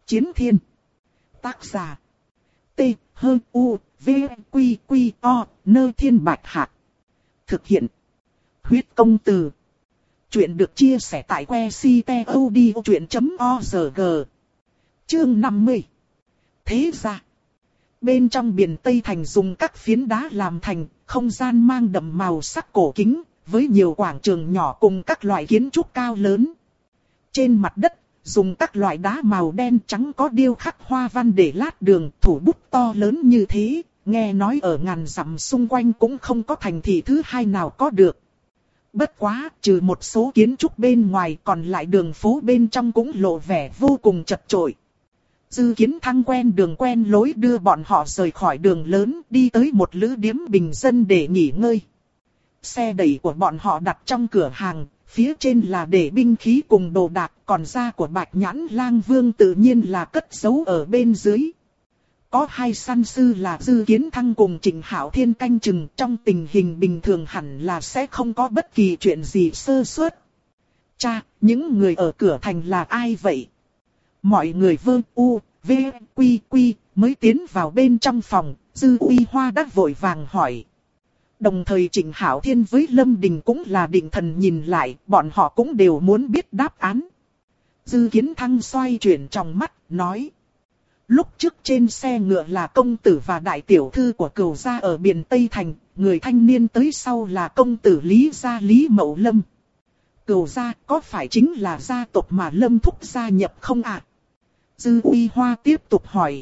Chiến thiên. Tác giả. T-H-U-V-Q-Q-O, Thiên Bạch Hạc. Thực hiện. Huyết công từ. Chuyện được chia sẻ tại website.odchuyện.org. Chương 50. Thế ra. Bên trong biển Tây Thành dùng các phiến đá làm thành, không gian mang đậm màu sắc cổ kính, với nhiều quảng trường nhỏ cùng các loại kiến trúc cao lớn. Trên mặt đất, dùng các loại đá màu đen trắng có điêu khắc hoa văn để lát đường, thủ bút to lớn như thế, nghe nói ở ngàn dặm xung quanh cũng không có thành thị thứ hai nào có được. Bất quá, trừ một số kiến trúc bên ngoài, còn lại đường phố bên trong cũng lộ vẻ vô cùng chật chội. Dư Kiến Thăng quen đường quen lối đưa bọn họ rời khỏi đường lớn, đi tới một lữ điếm bình dân để nghỉ ngơi. Xe đẩy của bọn họ đặt trong cửa hàng, phía trên là để binh khí cùng đồ đạc, còn da của Bạch Nhãn Lang Vương tự nhiên là cất giấu ở bên dưới. Có hai săn sư là Dư Kiến Thăng cùng Trịnh Hạo Thiên canh chừng, trong tình hình bình thường hẳn là sẽ không có bất kỳ chuyện gì sơ suất. Cha, những người ở cửa thành là ai vậy? Mọi người vơ u, v, quy quy, mới tiến vào bên trong phòng, Dư Uy Hoa đã vội vàng hỏi. Đồng thời Trịnh Hạo Thiên với Lâm Đình cũng là định thần nhìn lại, bọn họ cũng đều muốn biết đáp án. Dư Kiến Thăng xoay chuyển trong mắt, nói. Lúc trước trên xe ngựa là công tử và đại tiểu thư của Cửu gia ở biển Tây Thành, người thanh niên tới sau là công tử Lý gia Lý Mậu Lâm. Cửu gia có phải chính là gia tộc mà Lâm thúc gia nhập không ạ? Dư Uy Hoa tiếp tục hỏi.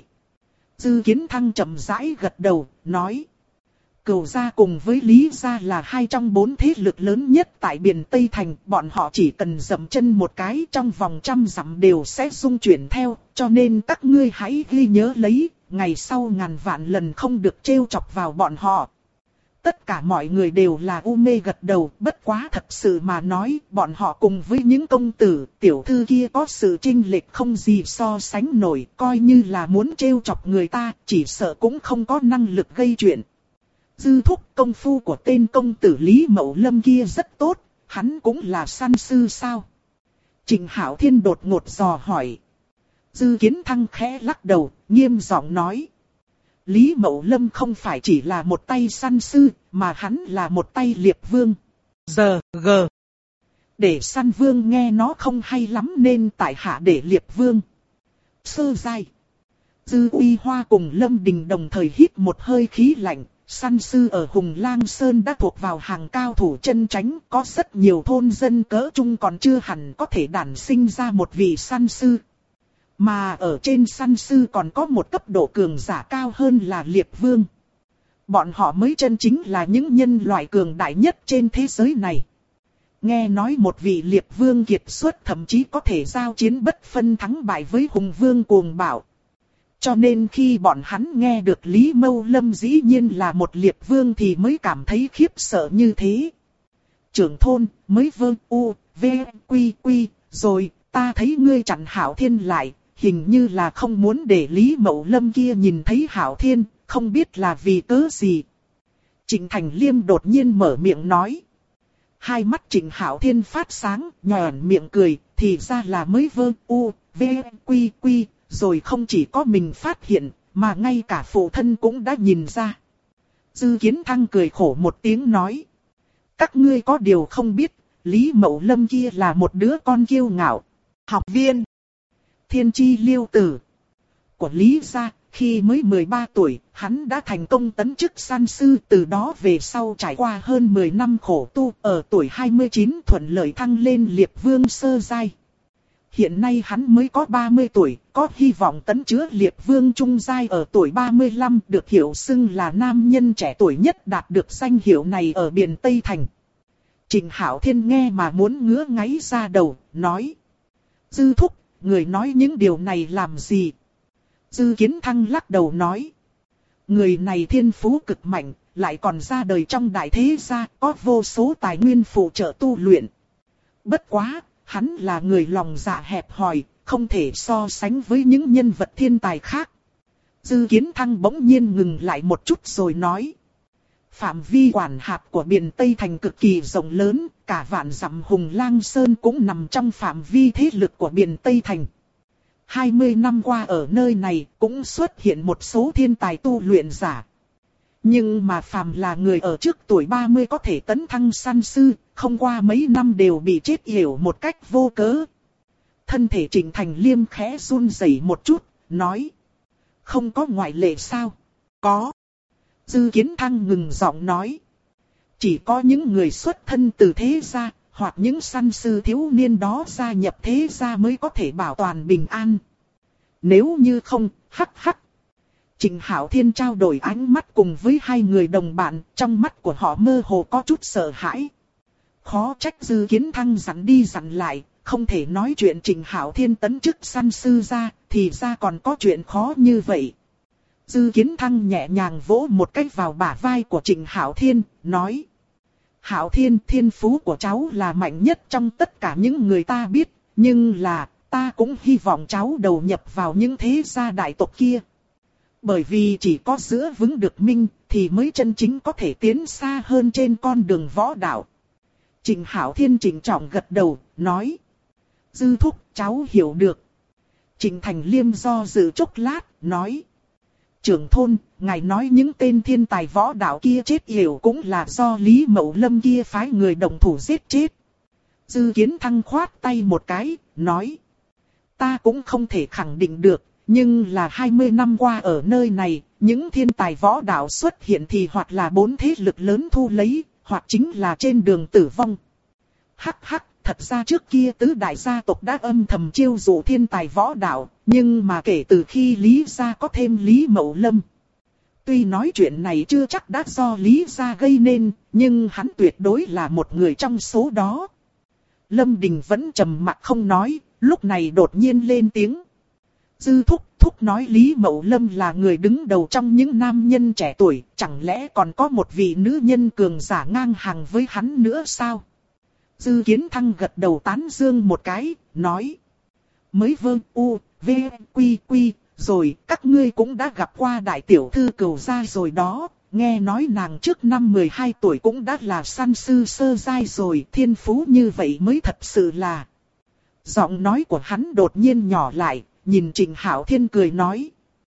Dư Kiến Thăng chậm rãi gật đầu, nói. Cửu gia cùng với Lý gia là hai trong bốn thế lực lớn nhất tại biển Tây Thành, bọn họ chỉ cần dậm chân một cái trong vòng 100 dặm đều sẽ xung chuyển theo, cho nên các ngươi hãy ghi nhớ lấy, ngày sau ngàn vạn lần không được trêu chọc vào bọn họ. Tất cả mọi người đều là u mê gật đầu, bất quá thật sự mà nói, bọn họ cùng với những công tử, tiểu thư kia có sự chênh lệch không gì so sánh nổi, coi như là muốn trêu chọc người ta, chỉ sợ cũng không có năng lực gây chuyện. Dư thúc, công phu của tên công tử Lý Mậu Lâm kia rất tốt, hắn cũng là săn sư sao? Trịnh Hạo Thiên đột ngột dò hỏi. Dư Kiến Thăng khẽ lắc đầu, nghiêm giọng nói. Lý Mậu Lâm không phải chỉ là một tay săn sư, mà hắn là một tay liệp vương. Giờ, để săn vương nghe nó không hay lắm nên tại hạ để liệp vương. Sơ giai. Dư Uy Hoa cùng Lâm Đình đồng thời hít một hơi khí lạnh. Săn sư ở Hùng Lang Sơn đã thuộc vào hàng cao thủ chân chánh, có rất nhiều thôn dân cỡ trung còn chưa hẳn có thể đản sinh ra một vị săn sư. Mà ở trên săn sư còn có một cấp độ cường giả cao hơn là liệp vương. Bọn họ mới chân chính là những nhân loại cường đại nhất trên thế giới này. Nghe nói một vị liệp vương kiệt xuất thậm chí có thể giao chiến bất phân thắng bại với hùng vương cuồng bạo. Cho nên khi bọn hắn nghe được Lý Mậu Lâm dĩ nhiên là một liệp vương thì mới cảm thấy khiếp sợ như thế. Trưởng thôn, mới vơ u, v, quy quy, rồi, ta thấy ngươi chặn Hạo Thiên lại, hình như là không muốn để Lý Mậu Lâm kia nhìn thấy Hạo Thiên, không biết là vì cớ gì. Trịnh Thành Liêm đột nhiên mở miệng nói. Hai mắt Trịnh Hạo Thiên phát sáng, nhoẻn miệng cười, thì ra là mới vơ u, v, quy quy. Rồi không chỉ có mình phát hiện, mà ngay cả phụ thân cũng đã nhìn ra. Dư Kiến Thăng cười khổ một tiếng nói. Các ngươi có điều không biết, Lý Mậu Lâm kia là một đứa con kiêu ngạo. Học viên. Thiên chi liêu tử. Của Lý gia, khi mới 13 tuổi, hắn đã thành công tấn chức săn sư. Từ đó về sau trải qua hơn 10 năm khổ tu, ở tuổi 29 thuận lợi thăng lên liệp vương sơ giai. Hiện nay hắn mới có 30 tuổi, có hy vọng tấn chứa liệp vương trung giai ở tuổi 35, được hiệu xưng là nam nhân trẻ tuổi nhất đạt được danh hiệu này ở biển Tây Thành. Trịnh Hạo Thiên nghe mà muốn ngứa ngáy ra đầu, nói. Dư thúc, người nói những điều này làm gì? Dư Kiến Thăng lắc đầu nói. Người này thiên phú cực mạnh, lại còn ra đời trong đại thế gia, có vô số tài nguyên phụ trợ tu luyện. Bất quá, hắn là người lòng dạ hẹp hòi, không thể so sánh với những nhân vật thiên tài khác. Dư Kiến Thăng bỗng nhiên ngừng lại một chút rồi nói. Phạm vi quản hạt của biển Tây Thành cực kỳ rộng lớn, cả vạn dặm Hùng Lang Sơn cũng nằm trong phạm vi thế lực của biển Tây Thành. 20 năm qua ở nơi này cũng xuất hiện một số thiên tài tu luyện giả. Nhưng mà phàm là người ở trước tuổi 30 có thể tấn thăng săn sư, không qua mấy năm đều bị chết yểu một cách vô cớ. Thân thể Trịnh Thành Liêm khẽ run rẩy một chút, nói. Không có ngoại lệ sao? Có. Dư Kiến Thăng ngừng giọng nói. Chỉ có những người xuất thân từ thế gia, hoặc những săn sư thiếu niên đó gia nhập thế gia mới có thể bảo toàn bình an. Nếu như không, hắc hắc. Trịnh Hạo Thiên trao đổi ánh mắt cùng với hai người đồng bạn, trong mắt của họ mơ hồ có chút sợ hãi. Khó trách Dư Kiến Thăng dặn đi dặn lại, không thể nói chuyện Trịnh Hạo Thiên tấn chức săn sư ra, thì ra còn có chuyện khó như vậy. Dư Kiến Thăng nhẹ nhàng vỗ một cái vào bả vai của Trịnh Hạo Thiên, nói. Hạo Thiên, thiên phú của cháu là mạnh nhất trong tất cả những người ta biết, nhưng là, ta cũng hy vọng cháu đầu nhập vào những thế gia đại tộc kia. Bởi vì chỉ có giữ vững được minh, thì mới chân chính có thể tiến xa hơn trên con đường võ đạo. Trịnh Hạo Thiên trịnh trọng gật đầu, nói. Dư thúc, cháu hiểu được. Trịnh Thành Liêm do dự chốc lát, nói. Trưởng thôn, ngài nói những tên thiên tài võ đạo kia chết yểu cũng là do Lý Mậu Lâm kia phái người đồng thủ giết chết. Dư Kiến Thăng khoát tay một cái, nói. Ta cũng không thể khẳng định được, nhưng là 20 năm qua ở nơi này, những thiên tài võ đạo xuất hiện thì hoặc là 4 thế lực lớn thu lấy, hoặc chính là trên đường tử vong. Hắc hắc, thật ra trước kia tứ đại gia tộc đã âm thầm chiêu dụ thiên tài võ đạo, nhưng mà kể từ khi Lý gia có thêm Lý Mậu Lâm. Tuy nói chuyện này chưa chắc đã do Lý gia gây nên, nhưng hắn tuyệt đối là một người trong số đó. Lâm Đình vẫn trầm mặc không nói, lúc này đột nhiên lên tiếng. Dư thúc nói Lý Mậu Lâm là người đứng đầu trong những nam nhân trẻ tuổi, chẳng lẽ còn có một vị nữ nhân cường giả ngang hàng với hắn nữa sao? Dư Kiến Thăng gật đầu tán dương một cái, nói. Mới vương u, v, quy, rồi các ngươi cũng đã gặp qua đại tiểu thư Cửu gia rồi đó. Nghe nói nàng trước năm 12 tuổi cũng đã là săn sư sơ giai rồi, thiên phú như vậy mới thật sự là. Giọng nói của hắn đột nhiên nhỏ lại, nhìn Trịnh Hạo Thiên cười nói.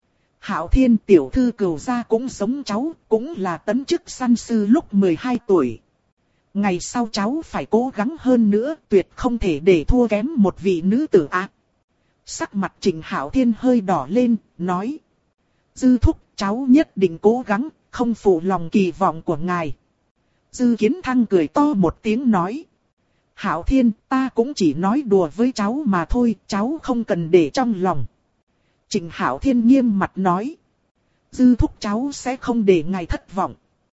Hạo Thiên, tiểu thư Cửu gia cũng giống cháu, cũng là tấn chức săn sư lúc 12 tuổi. Ngày sau cháu phải cố gắng hơn nữa, tuyệt không thể để thua kém một vị nữ tử ạ. Sắc mặt Trịnh Hạo Thiên hơi đỏ lên, nói. Dư thúc, cháu nhất định cố gắng, không phụ lòng kỳ vọng của ngài. Dư Kiến Thăng cười to một tiếng nói. Hạo Thiên, ta cũng chỉ nói đùa với cháu mà thôi, cháu không cần để trong lòng. Trịnh Hạo Thiên nghiêm mặt nói. Dư thúc, cháu sẽ không để ngài thất vọng.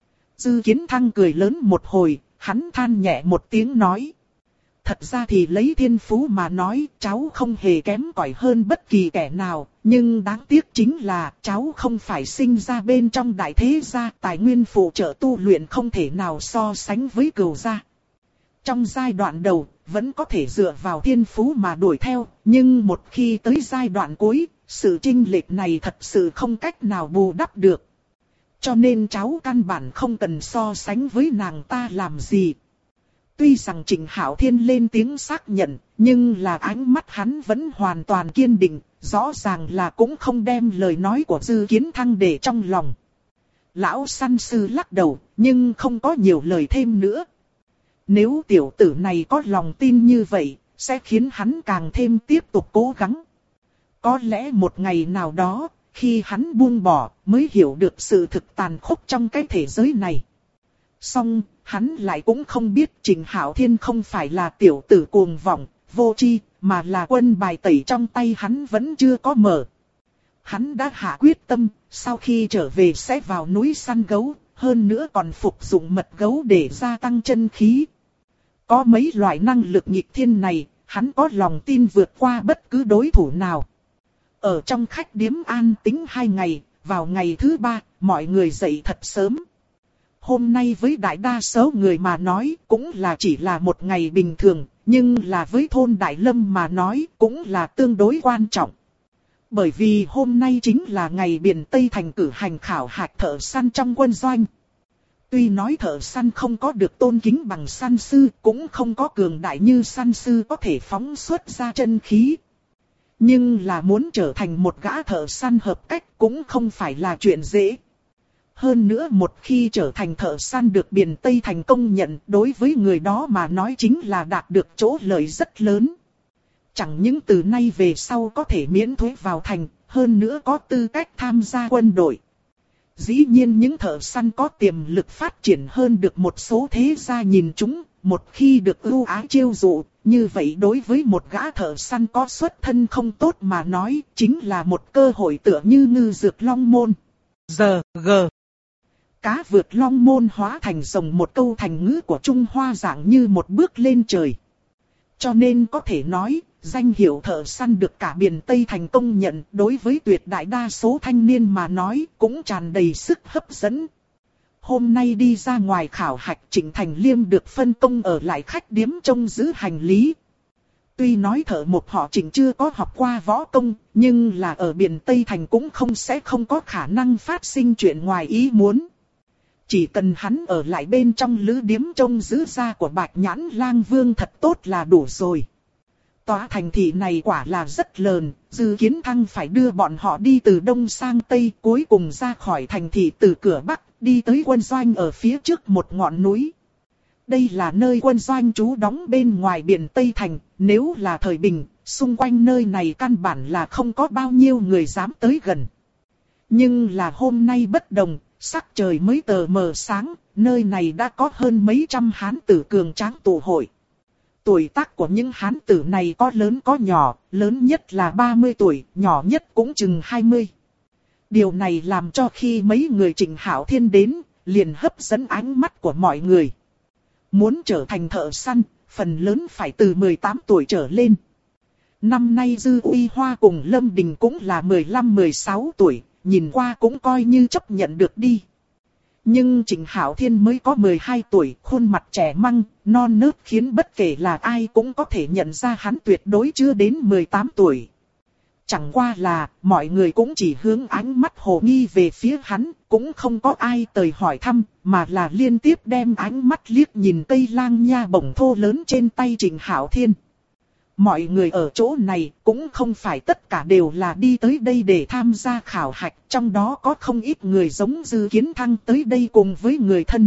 Dư Kiến Thăng cười lớn một hồi, hắn than nhẹ một tiếng nói. Thật ra thì lấy thiên phú mà nói, cháu không hề kém cỏi hơn bất kỳ kẻ nào, nhưng đáng tiếc chính là cháu không phải sinh ra bên trong đại thế gia, tài nguyên phụ trợ tu luyện không thể nào so sánh với Cửu gia. Trong giai đoạn đầu, vẫn có thể dựa vào thiên phú mà đuổi theo, nhưng một khi tới giai đoạn cuối, sự chênh lệch này thật sự không cách nào bù đắp được. Cho nên cháu căn bản không cần so sánh với nàng ta làm gì. Tuy rằng Trịnh Hạo Thiên lên tiếng xác nhận, nhưng là ánh mắt hắn vẫn hoàn toàn kiên định, rõ ràng là cũng không đem lời nói của Dư Kiến Thăng để trong lòng. Lão săn sư lắc đầu, nhưng không có nhiều lời thêm nữa. Nếu tiểu tử này có lòng tin như vậy, sẽ khiến hắn càng thêm tiếp tục cố gắng. Có lẽ một ngày nào đó, khi hắn buông bỏ, mới hiểu được sự thực tàn khốc trong cái thế giới này. Song, hắn lại cũng không biết Trịnh Hạo Thiên không phải là tiểu tử cuồng vọng, vô tri, mà là quân bài tẩy trong tay hắn vẫn chưa có mở. Hắn đã hạ quyết tâm, sau khi trở về sẽ vào núi săn gấu, hơn nữa còn phục dụng mật gấu để gia tăng chân khí. Có mấy loại năng lực nghịch thiên này, hắn có lòng tin vượt qua bất cứ đối thủ nào. Ở trong khách điếm an tĩnh 2 ngày, vào ngày thứ 3, mọi người dậy thật sớm. Hôm nay với đại đa số người mà nói cũng là chỉ là một ngày bình thường, nhưng là với thôn Đại Lâm mà nói cũng là tương đối quan trọng. Bởi vì hôm nay chính là ngày Biển Tây Thành cử hành khảo hạch thợ săn trong quân doanh. Tuy nói thợ săn không có được tôn kính bằng săn sư, cũng không có cường đại như săn sư có thể phóng xuất ra chân khí. Nhưng là muốn trở thành một gã thợ săn hợp cách cũng không phải là chuyện dễ. Hơn nữa một khi trở thành thợ săn được Biển Tây Thành công nhận, đối với người đó mà nói chính là đạt được chỗ lợi rất lớn. Chẳng những từ nay về sau có thể miễn thuế vào thành, hơn nữa có tư cách tham gia quân đội. Dĩ nhiên những thợ săn có tiềm lực phát triển hơn được một số thế gia nhìn chúng, một khi được ưu ái chiêu dụ, như vậy đối với một gã thợ săn có xuất thân không tốt mà nói, chính là một cơ hội tựa như ngư dược long môn. Giờ, cá vượt long môn hóa thành rồng, một câu thành ngữ của Trung Hoa dạng như một bước lên trời. Cho nên có thể nói, danh hiệu thợ săn được cả Biển Tây Thành công nhận, đối với tuyệt đại đa số thanh niên mà nói cũng tràn đầy sức hấp dẫn. Hôm nay đi ra ngoài khảo hạch, Trịnh Thành Liêm được phân công ở lại khách điếm trông giữ hành lý. Tuy nói thợ mộc họ Trịnh chưa có học qua võ công, nhưng là ở Biển Tây Thành cũng không có khả năng phát sinh chuyện ngoài ý muốn. Chỉ cần hắn ở lại bên trong lữ điếm trông giữ gia của Bạch Nhãn Lang Vương thật tốt là đủ rồi. Tòa thành thị này quả là rất lớn, Dư Kiến Thăng phải đưa bọn họ đi từ đông sang tây, cuối cùng ra khỏi thành thị từ cửa bắc, đi tới quân doanh ở phía trước một ngọn núi. Đây là nơi quân doanh trú đóng bên ngoài Biển Tây Thành, nếu là thời bình, xung quanh nơi này căn bản là không có bao nhiêu người dám tới gần. Nhưng là hôm nay bất đồng, sắc trời mới tờ mờ sáng, nơi này đã có hơn mấy trăm hán tử cường tráng tụ hội. Tuổi tác của những hán tử này có lớn có nhỏ, lớn nhất là 30 tuổi, nhỏ nhất cũng chừng 20. Điều này làm cho khi mấy người Trịnh Hạo Thiên đến, liền hấp dẫn ánh mắt của mọi người. Muốn trở thành thợ săn, phần lớn phải từ 18 tuổi trở lên. Năm nay Dư Uy Hoa cùng Lâm Đình cũng là 15-16 tuổi, nhìn qua cũng coi như chấp nhận được đi. Nhưng Trịnh Hạo Thiên mới có 12 tuổi, khuôn mặt trẻ măng, non nớt khiến bất kể là ai cũng có thể nhận ra hắn tuyệt đối chưa đến 18 tuổi. Chẳng qua là, mọi người cũng chỉ hướng ánh mắt hồ nghi về phía hắn, cũng không có ai tới hỏi thăm, mà là liên tiếp đem ánh mắt liếc nhìn cây lang nha bổng thô lớn trên tay Trịnh Hạo Thiên. Mọi người ở chỗ này cũng không phải tất cả đều là đi tới đây để tham gia khảo hạch, trong đó có không ít người giống Dư Kiến Thăng tới đây cùng với người thân.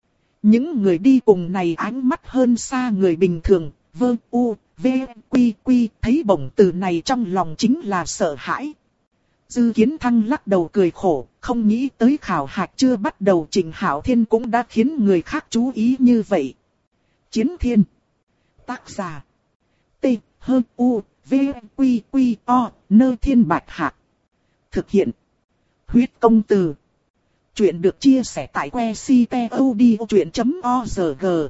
Những người đi cùng này ánh mắt hơn xa người bình thường, thấy bổng từ này trong lòng chính là sợ hãi. Dư Kiến Thăng lắc đầu cười khổ, không nghĩ tới khảo hạch chưa bắt đầu Trịnh Hạo Thiên cũng đã khiến người khác chú ý như vậy. Chiến Thiên. Tác giả. Nơi Thiên Bạch Hạc. Thực hiện. Huyết Công Từ. Chuyện được chia sẻ tại website.odchuyện.org.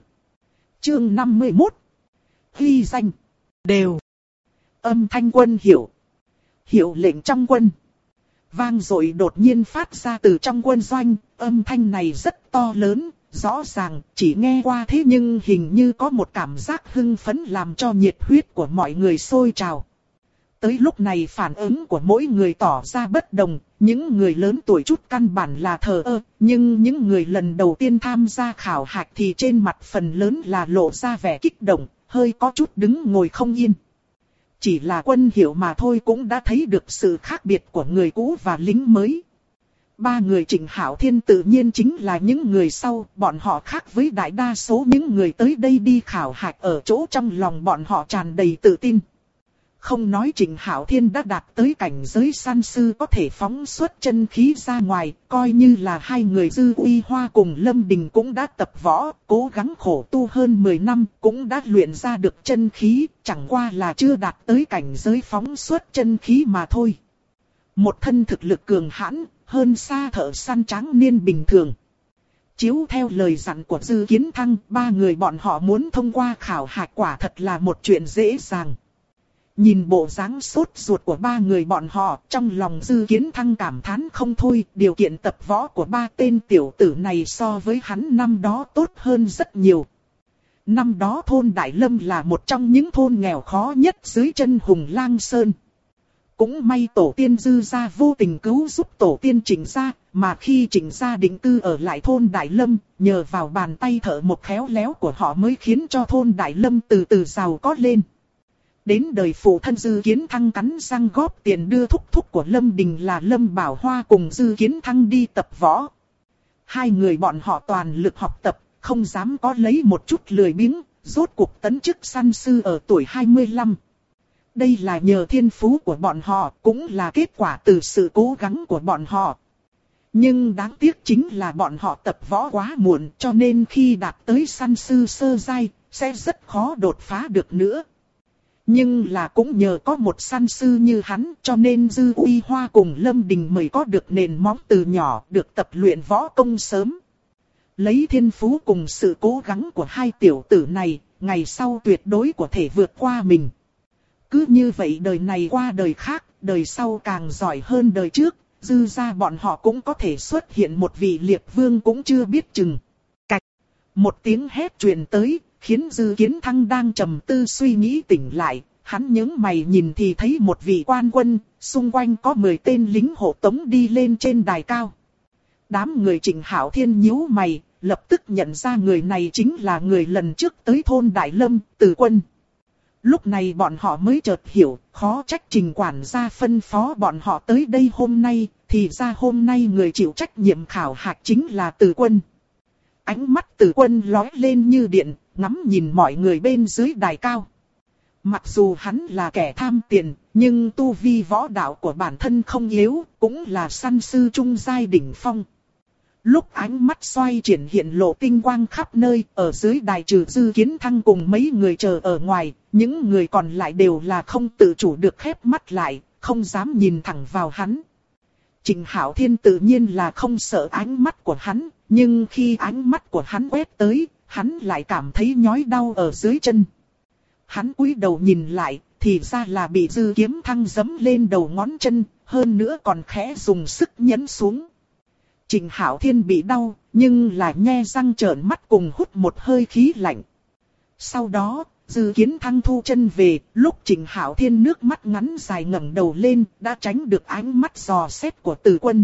Chương 51. Ghi danh. Đều. Âm thanh quân hiệu. Hiệu lệnh trong quân. Vang dội đột nhiên phát ra từ trong quân doanh, âm thanh này rất to lớn. Rõ ràng, chỉ nghe qua thế nhưng hình như có một cảm giác hưng phấn làm cho nhiệt huyết của mọi người sôi trào. Tới lúc này phản ứng của mỗi người tỏ ra bất đồng, những người lớn tuổi chút căn bản là thờ ơ, nhưng những người lần đầu tiên tham gia khảo hạch thì trên mặt phần lớn là lộ ra vẻ kích động, hơi có chút đứng ngồi không yên. Chỉ là quân hiệu mà thôi cũng đã thấy được sự khác biệt của người cũ và lính mới. Ba người Trịnh Hạo Thiên tự nhiên chính là những người sau, bọn họ khác với đại đa số những người tới đây đi khảo hạch, ở chỗ trong lòng bọn họ tràn đầy tự tin. Không nói Trịnh Hạo Thiên đã đạt tới cảnh giới săn sư có thể phóng xuất chân khí ra ngoài, coi như là hai người Dư Uy Hoa cùng Lâm Đình cũng đã tập võ, cố gắng khổ tu hơn 10 năm, cũng đã luyện ra được chân khí, chẳng qua là chưa đạt tới cảnh giới phóng xuất chân khí mà thôi. Một thân thực lực cường hãn, hơn xa thợ săn tráng niên bình thường. Chiếu theo lời dặn của Dư Kiến Thăng, ba người bọn họ muốn thông qua khảo hạch quả thật là một chuyện dễ dàng. Nhìn bộ dáng sốt ruột của ba người bọn họ, trong lòng Dư Kiến Thăng cảm thán không thôi, điều kiện tập võ của ba tên tiểu tử này so với hắn năm đó tốt hơn rất nhiều. Năm đó thôn Đại Lâm là một trong những thôn nghèo khó nhất dưới chân Hùng Lang Sơn. Cũng may tổ tiên Dư gia vô tình cứu giúp tổ tiên Trịnh gia, mà khi Trịnh gia định cư ở lại thôn Đại Lâm, nhờ vào bàn tay thợ một khéo léo của họ mới khiến cho thôn Đại Lâm từ từ giàu có lên. đến đời phụ thân Dư Kiến Thăng cắn răng góp tiền đưa thúc thúc của Lâm Đình là Lâm Bảo Hoa cùng Dư Kiến Thăng đi tập võ. Hai người bọn họ toàn lực học tập, không dám có lấy một chút lười biếng, rốt cuộc tấn chức săn sư ở tuổi 25. Đây là nhờ thiên phú của bọn họ, cũng là kết quả từ sự cố gắng của bọn họ. Nhưng đáng tiếc chính là bọn họ tập võ quá muộn, cho nên khi đạt tới săn sư sơ giai, sẽ rất khó đột phá được nữa. Nhưng là cũng nhờ có một săn sư như hắn, cho nên Dư Uy Hoa cùng Lâm Đình mới có được nền móng từ nhỏ, được tập luyện võ công sớm. Lấy thiên phú cùng sự cố gắng của hai tiểu tử này, ngày sau tuyệt đối có thể vượt qua mình. Cứ như vậy đời này qua đời khác, đời sau càng giỏi hơn đời trước, Dư gia bọn họ cũng có thể xuất hiện một vị liệt vương cũng chưa biết chừng. Cạch! Một tiếng hét truyền tới, khiến Dư Kiến Thăng đang trầm tư suy nghĩ tỉnh lại. Hắn nhướng mày nhìn thì thấy một vị quan quân, xung quanh có 10 tên lính hộ tống đi lên trên đài cao. Đám người Trịnh Hạo Thiên nhíu mày, lập tức nhận ra người này chính là người lần trước tới thôn Đại Lâm, Từ Quân. Lúc này bọn họ mới chợt hiểu, khó trách Trình quản gia phân phó bọn họ tới đây hôm nay, thì ra hôm nay người chịu trách nhiệm khảo hạch chính là Từ Quân. Ánh mắt Từ Quân lóe lên như điện, ngắm nhìn mọi người bên dưới đài cao. Mặc dù hắn là kẻ tham tiền, nhưng tu vi võ đạo của bản thân không yếu, cũng là săn sư trung giai đỉnh phong. Lúc ánh mắt xoay chuyển hiện lộ tinh quang khắp nơi, ở dưới đài trừ Dư Kiến Thăng cùng mấy người chờ ở ngoài, những người còn lại đều là không tự chủ được khép mắt lại, không dám nhìn thẳng vào hắn. Trịnh Hạo Thiên tự nhiên là không sợ ánh mắt của hắn, nhưng khi ánh mắt của hắn quét tới, hắn lại cảm thấy nhói đau ở dưới chân. Hắn cúi đầu nhìn lại, thì ra là bị Dư Kiếm Thăng giẫm lên đầu ngón chân, hơn nữa còn khẽ dùng sức nhấn xuống. Trịnh Hạo Thiên bị đau, nhưng lại nhe răng trợn mắt cùng hút một hơi khí lạnh. Sau đó, Dư Kiến Thăng thu chân về, lúc Trịnh Hạo Thiên nước mắt ngắn dài ngẩng đầu lên, đã tránh được ánh mắt dò xét của Từ Quân.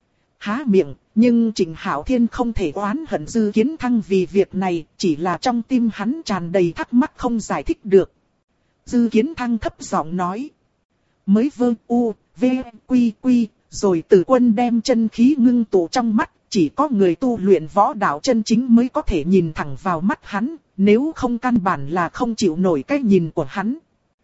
Há miệng, nhưng Trịnh Hạo Thiên không thể oán hận Dư Kiến Thăng vì việc này, chỉ là trong tim hắn tràn đầy thắc mắc không giải thích được. Dư Kiến Thăng thấp giọng nói. Mới vơ u, v, quy quy, rồi Từ Quân đem chân khí ngưng tụ trong mắt, chỉ có người tu luyện võ đạo chân chính mới có thể nhìn thẳng vào mắt hắn, nếu không căn bản là không chịu nổi cái nhìn của hắn.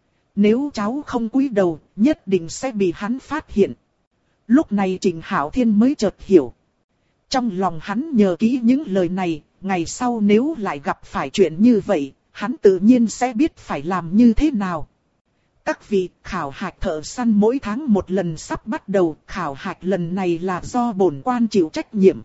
Nếu cháu không cúi đầu, nhất định sẽ bị hắn phát hiện. Lúc này Trịnh Hạo Thiên mới chợt hiểu. Trong lòng hắn nhớ kỹ những lời này, ngày sau nếu lại gặp phải chuyện như vậy, hắn tự nhiên sẽ biết phải làm như thế nào. Các vị, khảo hạch thợ săn mỗi tháng một lần sắp bắt đầu, khảo hạch lần này là do bổn quan chịu trách nhiệm.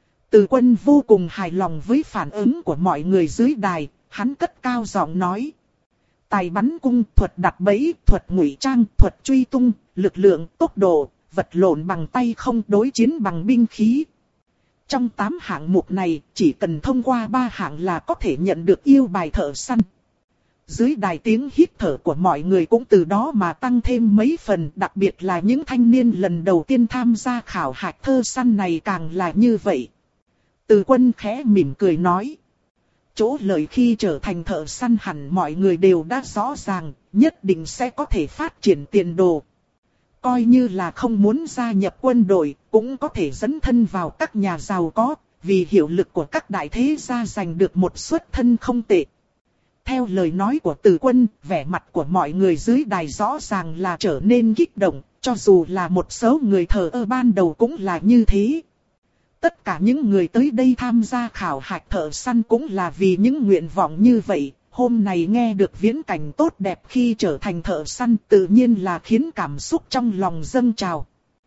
Từ Quân vô cùng hài lòng với phản ứng của mọi người dưới đài, hắn cất cao giọng nói. Tài bắn cung, thuật đặt bẫy, thuật ngụy trang, thuật truy tung, lực lượng, tốc độ, vật lộn bằng tay không, đối chiến bằng binh khí. Trong 8 hạng mục này, chỉ cần thông qua 3 hạng là có thể nhận được yêu bài thợ săn. Dưới đài tiếng hít thở của mọi người cũng từ đó mà tăng thêm mấy phần, đặc biệt là những thanh niên lần đầu tiên tham gia khảo hạch thợ săn này càng là như vậy. Từ Quân khẽ mỉm cười nói. Chỗ lợi khi trở thành thợ săn hẳn mọi người đều đã rõ ràng, nhất định sẽ có thể phát triển tiền đồ. Coi như là không muốn gia nhập quân đội, cũng có thể dấn thân vào các nhà giàu có, vì hiệu lực của các đại thế gia giành được một suất thân không tệ. Theo lời nói của Từ Quân, vẻ mặt của mọi người dưới đài rõ ràng là trở nên kích động, cho dù là một số người thờ ơ ban đầu cũng là như thế. Tất cả những người tới đây tham gia khảo hạch thợ săn cũng là vì những nguyện vọng như vậy. Hôm nay nghe được viễn cảnh tốt đẹp khi trở thành thợ săn tự nhiên là khiến cảm xúc trong lòng dâng trào.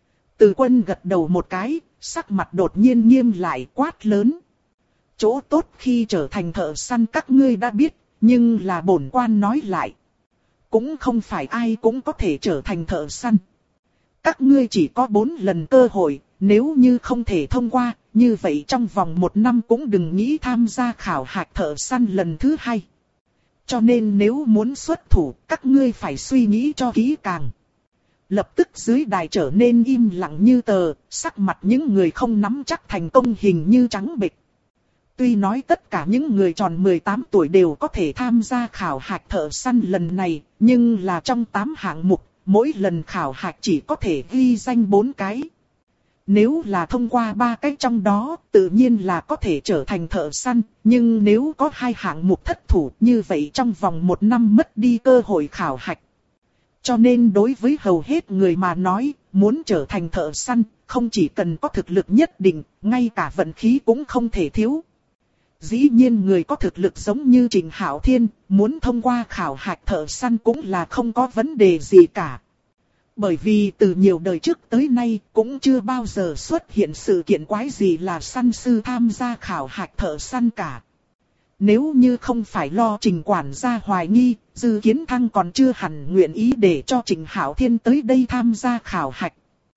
Từ Quân gật đầu một cái, sắc mặt đột nhiên nghiêm lại quát lớn. Chỗ tốt khi trở thành thợ săn các ngươi đã biết, nhưng là bổn quan nói lại. Cũng không phải ai cũng có thể trở thành thợ săn. Các ngươi chỉ có 4 lần cơ hội, nếu như không thể thông qua, như vậy trong vòng 1 năm cũng đừng nghĩ tham gia khảo hạch thợ săn lần thứ 2. Cho nên nếu muốn xuất thủ, các ngươi phải suy nghĩ cho kỹ càng. Lập tức dưới đài trở nên im lặng như tờ, sắc mặt những người không nắm chắc thành công hình như trắng bệch. Tuy nói tất cả những người tròn 18 tuổi đều có thể tham gia khảo hạch thợ săn lần này, nhưng là trong 8 hạng mục, mỗi lần khảo hạch chỉ có thể ghi danh 4 cái. Nếu là thông qua 3 cái trong đó, tự nhiên là có thể trở thành thợ săn, nhưng nếu có 2 hạng mục thất thủ như vậy trong vòng 1 năm mất đi cơ hội khảo hạch. Cho nên đối với hầu hết người mà nói, muốn trở thành thợ săn, không chỉ cần có thực lực nhất định, ngay cả vận khí cũng không thể thiếu. Dĩ nhiên người có thực lực giống như Trịnh Hạo Thiên, muốn thông qua khảo hạch thợ săn cũng là không có vấn đề gì cả. Bởi vì từ nhiều đời trước tới nay cũng chưa bao giờ xuất hiện sự kiện quái gì là săn sư tham gia khảo hạch thợ săn cả. Nếu như không phải lo Trình quản gia hoài nghi, Dư Kiến Thăng còn chưa hẳn nguyện ý để cho Trịnh Hạo Thiên tới đây tham gia khảo hạch.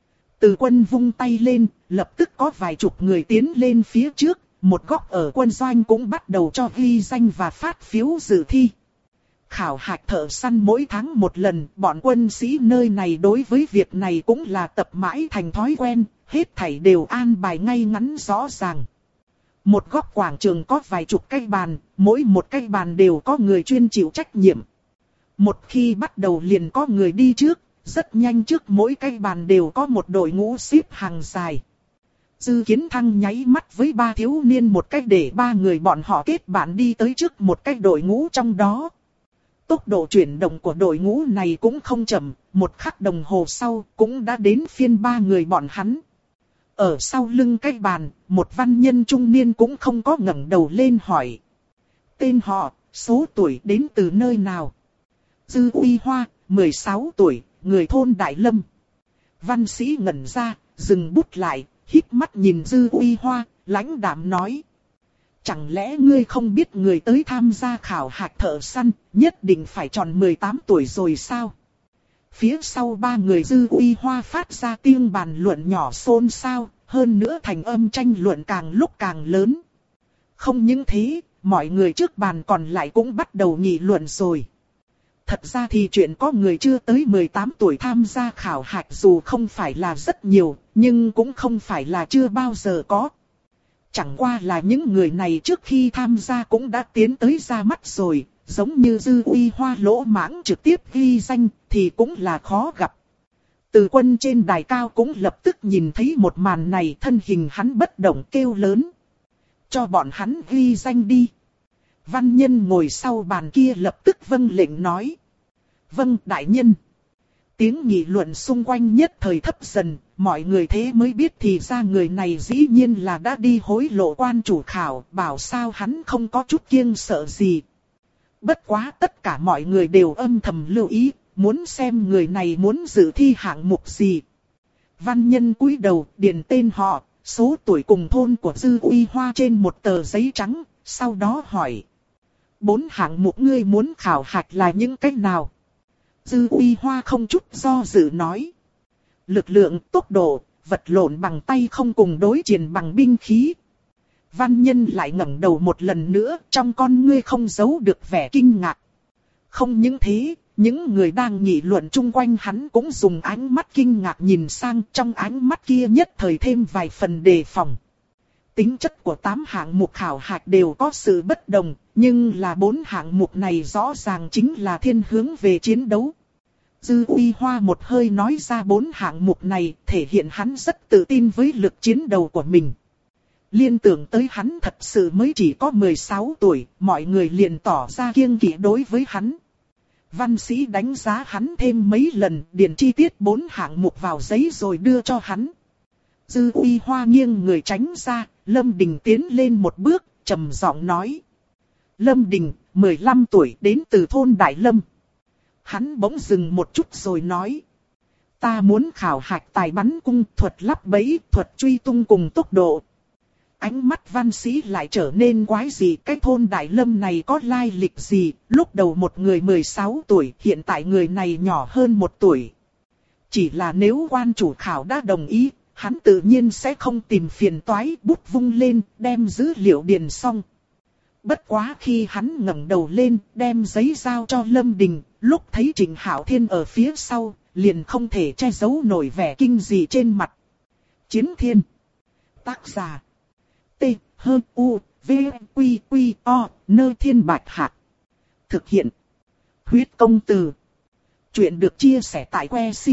Từ Quân vung tay lên, lập tức có vài chục người tiến lên phía trước, một góc ở quân doanh cũng bắt đầu cho ghi danh và phát phiếu dự thi. Khảo hạch thợ săn mỗi tháng một lần, bọn quân sĩ nơi này đối với việc này cũng là tập mãi thành thói quen, hết thảy đều an bài ngay ngắn rõ ràng. Một góc quảng trường có vài chục cái bàn, mỗi một cái bàn đều có người chuyên chịu trách nhiệm. Một khi bắt đầu liền có người đi trước, rất nhanh trước mỗi cái bàn đều có một đội ngũ xếp hàng dài. Dư Kiến Thăng nháy mắt với 3 thiếu niên một cách để 3 người bọn họ kết bạn đi tới trước một cái đội ngũ trong đó. Tốc độ chuyển động của đội ngũ này cũng không chậm, một khắc đồng hồ sau cũng đã đến phiên 3 người bọn hắn. Ở sau lưng cái bàn, một văn nhân trung niên cũng không có ngẩng đầu lên hỏi. Tên họ, số tuổi đến từ nơi nào? Dư Uy Hoa, 16 tuổi, người thôn Đại Lâm. Văn sĩ ngẩn ra, dừng bút lại, híp mắt nhìn Dư Uy Hoa, lãnh đạm nói. Chẳng lẽ ngươi không biết người tới tham gia khảo hạch thợ săn, nhất định phải tròn 18 tuổi rồi sao? Phía sau 3 người Dư Uy Hoa phát ra tiếng bàn luận nhỏ xôn xao, hơn nữa thành âm tranh luận càng lúc càng lớn. Không những thế, mọi người trước bàn còn lại cũng bắt đầu nghị luận rồi. Thật ra thì chuyện có người chưa tới 18 tuổi tham gia khảo hạch dù không phải là rất nhiều, nhưng cũng không phải là chưa bao giờ có. Chẳng qua là những người này trước khi tham gia cũng đã tiến tới ra mắt rồi, giống như Dư Uy Hoa lỗ mãng trực tiếp ghi danh thì cũng là khó gặp. Từ Quân trên đài cao cũng lập tức nhìn thấy một màn này, thân hình hắn bất động kêu lớn. Cho bọn hắn ghi danh đi. Văn nhân ngồi sau bàn kia lập tức vâng lệnh nói. Vâng đại nhân. Tiếng nghị luận xung quanh nhất thời thấp dần, mọi người thế mới biết thì ra người này dĩ nhiên là đã đi hối lộ quan chủ khảo, bảo sao hắn không có chút kiêng sợ gì. Bất quá tất cả mọi người đều âm thầm lưu ý, muốn xem người này muốn dự thi hạng mục gì. Văn nhân cúi đầu điền tên họ, số tuổi cùng thôn của Dư Uy Hoa trên một tờ giấy trắng, sau đó hỏi. 4 hạng mục ngươi muốn khảo hạch là những cái nào? Dư Uy Hoa không chút do dự nói. Lực lượng, tốc độ, vật lộn bằng tay không cùng đối chiến bằng binh khí. Văn nhân lại ngẩng đầu một lần nữa, trong con ngươi không giấu được vẻ kinh ngạc. Không những thế, những người đang nghị luận chung quanh hắn cũng dùng ánh mắt kinh ngạc nhìn sang, trong ánh mắt kia nhất thời thêm vài phần đề phòng. Tính chất của 8 hạng mục khảo hạch đều có sự bất đồng, nhưng là 4 hạng mục này rõ ràng chính là thiên hướng về chiến đấu. Dư Uy Hoa một hơi nói ra 4 hạng mục này, thể hiện hắn rất tự tin với lực chiến đấu của mình. Liên tưởng tới hắn thật sự mới chỉ có 16 tuổi, mọi người liền tỏ ra kiêng kỵ đối với hắn. Văn sĩ đánh giá hắn thêm mấy lần, điền chi tiết 4 hạng mục vào giấy rồi đưa cho hắn. Dư Uy Hoa nghiêng người tránh ra, Lâm Đình tiến lên một bước, trầm giọng nói. Lâm Đình, 15 tuổi, đến từ thôn Đại Lâm. Hắn bỗng dừng một chút rồi nói. Ta muốn khảo hạch tài bắn cung, thuật lắp bẫy, thuật truy tung cùng tốc độ. Ánh mắt văn sĩ lại trở nên quái dị, cái thôn Đại Lâm này có lai lịch gì, lúc đầu một người 16 tuổi, hiện tại người này nhỏ hơn 1 tuổi. Chỉ là nếu quan chủ khảo đã đồng ý, hắn tự nhiên sẽ không tìm phiền toái, bút vung lên, đem dữ liệu điền xong. Bất quá khi hắn ngẩng đầu lên, đem giấy giao cho Lâm Đình, lúc thấy Trịnh Hạo Thiên ở phía sau, liền không thể che giấu nổi vẻ kinh dị trên mặt. Chiến Thiên. Tác giả. T. H. U. V, Quy, Quy, O, Nơ Thiên Bạch Hạc. Thực hiện. Huyết công từ. Chuyện được chia sẻ tại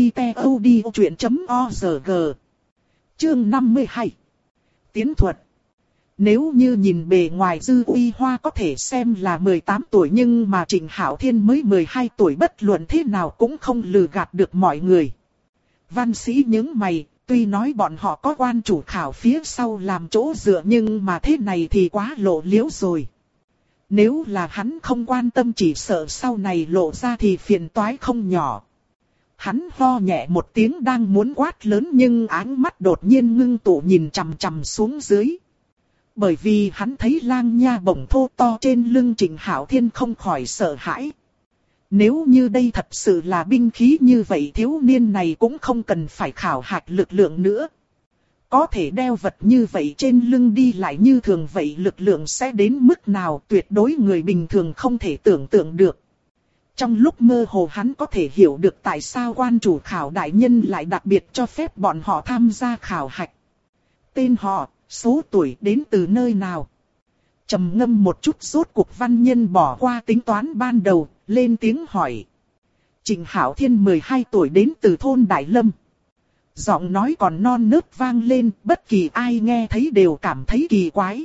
website.odchuyện.org. Chương 52. Tiến thuật. Nếu như nhìn bề ngoài Dư Uy Hoa có thể xem là 18 tuổi nhưng mà Trịnh Hạo Thiên mới 12 tuổi, bất luận thế nào cũng không lừa gạt được mọi người. Văn sĩ những mày, tuy nói bọn họ có quan chủ khảo phía sau làm chỗ dựa nhưng mà thế này thì quá lộ liễu rồi. Nếu là hắn không quan tâm chỉ sợ sau này lộ ra thì phiền toái không nhỏ. Hắn ho nhẹ một tiếng đang muốn quát lớn nhưng áng mắt đột nhiên ngưng tụ nhìn chằm chằm xuống dưới. Bởi vì hắn thấy lang nha bổng thô to trên lưng Trịnh Hạo Thiên không khỏi sợ hãi. Nếu như đây thật sự là binh khí như vậy thiếu niên này cũng không cần phải khảo hạch lực lượng nữa. Có thể đeo vật như vậy trên lưng đi lại như thường vậy lực lượng sẽ đến mức nào tuyệt đối người bình thường không thể tưởng tượng được. Trong lúc mơ hồ hắn có thể hiểu được tại sao quan chủ khảo đại nhân lại đặc biệt cho phép bọn họ tham gia khảo hạch. Tên họ, số tuổi đến từ nơi nào. Trầm ngâm một chút rốt cuộc văn nhân bỏ qua tính toán ban đầu, lên tiếng hỏi. Trịnh Hạo Thiên 12 tuổi đến từ thôn Đại Lâm. Giọng nói còn non nớt vang lên, bất kỳ ai nghe thấy đều cảm thấy kỳ quái.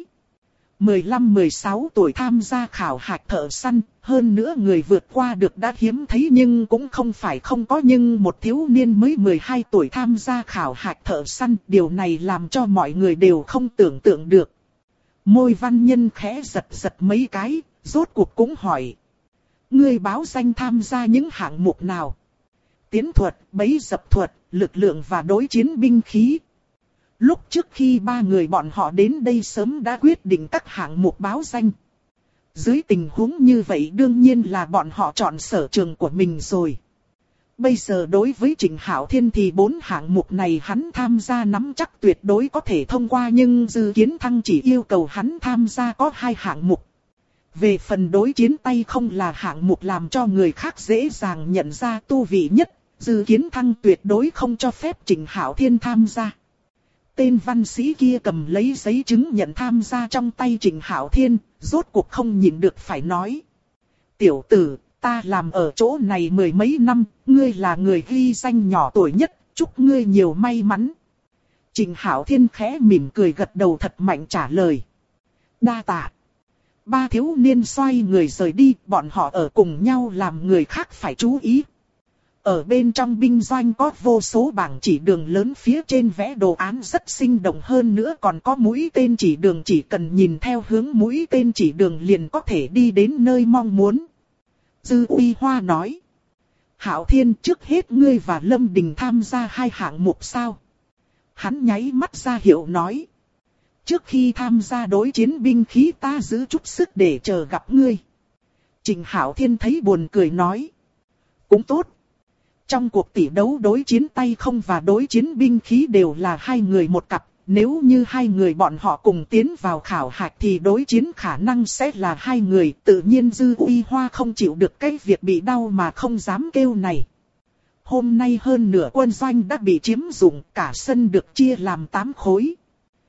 15-16 tuổi tham gia khảo hạch thợ săn, hơn nữa người vượt qua được đã hiếm thấy nhưng cũng không phải không có, nhưng một thiếu niên mới 12 tuổi tham gia khảo hạch thợ săn, điều này làm cho mọi người đều không tưởng tượng được. Môi văn nhân khẽ giật giật mấy cái, rốt cuộc cũng hỏi. Ngươi báo danh tham gia những hạng mục nào? Tiến thuật, bẫy dập thuật, lực lượng và đối chiến binh khí. Lúc trước khi ba người bọn họ đến đây sớm đã quyết định các hạng mục báo danh. Dưới tình huống như vậy đương nhiên là bọn họ chọn sở trường của mình rồi. Bây giờ đối với Trịnh Hạo Thiên thì 4 hạng mục này hắn tham gia nắm chắc tuyệt đối có thể thông qua, nhưng Dư Kiến Thăng chỉ yêu cầu hắn tham gia có 2 hạng mục. Về phần đối chiến tay không là hạng mục làm cho người khác dễ dàng nhận ra tu vị nhất, Dư Kiến Thăng tuyệt đối không cho phép Trịnh Hạo Thiên tham gia. Tên văn sĩ kia cầm lấy giấy chứng nhận tham gia trong tay Trịnh Hạo Thiên, rốt cuộc không nhịn được phải nói. Tiểu tử, ta làm ở chỗ này 10 mấy năm, ngươi là người ghi danh nhỏ tuổi nhất, chúc ngươi nhiều may mắn. Trịnh Hạo Thiên khẽ mỉm cười gật đầu thật mạnh trả lời. Đa tạ. Ba thiếu niên xoay người rời đi, bọn họ ở cùng nhau làm người khác phải chú ý. Ở bên trong binh doanh có vô số bảng chỉ đường lớn, phía trên vẽ đồ án rất sinh động, hơn nữa còn có mũi tên chỉ đường, chỉ cần nhìn theo hướng mũi tên chỉ đường liền có thể đi đến nơi mong muốn. Dư Uy Hoa nói. Hạo Thiên, trước hết ngươi và Lâm Đình tham gia 2 hạng mục sao? Hắn nháy mắt ra hiệu nói. Trước khi tham gia đối chiến binh khí ta giữ chút sức để chờ gặp ngươi. Trịnh Hạo Thiên thấy buồn cười nói. Cũng tốt. Trong cuộc tỷ đấu đối chiến tay không và đối chiến binh khí đều là 2 người một cặp. Nếu như 2 người bọn họ cùng tiến vào khảo hạch thì đối chiến khả năng sẽ là 2 người. Tự nhiên Dư Uy Hoa không chịu được cái việc bị đau mà không dám kêu này. Hôm nay hơn nửa quân doanh đã bị chiếm dụng, cả sân được chia làm 8 khối.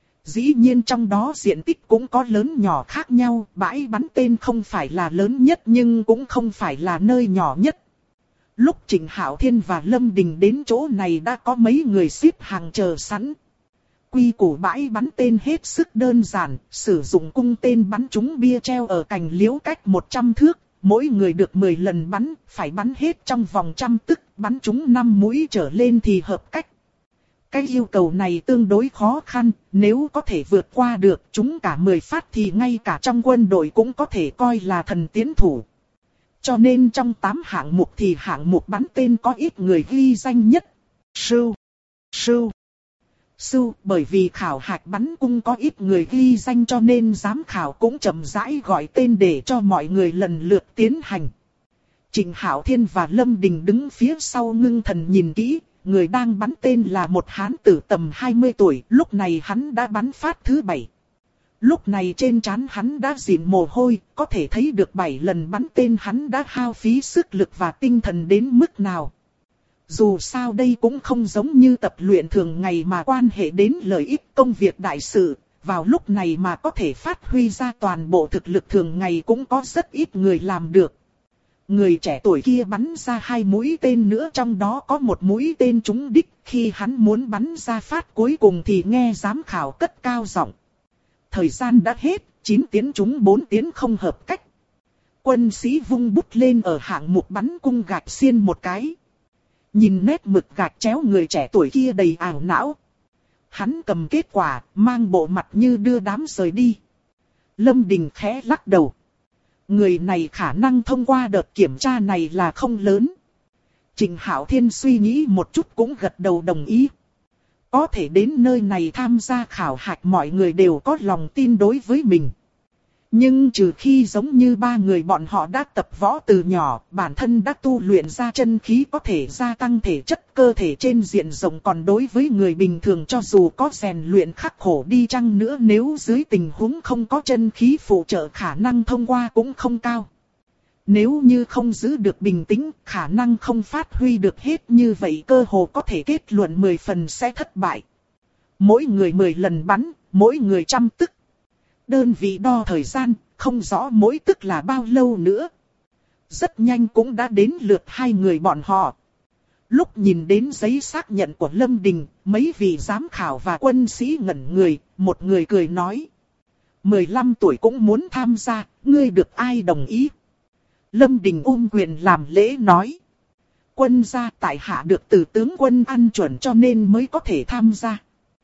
Dĩ nhiên trong đó diện tích cũng có lớn nhỏ khác nhau, bãi bắn tên không phải là lớn nhất nhưng cũng không phải là nơi nhỏ nhất. Lúc Trịnh Hạo Thiên và Lâm Đình đến chỗ này đã có mấy người xếp hàng chờ sẵn. Quy củ bãi bắn tên hết sức đơn giản, sử dụng cung tên bắn trúng bia treo ở cành liễu cách 100 thước, mỗi người được 10 lần bắn, phải bắn hết trong vòng 100 tức, bắn trúng 5 mũi trở lên thì hợp cách. Cái yêu cầu này tương đối khó khăn, nếu có thể vượt qua được chúng cả 10 phát thì ngay cả trong quân đội cũng có thể coi là thần tiến thủ. Cho nên trong 8 hạng mục thì hạng mục bắn tên có ít người ghi danh nhất. Sưu, bởi vì khảo hạch bắn cung có ít người ghi danh cho nên giám khảo cũng chậm rãi gọi tên để cho mọi người lần lượt tiến hành. Trịnh Hạo Thiên và Lâm Đình đứng phía sau ngưng thần nhìn kỹ. Người đang bắn tên là một hán tử tầm 20 tuổi, lúc này hắn đã bắn phát thứ 7. Lúc này trên trán hắn đã dịn mồ hôi, có thể thấy được 7 lần bắn tên hắn đã hao phí sức lực và tinh thần đến mức nào. Dù sao đây cũng không giống như tập luyện thường ngày mà quan hệ đến lợi ích công việc đại sự, vào lúc này mà có thể phát huy ra toàn bộ thực lực thường ngày cũng có rất ít người làm được. Người trẻ tuổi kia bắn ra 2 mũi tên nữa, trong đó có một mũi tên trúng đích. Khi hắn muốn bắn ra phát cuối cùng thì nghe giám khảo cất cao giọng: thời gian đã hết, 9 tiếng trúng 4 tiếng không hợp cách. Quân sĩ vung bút lên ở hạng mục bắn cung gạch xiên một cái. Nhìn nét mực gạch chéo người trẻ tuổi kia đầy ảo não. Hắn cầm kết quả, mang bộ mặt như đưa đám rời đi. Lâm Đình khẽ lắc đầu. Người này khả năng thông qua đợt kiểm tra này là không lớn. Trịnh Hạo Thiên suy nghĩ một chút cũng gật đầu đồng ý. Có thể đến nơi này tham gia khảo hạch, mọi người đều có lòng tin đối với mình. Nhưng trừ khi giống như 3 người bọn họ đã tập võ từ nhỏ, bản thân đã tu luyện ra chân khí có thể gia tăng thể chất cơ thể trên diện rộng, còn đối với người bình thường cho dù có rèn luyện khắc khổ đi chăng nữa, nếu dưới tình huống không có chân khí phụ trợ khả năng thông qua cũng không cao. Nếu như không giữ được bình tĩnh, khả năng không phát huy được hết, như vậy cơ hồ có thể kết luận 10 phần sẽ thất bại. Mỗi người 10 lần bắn, mỗi người 100 tức. Đơn vị đo thời gian, không rõ mỗi tức là bao lâu nữa. Rất nhanh cũng đã đến lượt 2 người bọn họ. Lúc nhìn đến giấy xác nhận của Lâm Đình, mấy vị giám khảo và quân sĩ ngẩn người, một người cười nói: 15 tuổi cũng muốn tham gia, ngươi được ai đồng ý? Lâm Đình quyền làm lễ nói: quân gia tại hạ được từ tướng quân ăn chuẩn cho nên mới có thể tham gia.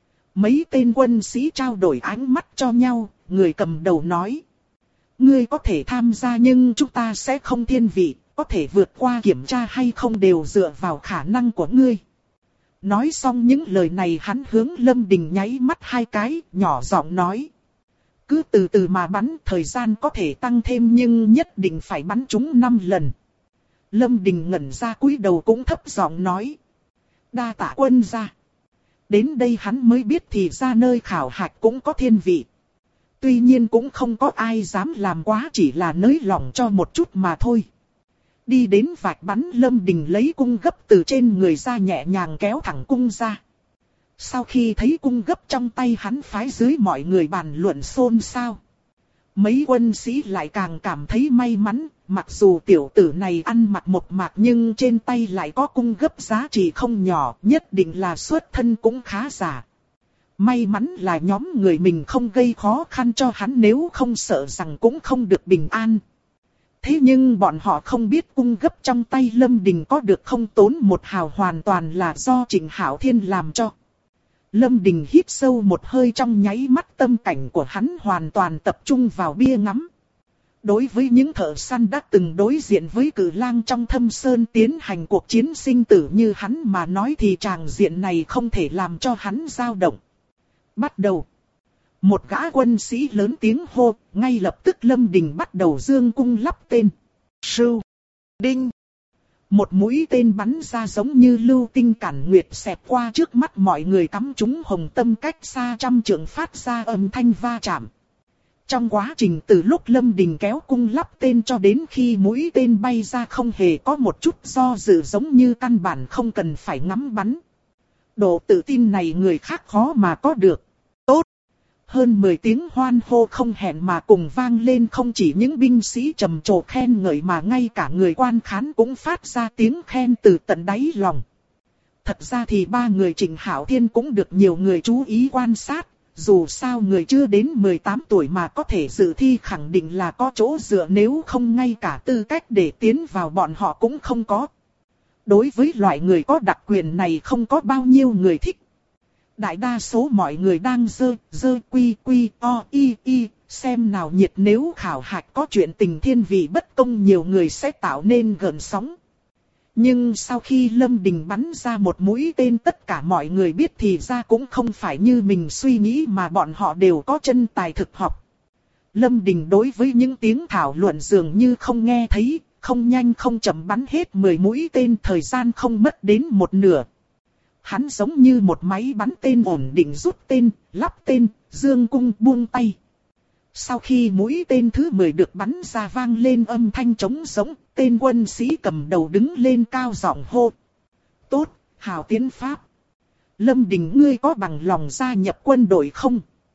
Mấy tên quân sĩ trao đổi ánh mắt cho nhau, người cầm đầu nói: ngươi có thể tham gia nhưng chúng ta sẽ không thiên vị, có thể vượt qua kiểm tra hay không đều dựa vào khả năng của ngươi. Nói xong những lời này hắn hướng Lâm Đình nháy mắt 2 cái, nhỏ giọng nói: cứ từ từ mà bắn, thời gian có thể tăng thêm nhưng nhất định phải bắn trúng 5 lần. Lâm Đình ngẩn ra cúi đầu cũng thấp giọng nói: đa tạ quân gia. Đến đây hắn mới biết thì ra nơi khảo hạch cũng có thiên vị. Tuy nhiên cũng không có ai dám làm quá, chỉ là nới lỏng cho một chút mà thôi. Đi đến vạch bắn, Lâm Đình lấy cung gấp từ trên người ra, nhẹ nhàng kéo thẳng cung ra. Sau khi thấy cung gấp trong tay hắn, phái dưới mọi người bàn luận xôn xao. Mấy quân sĩ lại càng cảm thấy may mắn, mặc dù tiểu tử này ăn mặc một mạc nhưng trên tay lại có cung gấp giá trị không nhỏ, nhất định là xuất thân cũng khá giả. May mắn là nhóm người mình không gây khó khăn cho hắn, nếu không sợ rằng cũng không được bình an. Thế nhưng bọn họ không biết cung gấp trong tay Lâm Đình có được không tốn một hào hoàn toàn là do Trịnh Hạo Thiên làm cho. Lâm Đình hít sâu một hơi, trong nháy mắt tâm cảnh của hắn hoàn toàn tập trung vào bia ngắm. Đối với những thợ săn đã từng đối diện với cử lang trong thâm sơn tiến hành cuộc chiến sinh tử như hắn mà nói thì tràng diện này không thể làm cho hắn dao động. Bắt đầu. Một gã quân sĩ lớn tiếng hô, ngay lập tức Lâm Đình bắt đầu dương cung lắp tên. Sưu. Đinh. Một mũi tên bắn ra giống như lưu tinh cản nguyệt xẹt qua trước mắt mọi người, cắm trúng hồng tâm cách xa 100 trượng, phát ra âm thanh va chạm. Trong quá trình từ lúc Lâm Đình kéo cung lắp tên cho đến khi mũi tên bay ra không hề có một chút do dự, giống như căn bản không cần phải ngắm bắn. Độ tự tin này người khác khó mà có được. Tốt! Hơn 10 tiếng hoan hô không hẹn mà cùng vang lên, không chỉ những binh sĩ trầm trồ khen ngợi mà ngay cả người quan khán cũng phát ra tiếng khen từ tận đáy lòng. Thật ra thì 3 người Trịnh Hạo Thiên cũng được nhiều người chú ý quan sát. Dù sao người chưa đến 18 tuổi mà có thể dự thi khẳng định là có chỗ dựa, nếu không ngay cả tư cách để tiến vào bọn họ cũng không có. Đối với loại người có đặc quyền này không có bao nhiêu người thích. Đại đa số mọi người đang dơ quy o y xem nào nhiệt, nếu khảo hạch có chuyện tình thiên vị bất công nhiều người sẽ tạo nên gợn sóng. Nhưng sau khi Lâm Đình bắn ra một mũi tên, tất cả mọi người biết thì ra cũng không phải như mình suy nghĩ mà bọn họ đều có chân tài thực học. Lâm Đình đối với những tiếng thảo luận dường như không nghe thấy, không nhanh không chậm bắn hết 10 mũi tên, thời gian không mất đến một nửa. Hắn giống như một máy bắn tên ổn định, rút tên, lắp tên, dương cung buông tay. Sau khi mũi tên thứ 10 được bắn ra vang lên âm thanh trống giống, tên quân sĩ cầm đầu đứng lên cao giọng hô. Tốt, hào tiến pháp. Lâm Đình, ngươi có bằng lòng gia nhập quân đội không?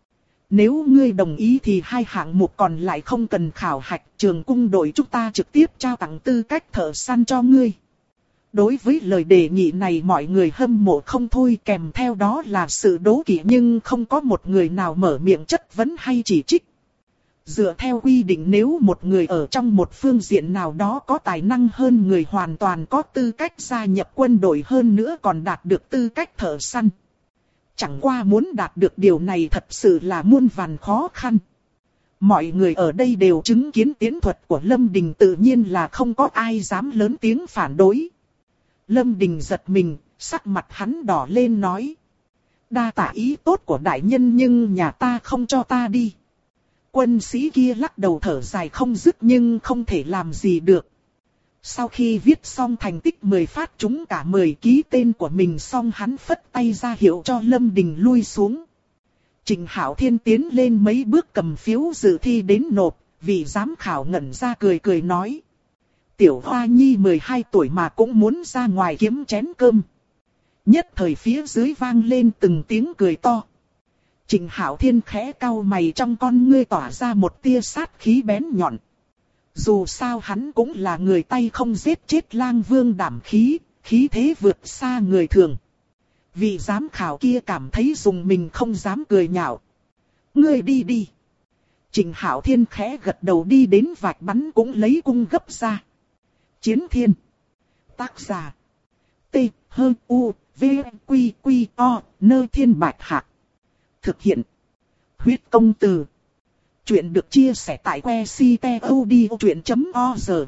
Nếu ngươi đồng ý thì hai hạng mục còn lại không cần khảo hạch, trường cung đội chúng ta trực tiếp trao tặng tư cách thợ săn cho ngươi. Đối với lời đề nghị này mọi người hâm mộ không thôi, kèm theo đó là sự đố kỵ, nhưng không có một người nào mở miệng chất vấn hay chỉ trích. Dựa theo quy định, nếu một người ở trong một phương diện nào đó có tài năng hơn người hoàn toàn có tư cách gia nhập quân đội, hơn nữa còn đạt được tư cách thợ săn. Chẳng qua muốn đạt được điều này thật sự là muôn vàn khó khăn. Mọi người ở đây đều chứng kiến tiến thuật của Lâm Đình, tự nhiên là không có ai dám lớn tiếng phản đối. Lâm Đình giật mình, sắc mặt hắn đỏ lên nói. Đa tạ ý tốt của đại nhân nhưng nhà ta không cho ta đi. Quân sĩ kia lắc đầu thở dài không dứt nhưng không thể làm gì được. Sau khi viết xong thành tích 10 phát trúng cả 10 ký tên của mình xong, hắn phất tay ra hiệu cho Lâm Đình lui xuống. Trịnh Hạo Thiên tiến lên mấy bước cầm phiếu dự thi đến nộp, vị giám khảo ngẩn ra cười cười nói. Tiểu Hoa Nhi 12 tuổi mà cũng muốn ra ngoài kiếm chén cơm. Nhất thời phía dưới vang lên từng tiếng cười to. Trịnh Hạo Thiên khẽ cau mày, trong con ngươi tỏa ra một tia sát khí bén nhọn. Dù sao hắn cũng là người tay không giết chết lang vương đảm khí, khí thế vượt xa người thường. Vị giám khảo kia cảm thấy dùng mình không dám cười nhạo. Ngươi đi đi. Trịnh Hạo Thiên khẽ gật đầu đi đến vạch bắn cũng lấy cung gấp ra. Chiến Thiên. Tác giả. T. H. U. V. Quy. Quy. O. Nơ Thiên Bạch Hạc. Thực hiện. Huyết công từ. Chuyện được chia sẻ tại que ctod.org.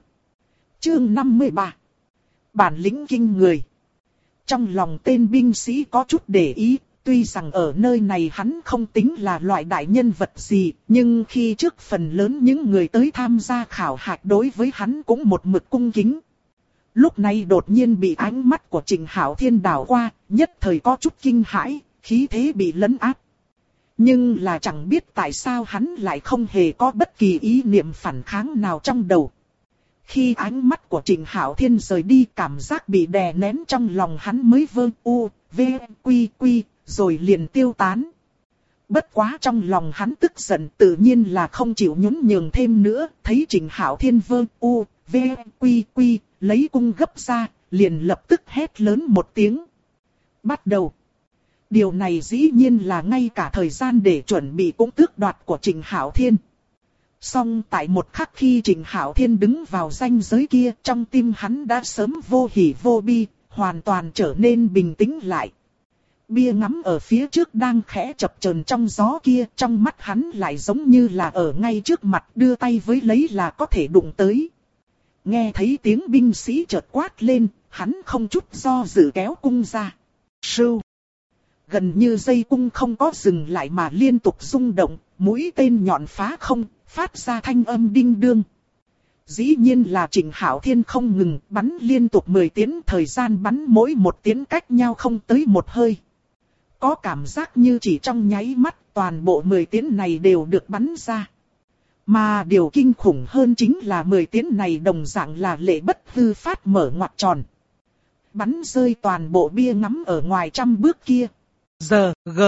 Chương 53. Bản lĩnh kinh người. Trong lòng tên binh sĩ có chút để ý, tuy rằng ở nơi này hắn không tính là loại đại nhân vật gì, nhưng khi trước phần lớn những người tới tham gia khảo hạch đối với hắn cũng một mực cung kính. Lúc này đột nhiên bị ánh mắt của Trịnh Hạo Thiên đảo qua, nhất thời có chút kinh hãi, khí thế bị lấn áp. Nhưng là chẳng biết tại sao hắn lại không hề có bất kỳ ý niệm phản kháng nào trong đầu. Khi ánh mắt của Trịnh Hạo Thiên rời đi, cảm giác bị đè nén trong lòng hắn mới vơ u, v, quy quy, rồi liền tiêu tán. Bất quá trong lòng hắn tức giận tự nhiên là không chịu nhún nhường thêm nữa, thấy Trịnh Hạo Thiên vơ u, v, quy quy, lấy cung gấp ra, liền lập tức hét lớn một tiếng. Bắt đầu. Điều này dĩ nhiên là ngay cả thời gian để chuẩn bị cũng tước đoạt của Trịnh Hạo Thiên. Song tại một khắc khi Trịnh Hạo Thiên đứng vào ranh giới kia, trong tim hắn đã sớm vô hỉ vô bi, hoàn toàn trở nên bình tĩnh lại. Bia ngắm ở phía trước đang khẽ chập chờn trong gió kia, trong mắt hắn lại giống như là ở ngay trước mặt, đưa tay với lấy là có thể đụng tới. Nghe thấy tiếng binh sĩ chợt quát lên, hắn không chút do dự kéo cung ra. Sưu. Gần như dây cung không có dừng lại mà liên tục rung động, mũi tên nhọn phá không, phát ra thanh âm đinh đương. Dĩ nhiên là Trịnh Hạo Thiên không ngừng bắn liên tục 10 tiếng, thời gian bắn mỗi một tiếng cách nhau không tới một hơi. Có cảm giác như chỉ trong nháy mắt toàn bộ 10 tiếng này đều được bắn ra. Mà điều kinh khủng hơn chính là 10 tiếng này đồng dạng là lệ bất hư phát mở ngoặc tròn. Bắn rơi toàn bộ bia ngắm ở ngoài trăm bước kia. Giờ, g.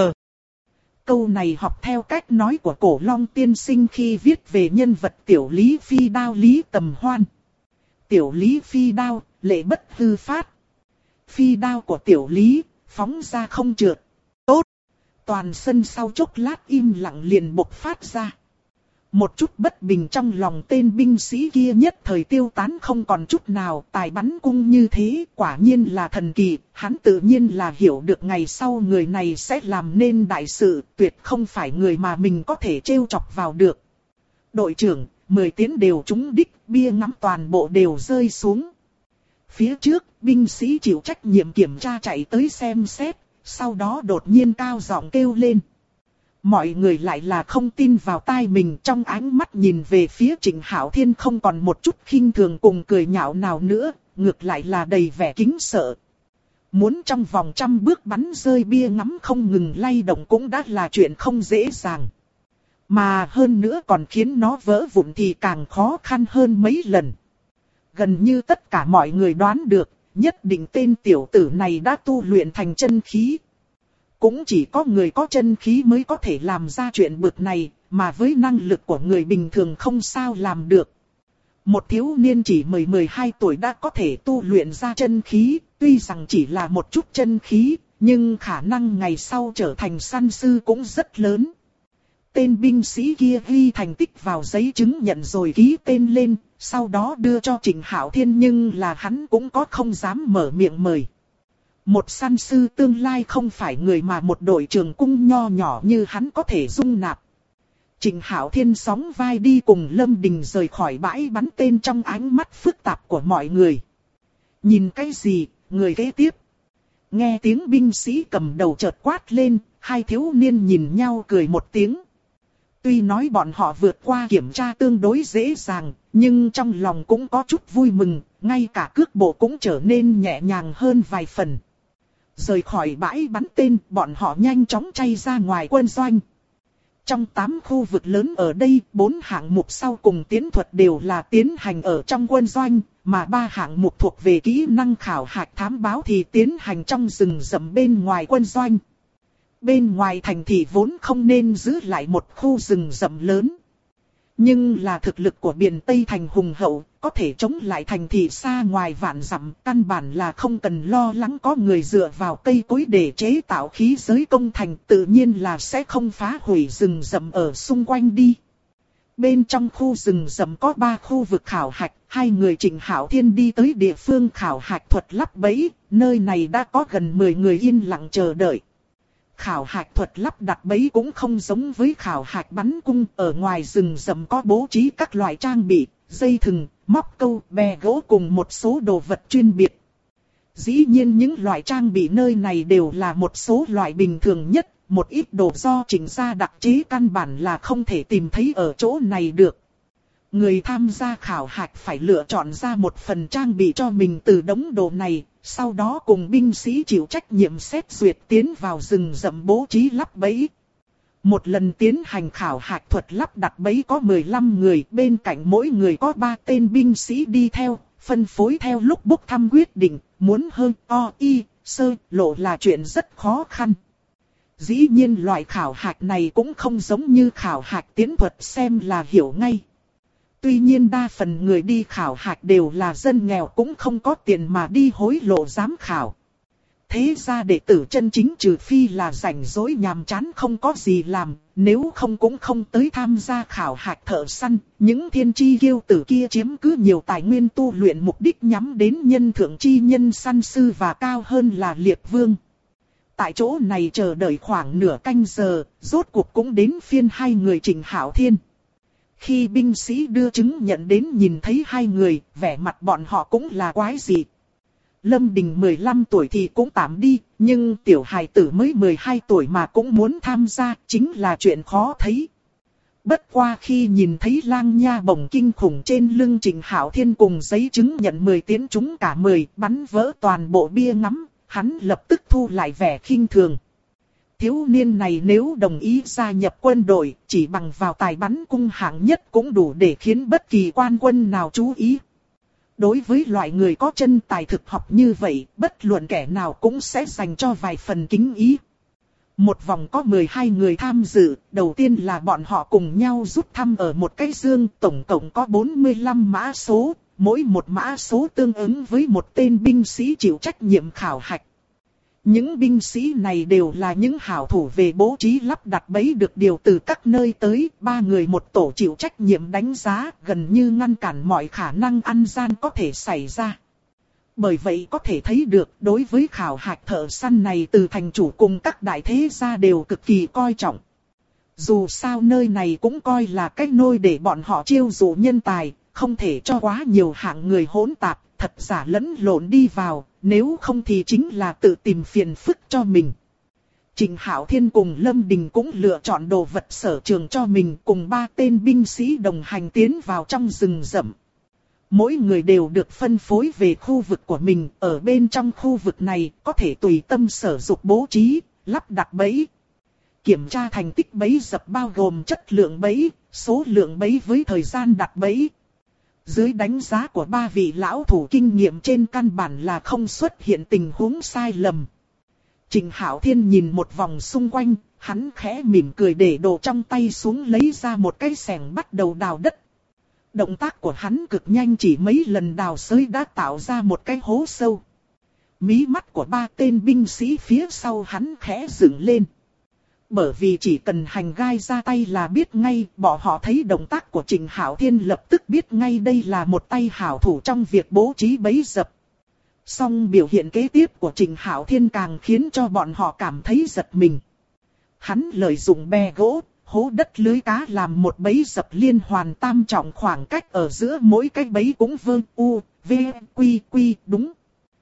Câu này học theo cách nói của Cổ Long tiên sinh khi viết về nhân vật Tiểu Lý Phi Đao Lý Tầm Hoan. Tiểu Lý Phi Đao, lệ bất hư phát. Phi đao của Tiểu Lý, phóng ra không trượt. Tốt. Toàn sân sau chốc lát im lặng liền bộc phát ra. Một chút bất bình trong lòng tên binh sĩ kia nhất thời tiêu tán không còn chút nào. Tài bắn cung như thế quả nhiên là thần kỳ. Hắn tự nhiên là hiểu được ngày sau người này sẽ làm nên đại sự. Tuyệt không phải người mà mình có thể trêu chọc vào được. Đội trưởng, 10 tiếng đều trúng đích, bia ngắm toàn bộ đều rơi xuống. Phía trước, binh sĩ chịu trách nhiệm kiểm tra chạy tới xem xét. Sau đó đột nhiên cao giọng kêu lên. Mọi người lại là không tin vào tai mình, trong ánh mắt nhìn về phía Trịnh Hạo Thiên không còn một chút khinh thường cùng cười nhạo nào nữa, ngược lại là đầy vẻ kính sợ. Muốn trong vòng trăm bước bắn rơi bia ngắm không ngừng lay động cũng đã là chuyện không dễ dàng. Mà hơn nữa còn khiến nó vỡ vụn thì càng khó khăn hơn mấy lần. Gần như tất cả mọi người đoán được, nhất định tên tiểu tử này đã tu luyện thành chân khí. Cũng chỉ có người có chân khí mới có thể làm ra chuyện bực này, mà với năng lực của người bình thường không sao làm được. Một thiếu niên chỉ 10-12 tuổi đã có thể tu luyện ra chân khí, tuy rằng chỉ là một chút chân khí, nhưng khả năng ngày sau trở thành săn sư cũng rất lớn. Tên binh sĩ kia ghi thành tích vào giấy chứng nhận rồi ký tên lên, sau đó đưa cho Trịnh Hạo Thiên, nhưng là hắn cũng có không dám mở miệng mời. Một săn sư tương lai không phải người mà một đội trường cung nho nhỏ như hắn có thể dung nạp. Trịnh Hạo Thiên sóng vai đi cùng Lâm Đình rời khỏi bãi bắn tên trong ánh mắt phức tạp của mọi người. Nhìn cái gì, người kế tiếp. Nghe tiếng binh sĩ cầm đầu chợt quát lên, hai thiếu niên nhìn nhau cười một tiếng. Tuy nói bọn họ vượt qua kiểm tra tương đối dễ dàng, nhưng trong lòng cũng có chút vui mừng, ngay cả cước bộ cũng trở nên nhẹ nhàng hơn vài phần. Rời khỏi bãi bắn tên, bọn họ nhanh chóng chay ra ngoài quân doanh. Trong 8 khu vực lớn ở đây, 4 hạng mục sau cùng tiến thuật đều là tiến hành ở trong quân doanh, mà 3 hạng mục thuộc về kỹ năng khảo hạch thám báo thì tiến hành trong rừng rậm bên ngoài quân doanh. Bên ngoài thành thị vốn không nên giữ lại một khu rừng rậm lớn. Nhưng là thực lực của Biện Tây Thành hùng hậu, có thể chống lại thành thị xa ngoài vạn dặm, căn bản là không cần lo lắng có người dựa vào cây cối để chế tạo khí giới công thành, tự nhiên là sẽ không phá hủy rừng rậm ở xung quanh đi. Bên trong khu rừng rậm có 3 khu vực khảo hạch, hai người Trịnh Hạo Thiên đi tới địa phương khảo hạch thuật lắp bẫy, nơi này đã có gần 10 người yên lặng chờ đợi. Khảo hạch thuật lắp đặt bẫy cũng không giống với khảo hạch bắn cung, ở ngoài rừng rậm có bố trí các loại trang bị, dây thừng, móc câu, bè gỗ cùng một số đồ vật chuyên biệt. Dĩ nhiên những loại trang bị nơi này đều là một số loại bình thường nhất, một ít đồ do Trịnh gia đặc chế căn bản là không thể tìm thấy ở chỗ này được. Người tham gia khảo hạch phải lựa chọn ra một phần trang bị cho mình từ đống đồ này, sau đó cùng binh sĩ chịu trách nhiệm xét duyệt tiến vào rừng rậm bố trí lắp bẫy. Một lần tiến hành khảo hạch thuật lắp đặt bẫy có 15 người, bên cạnh mỗi người có 3 tên binh sĩ đi theo, phân phối theo lúc bốc thăm quyết định, muốn hơn sơ lộ là chuyện rất khó khăn. Dĩ nhiên loại khảo hạch này cũng không giống như khảo hạch tiến thuật xem là hiểu ngay. Tuy nhiên đa phần người đi khảo hạch đều là dân nghèo cũng không có tiền mà đi hối lộ giám khảo. Thế ra đệ tử chân chính trừ phi là rảnh rỗi nhàm chán không có gì làm, nếu không cũng không tới tham gia khảo hạch thợ săn. Những thiên chi kiêu tử kia chiếm cứ nhiều tài nguyên tu luyện, mục đích nhắm đến nhân thượng chi nhân săn sư và cao hơn là liệt vương. Tại chỗ này chờ đợi khoảng nửa canh giờ, rốt cuộc cũng đến phiên hai người Trịnh Hạo Thiên. Khi binh sĩ đưa chứng nhận đến nhìn thấy hai người, vẻ mặt bọn họ cũng là quái dị. Lâm Đình 15 tuổi thì cũng tạm đi, nhưng tiểu hài tử mới 12 tuổi mà cũng muốn tham gia, chính là chuyện khó thấy. Bất qua khi nhìn thấy lang nha bổng kinh khủng trên lưng Trịnh Hạo Thiên cùng giấy chứng nhận 10 tiến trúng cả 10, bắn vỡ toàn bộ bia ngắm, hắn lập tức thu lại vẻ khinh thường. Thiếu niên này nếu đồng ý gia nhập quân đội, chỉ bằng vào tài bắn cung hạng nhất cũng đủ để khiến bất kỳ quan quân nào chú ý. Đối với loại người có chân tài thực học như vậy, bất luận kẻ nào cũng sẽ dành cho vài phần kính ý. Một vòng có 12 người tham dự, đầu tiên là bọn họ cùng nhau rút thăm ở một cái dương, tổng cộng có 45 mã số, mỗi một mã số tương ứng với một tên binh sĩ chịu trách nhiệm khảo hạch. Những binh sĩ này đều là những hảo thủ về bố trí lắp đặt bẫy được điều từ các nơi tới, 3 người một tổ chịu trách nhiệm đánh giá, gần như ngăn cản mọi khả năng ăn gian có thể xảy ra. Bởi vậy có thể thấy được, đối với khảo hạch thợ săn này từ thành chủ cùng các đại thế gia đều cực kỳ coi trọng. Dù sao nơi này cũng coi là cách nôi để bọn họ chiêu dụ nhân tài, không thể cho quá nhiều hạng người hỗn tạp, thật giả lẫn lộn đi vào, nếu không thì chính là tự tìm phiền phức cho mình. Trịnh Hạo Thiên cùng Lâm Đình cũng lựa chọn đồ vật sở trường cho mình, cùng 3 tên binh sĩ đồng hành tiến vào trong rừng rậm. Mỗi người đều được phân phối về khu vực của mình, ở bên trong khu vực này có thể tùy tâm sở dục bố trí, lắp đặt bẫy. Kiểm tra thành tích bẫy dập bao gồm chất lượng bẫy, số lượng bẫy với thời gian đặt bẫy. Dưới đánh giá của 3 vị lão thủ kinh nghiệm trên căn bản là không xuất hiện tình huống sai lầm. Trịnh Hạo Thiên nhìn một vòng xung quanh, hắn khẽ mỉm cười để đồ trong tay xuống lấy ra một cái xẻng bắt đầu đào đất. Động tác của hắn cực nhanh, chỉ mấy lần đào xới đã tạo ra một cái hố sâu. Mí mắt của ba tên binh sĩ phía sau hắn khẽ dựng lên. Bởi vì chỉ cần hành gai ra tay là biết ngay, bọn họ thấy động tác của Trịnh Hạo Thiên lập tức biết ngay đây là một tay hảo thủ trong việc bố trí bẫy dập. Song biểu hiện kế tiếp của Trịnh Hạo Thiên càng khiến cho bọn họ cảm thấy giật mình. Hắn lợi dụng bè gỗ, hố đất lưới cá làm một bẫy dập liên hoàn tam trọng, khoảng cách ở giữa mỗi cái bẫy cũng vương u, v, quy quy đúng.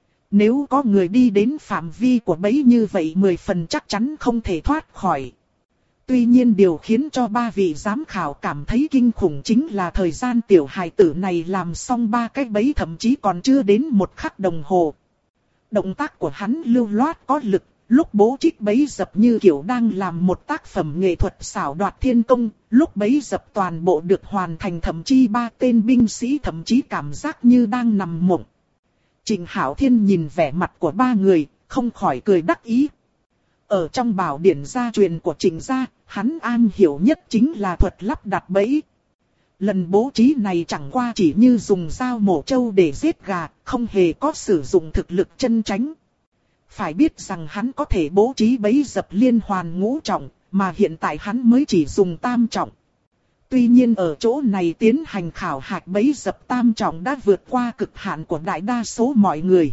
Nếu có người đi đến phạm vi của bẫy như vậy 10 phần chắc chắn không thể thoát khỏi. Tuy nhiên điều khiến cho ba vị giám khảo cảm thấy kinh khủng chính là thời gian tiểu hài tử này làm xong 3 cái bẫy thậm chí còn chưa đến 1 khắc đồng hồ. Động tác của hắn lưu loát có lực, lúc bố trí bẫy dập như kiểu đang làm một tác phẩm nghệ thuật xảo đoạt thiên công, lúc bẫy dập toàn bộ được hoàn thành thậm chí 3 tên binh sĩ thậm chí cảm giác như đang nằm mộng. Trịnh Hạo Thiên nhìn vẻ mặt của 3 người, không khỏi cười đắc ý. Ở trong bảo điển gia truyền của Trịnh gia, hắn am hiểu nhất chính là thuật lắp đặt bẫy. Lần bố trí này chẳng qua chỉ như dùng dao mổ trâu để giết gà, không hề có sử dụng thực lực chân chánh. Phải biết rằng hắn có thể bố trí bẫy dập liên hoàn ngũ trọng, mà hiện tại hắn mới chỉ dùng tam trọng. Tuy nhiên ở chỗ này tiến hành khảo hạch bẫy dập tam trọng đã vượt qua cực hạn của đại đa số mọi người.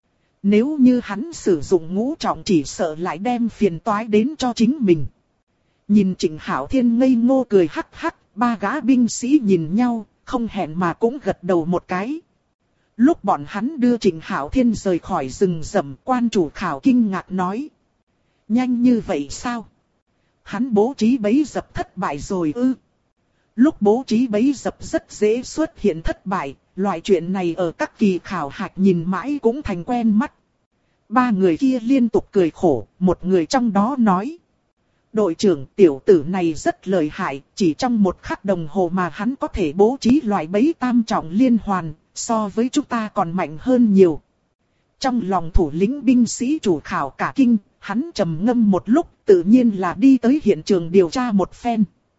Nếu như hắn sử dụng ngũ trọng chỉ sợ lại đem phiền toái đến cho chính mình. Nhìn Trịnh Hạo Thiên ngây ngô cười hắc hắc, 3 gã binh sĩ nhìn nhau, không hẹn mà cũng gật đầu một cái. Lúc bọn hắn đưa Trịnh Hạo Thiên rời khỏi rừng rậm, quan chủ khảo kinh ngạc nói. Nhanh như vậy sao? Hắn bố trí bẫy dập thất bại rồi ư? Lúc bố trí bẫy dập rất dễ xuất hiện thất bại, loại chuyện này ở các kỳ khảo hạch nhìn mãi cũng thành quen mắt. 3 người kia liên tục cười khổ, một người trong đó nói. Đội trưởng, tiểu tử này rất lợi hại, chỉ trong 1 khắc đồng hồ mà hắn có thể bố trí loại bẫy tam trọng liên hoàn, so với chúng ta còn mạnh hơn nhiều. Trong lòng thủ lĩnh binh sĩ chủ khảo cả kinh, hắn trầm ngâm một lúc, tự nhiên là đi tới hiện trường điều tra một phen.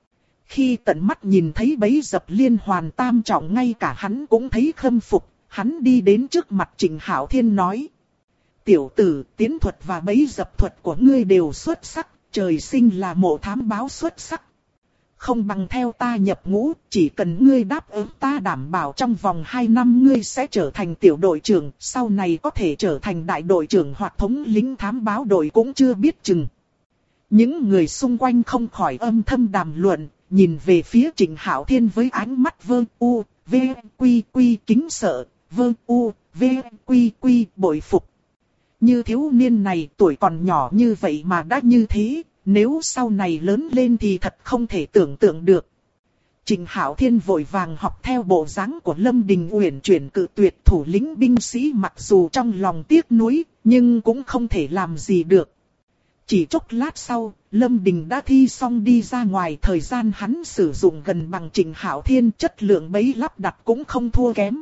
Khi tận mắt nhìn thấy bẫy dập liên hoàn tam trọng, ngay cả hắn cũng thấy khâm phục, hắn đi đến trước mặt Trịnh Hạo Thiên nói. Tiểu tử, tiến thuật và bẫy dập thuật của ngươi đều xuất sắc, trời sinh là mộ thám báo xuất sắc. Không bằng theo ta nhập ngũ, chỉ cần ngươi đáp ứng ta đảm bảo trong vòng 2 năm ngươi sẽ trở thành tiểu đội trưởng, sau này có thể trở thành đại đội trưởng hoặc thống lĩnh thám báo đội cũng chưa biết chừng. Những người xung quanh không khỏi âm thầm đàm luận, nhìn về phía Trịnh Hạo Thiên với ánh mắt vơ u, v, quy quy kính sợ, vơ u, v, quy quy bội phục. Như thiếu niên này tuổi còn nhỏ như vậy mà đã như thế, nếu sau này lớn lên thì thật không thể tưởng tượng được. Trịnh Hạo Thiên vội vàng học theo bộ dáng của Lâm Đình Uyển chuyển cự tuyệt thủ lĩnh binh sĩ, mặc dù trong lòng tiếc nuối, nhưng cũng không thể làm gì được. Chỉ chốc lát sau, Lâm Đình đã thi xong đi ra ngoài, thời gian hắn sử dụng gần bằng Trịnh Hạo Thiên, chất lượng bẫy lắp đặt cũng không thua kém.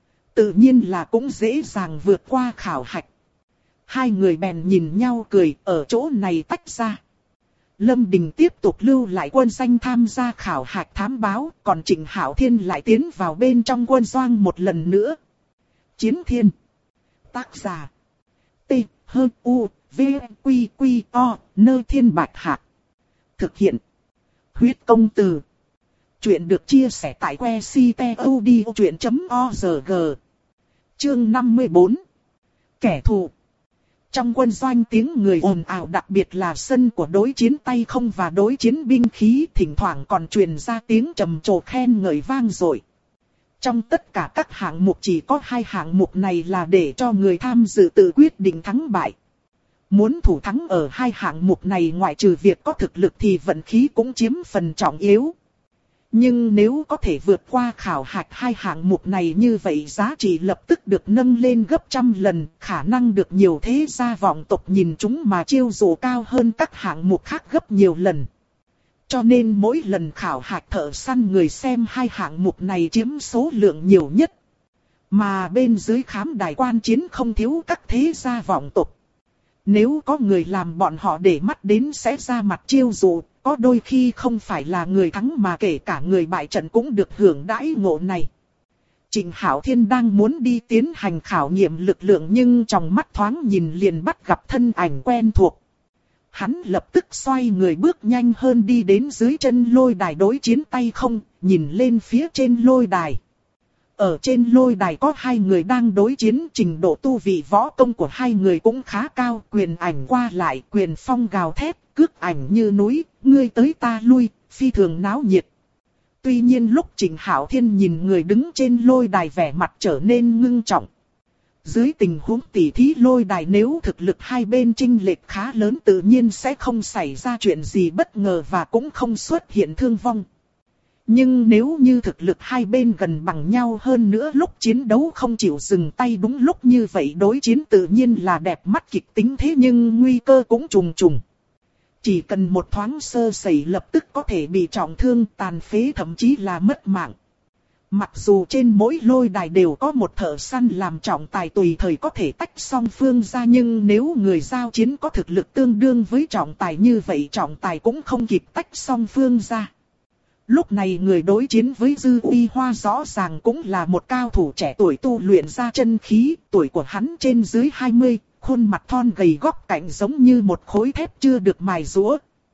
Tự nhiên là cũng dễ dàng vượt qua khảo hạch. 2 người bèn nhìn nhau cười, ở chỗ này tách ra. Lâm Đình tiếp tục lưu lại quân danh tham gia khảo hạch thám báo, còn Trịnh Hạo Thiên lại tiến vào bên trong quân doanh một lần nữa. Chiến Thiên. Tác giả. T, H, U, V, Quy, Quy, O, Nơ Thiên Bạch Hạc. Thực hiện. Huyết công từ. Chuyện được chia sẻ tại que ctod.org. Chương 54. Kẻ thù. Trong quân doanh tiếng người ồn ào, đặc biệt là sân của đối chiến tay không và đối chiến binh khí, thỉnh thoảng còn truyền ra tiếng trầm trồ khen ngợi vang dội. Trong tất cả các hạng mục chỉ có 2 hạng mục này là để cho người tham dự tự quyết định thắng bại. Muốn thủ thắng ở 2 hạng mục này, ngoại trừ việc có thực lực thì vận khí cũng chiếm phần trọng yếu. Nhưng nếu có thể vượt qua khảo hạch 2 hạng mục này, như vậy giá trị lập tức được nâng lên gấp trăm lần, khả năng được nhiều thế gia vọng tộc nhìn chúng mà chiêu dụ cao hơn các hạng mục khác gấp nhiều lần. Cho nên mỗi lần khảo hạch thợ săn, người xem 2 hạng mục này chiếm số lượng nhiều nhất. Mà bên dưới khám đài quan chiến không thiếu các thế gia vọng tộc. Nếu có người làm bọn họ để mắt đến sẽ ra mặt chiêu dụ, có đôi khi không phải là người thắng mà kể cả người bại trận cũng được hưởng đãi ngộ này. Trịnh Hạo Thiên đang muốn đi tiến hành khảo nghiệm lực lượng nhưng trong mắt thoáng nhìn liền bắt gặp thân ảnh quen thuộc. Hắn lập tức xoay người bước nhanh hơn đi đến dưới chân lôi đài đối chiến tay không, nhìn lên phía trên lôi đài. Ở trên lôi đài có hai người đang đối chiến, trình độ tu vị võ công của hai người cũng khá cao, quyền ảnh qua lại, quyền phong gào thét, cước ảnh như núi, ngươi tới ta lui, phi thường náo nhiệt. Tuy nhiên lúc Trịnh Hạo Thiên nhìn người đứng trên lôi đài vẻ mặt trở nên ngưng trọng. Dưới tình huống tỉ thí lôi đài nếu thực lực hai bên chênh lệch khá lớn tự nhiên sẽ không xảy ra chuyện gì bất ngờ và cũng không xuất hiện thương vong. Nhưng nếu như thực lực hai bên gần bằng nhau hơn nữa lúc chiến đấu không chịu dừng tay đúng lúc như vậy đối chiến tự nhiên là đẹp mắt kịch tính thế nhưng nguy cơ cũng trùng trùng. Chỉ cần một thoáng sơ sẩy lập tức có thể bị trọng thương, tàn phế thậm chí là mất mạng. Mặc dù trên mỗi lôi đài đều có một thợ săn làm trọng tài tùy thời có thể tách song phương ra nhưng nếu người giao chiến có thực lực tương đương với trọng tài như vậy trọng tài cũng không kịp tách song phương ra. Lúc này người đối chiến với Dư Uy Hoa rõ ràng cũng là một cao thủ trẻ tuổi tu luyện ra chân khí, tuổi của hắn trên dưới 20, khuôn mặt thon gầy góc cạnh giống như một khối thép chưa được mài rũa.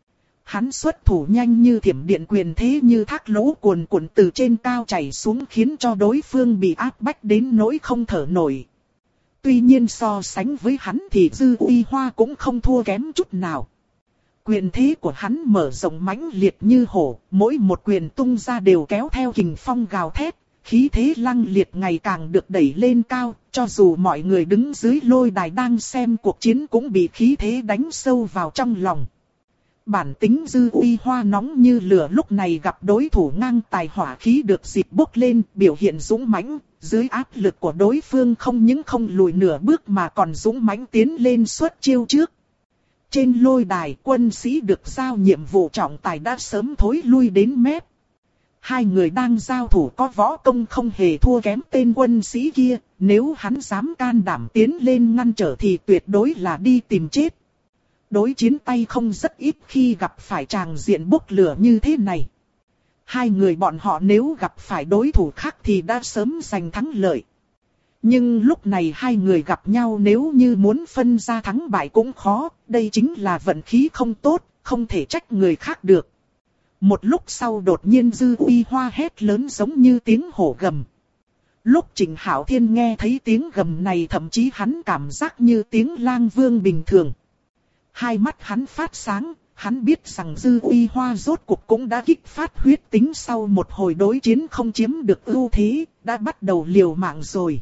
Hắn xuất thủ nhanh như thiểm điện quyền thế như thác lũ cuồn cuộn từ trên cao chảy xuống khiến cho đối phương bị áp bách đến nỗi không thở nổi. Tuy nhiên so sánh với hắn thì Dư Uy Hoa cũng không thua kém chút nào. Quyền thế của hắn mở rộng mãnh liệt như hổ, mỗi một quyền tung ra đều kéo theo kình phong gào thét, khí thế lăng liệt ngày càng được đẩy lên cao, cho dù mọi người đứng dưới lôi đài đang xem cuộc chiến cũng bị khí thế đánh sâu vào trong lòng. Bản tính Dư Uy Hoa nóng như lửa lúc này gặp đối thủ ngang tài hỏa khí được dịp bốc lên, biểu hiện dũng mãnh, dưới áp lực của đối phương không những không lùi nửa bước mà còn dũng mãnh tiến lên xuất chiêu trước. Trên lôi đài quân sĩ được giao nhiệm vụ trọng tài đã sớm thối lui đến mép. Hai người đang giao thủ có võ công không hề thua kém tên quân sĩ kia, nếu hắn dám can đảm tiến lên ngăn trở thì tuyệt đối là đi tìm chết. Đối chiến tay không rất ít khi gặp phải tràng diện bốc lửa như thế này. Hai người bọn họ nếu gặp phải đối thủ khác thì đã sớm giành thắng lợi. Nhưng lúc này hai người gặp nhau nếu như muốn phân ra thắng bại cũng khó, đây chính là vận khí không tốt, không thể trách người khác được. Một lúc sau đột nhiên Dư Uy Hoa hét lớn giống như tiếng hổ gầm. Lúc Trịnh Hạo Thiên nghe thấy tiếng gầm này thậm chí hắn cảm giác như tiếng lang vương bình thường. Hai mắt hắn phát sáng, hắn biết rằng Dư Uy Hoa rốt cuộc cũng đã kích phát huyết tính sau một hồi đối chiến không chiếm được ưu thế, đã bắt đầu liều mạng rồi.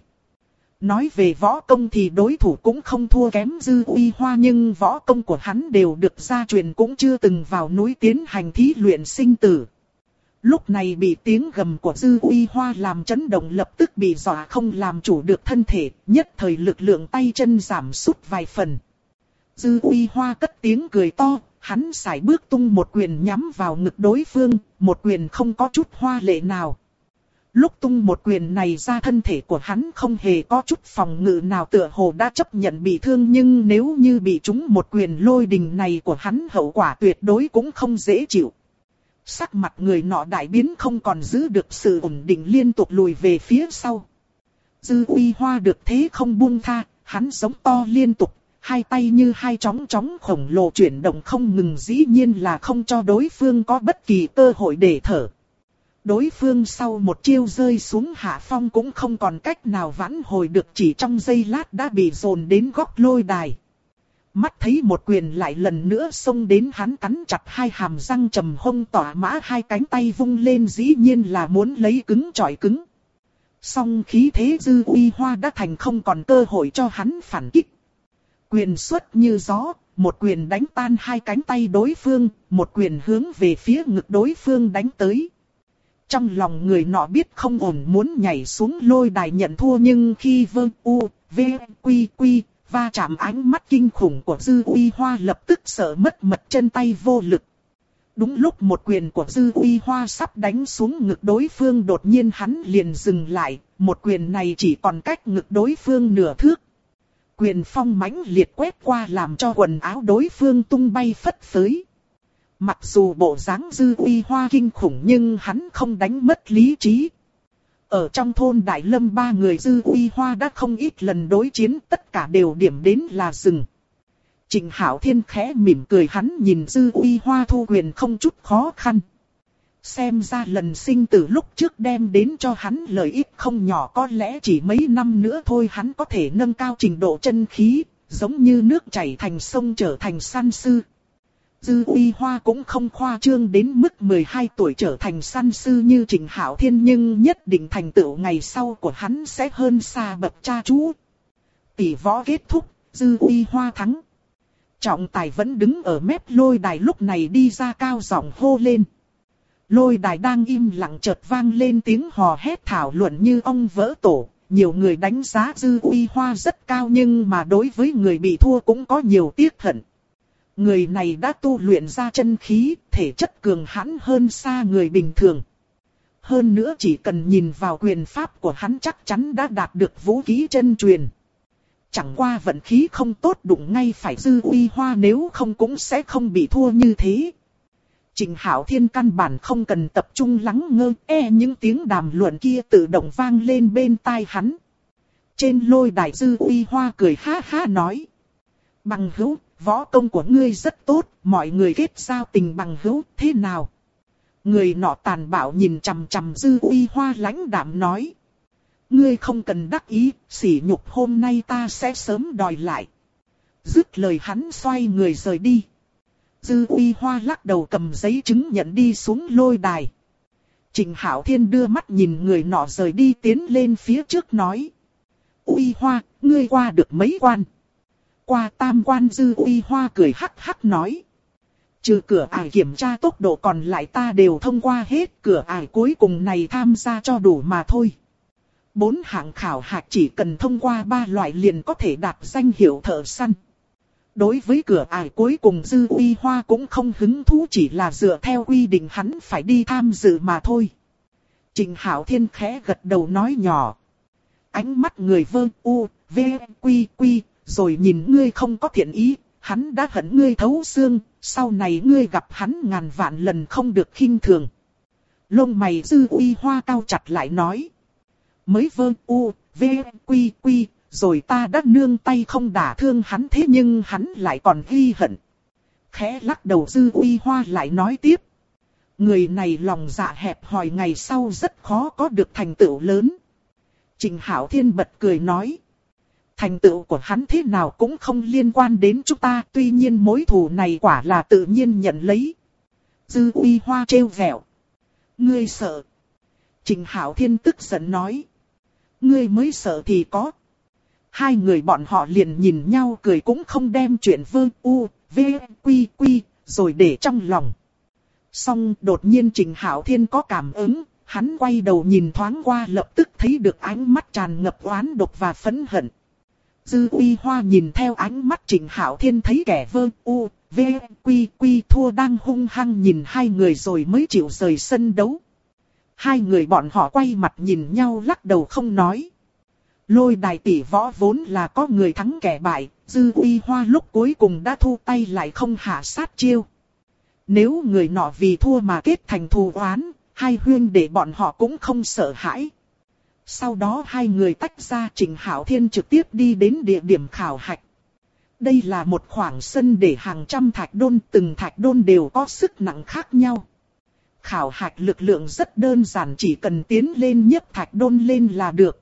Nói về võ công thì đối thủ cũng không thua kém Dư Uy Hoa nhưng võ công của hắn đều được gia truyền cũng chưa từng vào núi tiến hành thí luyện sinh tử. Lúc này bị tiếng gầm của Dư Uy Hoa làm chấn động lập tức bị dọa không làm chủ được thân thể, nhất thời lực lượng tay chân giảm sút vài phần. Dư Uy Hoa cất tiếng cười to, hắn sải bước tung một quyền nhắm vào ngực đối phương, một quyền không có chút hoa lệ nào. Lúc tung một quyền này ra thân thể của hắn không hề có chút phòng ngự nào tựa hồ đã chấp nhận bị thương nhưng nếu như bị trúng một quyền lôi đình này của hắn hậu quả tuyệt đối cũng không dễ chịu. Sắc mặt người nọ đại biến không còn giữ được sự ổn định liên tục lùi về phía sau. Dư Uy Hoa được thế không buông tha, hắn giống to liên tục, hai tay như hai chóng khổng lồ chuyển động không ngừng dĩ nhiên là không cho đối phương có bất kỳ cơ hội để thở. Đối phương sau một chiêu rơi xuống hạ phong cũng không còn cách nào vãn hồi được chỉ trong giây lát đã bị dồn đến góc lôi đài. Mắt thấy một quyền lại lần nữa xông đến hắn cắn chặt hai hàm răng trầm hông tỏa mã hai cánh tay vung lên dĩ nhiên là muốn lấy cứng chọi cứng. Song khí thế Dư Uy Hoa đã thành không còn cơ hội cho hắn phản kích. Quyền xuất như gió, một quyền đánh tan hai cánh tay đối phương, một quyền hướng về phía ngực đối phương đánh tới. Trong lòng người nọ biết không ổn muốn nhảy xuống lôi đài nhận thua nhưng khi quy va chạm ánh mắt kinh khủng của Dư Uy Hoa lập tức sợ mất mật chân tay vô lực. Đúng lúc một quyền của Dư Uy Hoa sắp đánh xuống ngực đối phương đột nhiên hắn liền dừng lại, một quyền này chỉ còn cách ngực đối phương nửa thước. Quyền phong mãnh liệt quét qua làm cho quần áo đối phương tung bay phất phới. Mặc dù bộ dáng Dư Uy Hoa kinh khủng nhưng hắn không đánh mất lý trí. Ở trong thôn Đại Lâm ba người Dư Uy Hoa đã không ít lần đối chiến, tất cả đều điểm đến là dừng. Trịnh Hạo Thiên khẽ mỉm cười, hắn nhìn Dư Uy Hoa thu quyền không chút khó khăn. Xem ra lần sinh tử lúc trước đem đến cho hắn lợi ích không nhỏ, có lẽ chỉ mấy năm nữa thôi hắn có thể nâng cao trình độ chân khí, giống như nước chảy thành sông trở thành săn sư. Dư Uy Hoa cũng không khoa trương đến mức 12 tuổi trở thành săn sư như Trịnh Hạo Thiên, nhưng nhất định thành tựu ngày sau của hắn sẽ hơn xa bậc cha chú. Tỷ võ kết thúc, Dư Uy Hoa thắng. Trọng tài vẫn đứng ở mép lôi đài lúc này đi ra cao giọng hô lên. Lôi đài đang im lặng chợt vang lên tiếng hò hét thảo luận như ong vỡ tổ. Nhiều người đánh giá Dư Uy Hoa rất cao nhưng mà đối với người bị thua cũng có nhiều tiếc hận. Người này đã tu luyện ra chân khí, thể chất cường hãn hơn xa người bình thường. Hơn nữa chỉ cần nhìn vào quyền pháp của hắn chắc chắn đã đạt được vũ khí chân truyền. Chẳng qua vận khí không tốt đụng ngay phải Dư Uy Hoa, nếu không cũng sẽ không bị thua như thế. Trịnh Hạo Thiên căn bản không cần tập trung lắng nghe, những tiếng đàm luận kia tự động vang lên bên tai hắn. Trên lôi đài Dư Uy Hoa cười ha ha nói. Bằng hữu, võ công của ngươi rất tốt, mọi người kết giao tình bằng hữu, thế nào? Người nọ tàn bạo nhìn chằm chằm Dư Uy Hoa lãnh đạm nói. Ngươi không cần đắc ý, sỉ nhục hôm nay ta sẽ sớm đòi lại. Dứt lời hắn xoay người rời đi. Dư Uy Hoa lắc đầu cầm giấy chứng nhận đi xuống lôi đài. Trịnh Hạo Thiên đưa mắt nhìn người nọ rời đi, tiến lên phía trước nói. Uy Hoa, ngươi qua được mấy quan? Qua tam quan. Dư Uy Hoa cười hắc hắc nói. Trừ cửa ải kiểm tra tốc độ còn lại ta đều thông qua hết, cửa ải cuối cùng này tham gia cho đủ mà thôi. 4 hạng khảo hạch chỉ cần thông qua 3 loại liền có thể đạt danh hiệu thợ săn. Đối với cửa ải cuối cùng Dư Uy Hoa cũng không hứng thú, chỉ là dựa theo quy định hắn phải đi tham dự mà thôi. Trịnh Hạo Thiên khẽ gật đầu nói nhỏ. Ánh mắt người vơ u, v, quy quy, rồi nhìn ngươi không có thiện ý, hắn đã hận ngươi thấu xương, sau này ngươi gặp hắn ngàn vạn lần không được khinh thường. Lông mày Dư Uy Hoa cau chặt lại nói. Mới vơ u, v, quy quy, rồi ta đã nương tay không đả thương hắn, thế nhưng hắn lại còn ghi hận. Khẽ lắc đầu Dư Uy Hoa lại nói tiếp. Người này lòng dạ hẹp hòi, ngày sau rất khó có được thành tựu lớn. Trịnh Hạo Thiên bật cười nói. Thành tựu của hắn thế nào cũng không liên quan đến chúng ta, tuy nhiên mối thù này quả là tự nhiên nhận lấy. Dư Uy Hoa trêu vẹo. Ngươi sợ? Trịnh Hạo Thiên tức giận nói. Ngươi mới sợ thì có. Hai người bọn họ liền nhìn nhau cười cũng không đem chuyện vơ u, v, quy quy, rồi để trong lòng. Xong đột nhiên Trịnh Hạo Thiên có cảm ứng, hắn quay đầu nhìn thoáng qua lập tức thấy được ánh mắt tràn ngập oán độc và phẫn hận. Dư Uy Hoa nhìn theo ánh mắt Trịnh Hạo Thiên thấy kẻ vơ u, v, quy quy thua đang hung hăng nhìn hai người rồi mới chịu rời sân đấu. Hai người bọn họ quay mặt nhìn nhau lắc đầu không nói. Lôi đài tỷ võ vốn là có người thắng kẻ bại, Dư Uy Hoa lúc cuối cùng đã thu tay lại không hạ sát chiêu. Nếu người nọ vì thua mà kết thành thù oán, hai huynh đệ bọn họ cũng không sợ hãi. Sau đó hai người tách ra, Trịnh Hạo Thiên trực tiếp đi đến địa điểm khảo hạch. Đây là một khoảng sân để hàng trăm thạch đôn, từng thạch đôn đều có sức nặng khác nhau. Khảo hạch lực lượng rất đơn giản, chỉ cần tiến lên nhấc thạch đôn lên là được.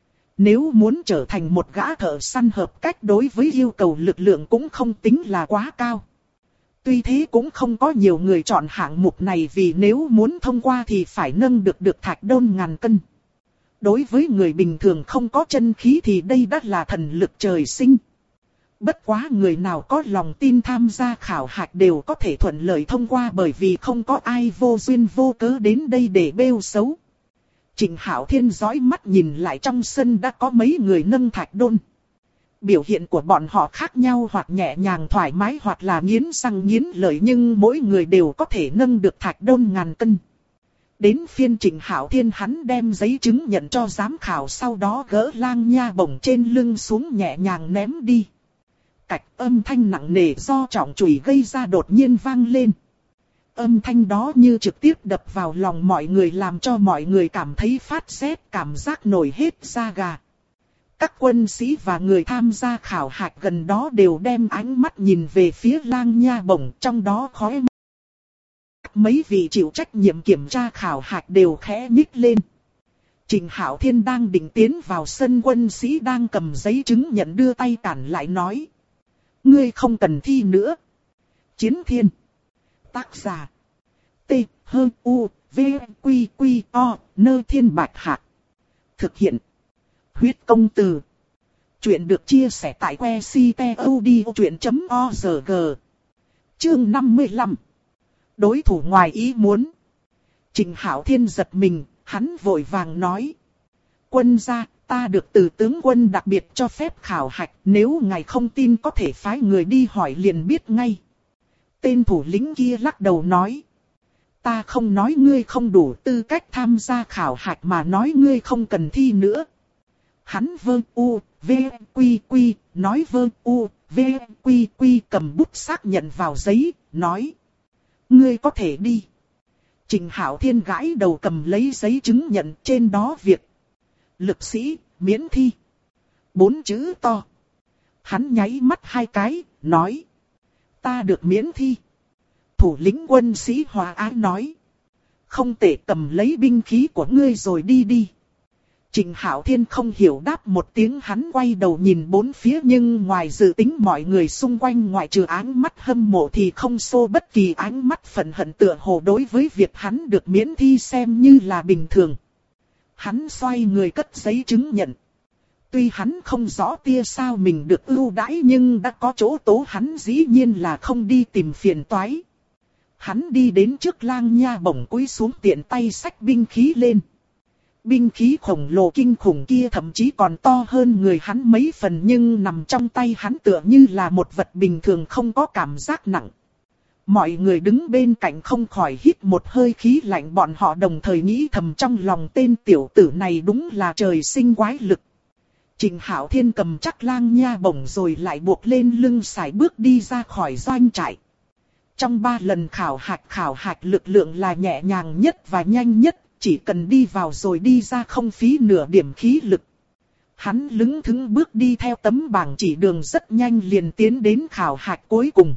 Nếu muốn trở thành một gã thợ săn hợp cách, đối với yêu cầu lực lượng cũng không tính là quá cao. Tuy thế cũng không có nhiều người chọn hạng mục này, vì nếu muốn thông qua thì phải nâng được thạch đôn ngàn cân. Đối với người bình thường không có chân khí thì đây đã là thần lực trời sinh. Bất quá người nào có lòng tin tham gia khảo hạch đều có thể thuận lợi thông qua, bởi vì không có ai vô duyên vô cớ đến đây để bêu xấu. Trịnh Hạo Thiên dõi mắt nhìn lại trong sân đã có mấy người nâng thạch đôn. Biểu hiện của bọn họ khác nhau, hoặc nhẹ nhàng thoải mái hoặc là nghiến răng nghiến lợi, nhưng mỗi người đều có thể nâng được thạch đôn ngàn cân. Đến phiên Trịnh Hạo Thiên, hắn đem giấy chứng nhận cho giám khảo, sau đó gỡ Lang Nha Bổng trên lưng xuống nhẹ nhàng ném đi. Cạch, âm thanh nặng nề do trọng chùy gây ra đột nhiên vang lên. Âm thanh đó như trực tiếp đập vào lòng mọi người, làm cho mọi người cảm thấy phát rét, cảm giác nổi hết da gà. Các quân sĩ và người tham gia khảo hạch gần đó đều đem ánh mắt nhìn về phía Lang Nha Bổng, trong đó khóe mắt mấy vị chịu trách nhiệm kiểm tra khảo hạch đều khẽ nhích lên. Trịnh Hạo Thiên đang định tiến vào sân, quân sĩ đang cầm giấy chứng nhận đưa tay cản lại nói: ngươi không cần thi nữa. Chiến Thiên. Tác giả: T H U V Q Q O Nơ Thiên Bạch Hạc. Thực hiện: Huyết Công Từ. Chuyện được chia sẻ tại que ctod.org. Chương 55. Đối thủ ngoài ý muốn. Trịnh Hạo Thiên giật mình, hắn vội vàng nói: quân gia, ta được từ tướng quân đặc biệt cho phép khảo hạch, nếu ngài không tin có thể phái người đi hỏi liền biết ngay. Tên thủ lĩnh kia lắc đầu nói: ta không nói ngươi không đủ tư cách tham gia khảo hạch, mà nói ngươi không cần thi nữa. Hắn vơ u, v, quy quy, nói vơ u, v, quy quy, cầm bút xác nhận vào giấy, nói: ngươi có thể đi. Trịnh Hạo Thiên gãi đầu cầm lấy giấy chứng nhận, trên đó việc lực sĩ, miễn thi. 4 chữ to. Hắn nháy mắt 2 cái, nói: ta được miễn thi. Thủ lĩnh quân sĩ hòa ái nói: không tệ, cầm lấy binh khí của ngươi rồi đi đi. Trịnh Hạo Thiên không hiểu đáp một tiếng, hắn quay đầu nhìn bốn phía, nhưng ngoài dự tính mọi người xung quanh ngoại trừ ánh mắt hâm mộ thì không xô bất kỳ ánh mắt phẫn hận, tựa hồ đối với việc hắn được miễn thi xem như là bình thường. Hắn xoay người cất giấy chứng nhận. Tuy hắn không rõ tia sao mình được ưu đãi, nhưng đã có chỗ tố, hắn dĩ nhiên là không đi tìm phiền toái. Hắn đi đến trước Lang Nha Bổng, cúi xuống tiện tay xách binh khí lên. Binh khí khổng lồ kinh khủng kia thậm chí còn to hơn người hắn mấy phần, nhưng nằm trong tay hắn tựa như là một vật bình thường, không có cảm giác nặng. Mọi người đứng bên cạnh không khỏi hít một hơi khí lạnh, bọn họ đồng thời nghĩ thầm trong lòng, tên tiểu tử này đúng là trời sinh quái lực. Trịnh Hạo Thiên cầm chắc Lang Nha Bổng rồi lại buộc lên lưng, sải bước đi ra khỏi doanh trại. Trong 3 lần khảo hạch lực lượng là nhẹ nhàng nhất và nhanh nhất, chỉ cần đi vào rồi đi ra không phí nửa điểm khí lực. Hắn lững thững bước đi theo tấm bảng chỉ đường, rất nhanh liền tiến đến khảo hạch cuối cùng.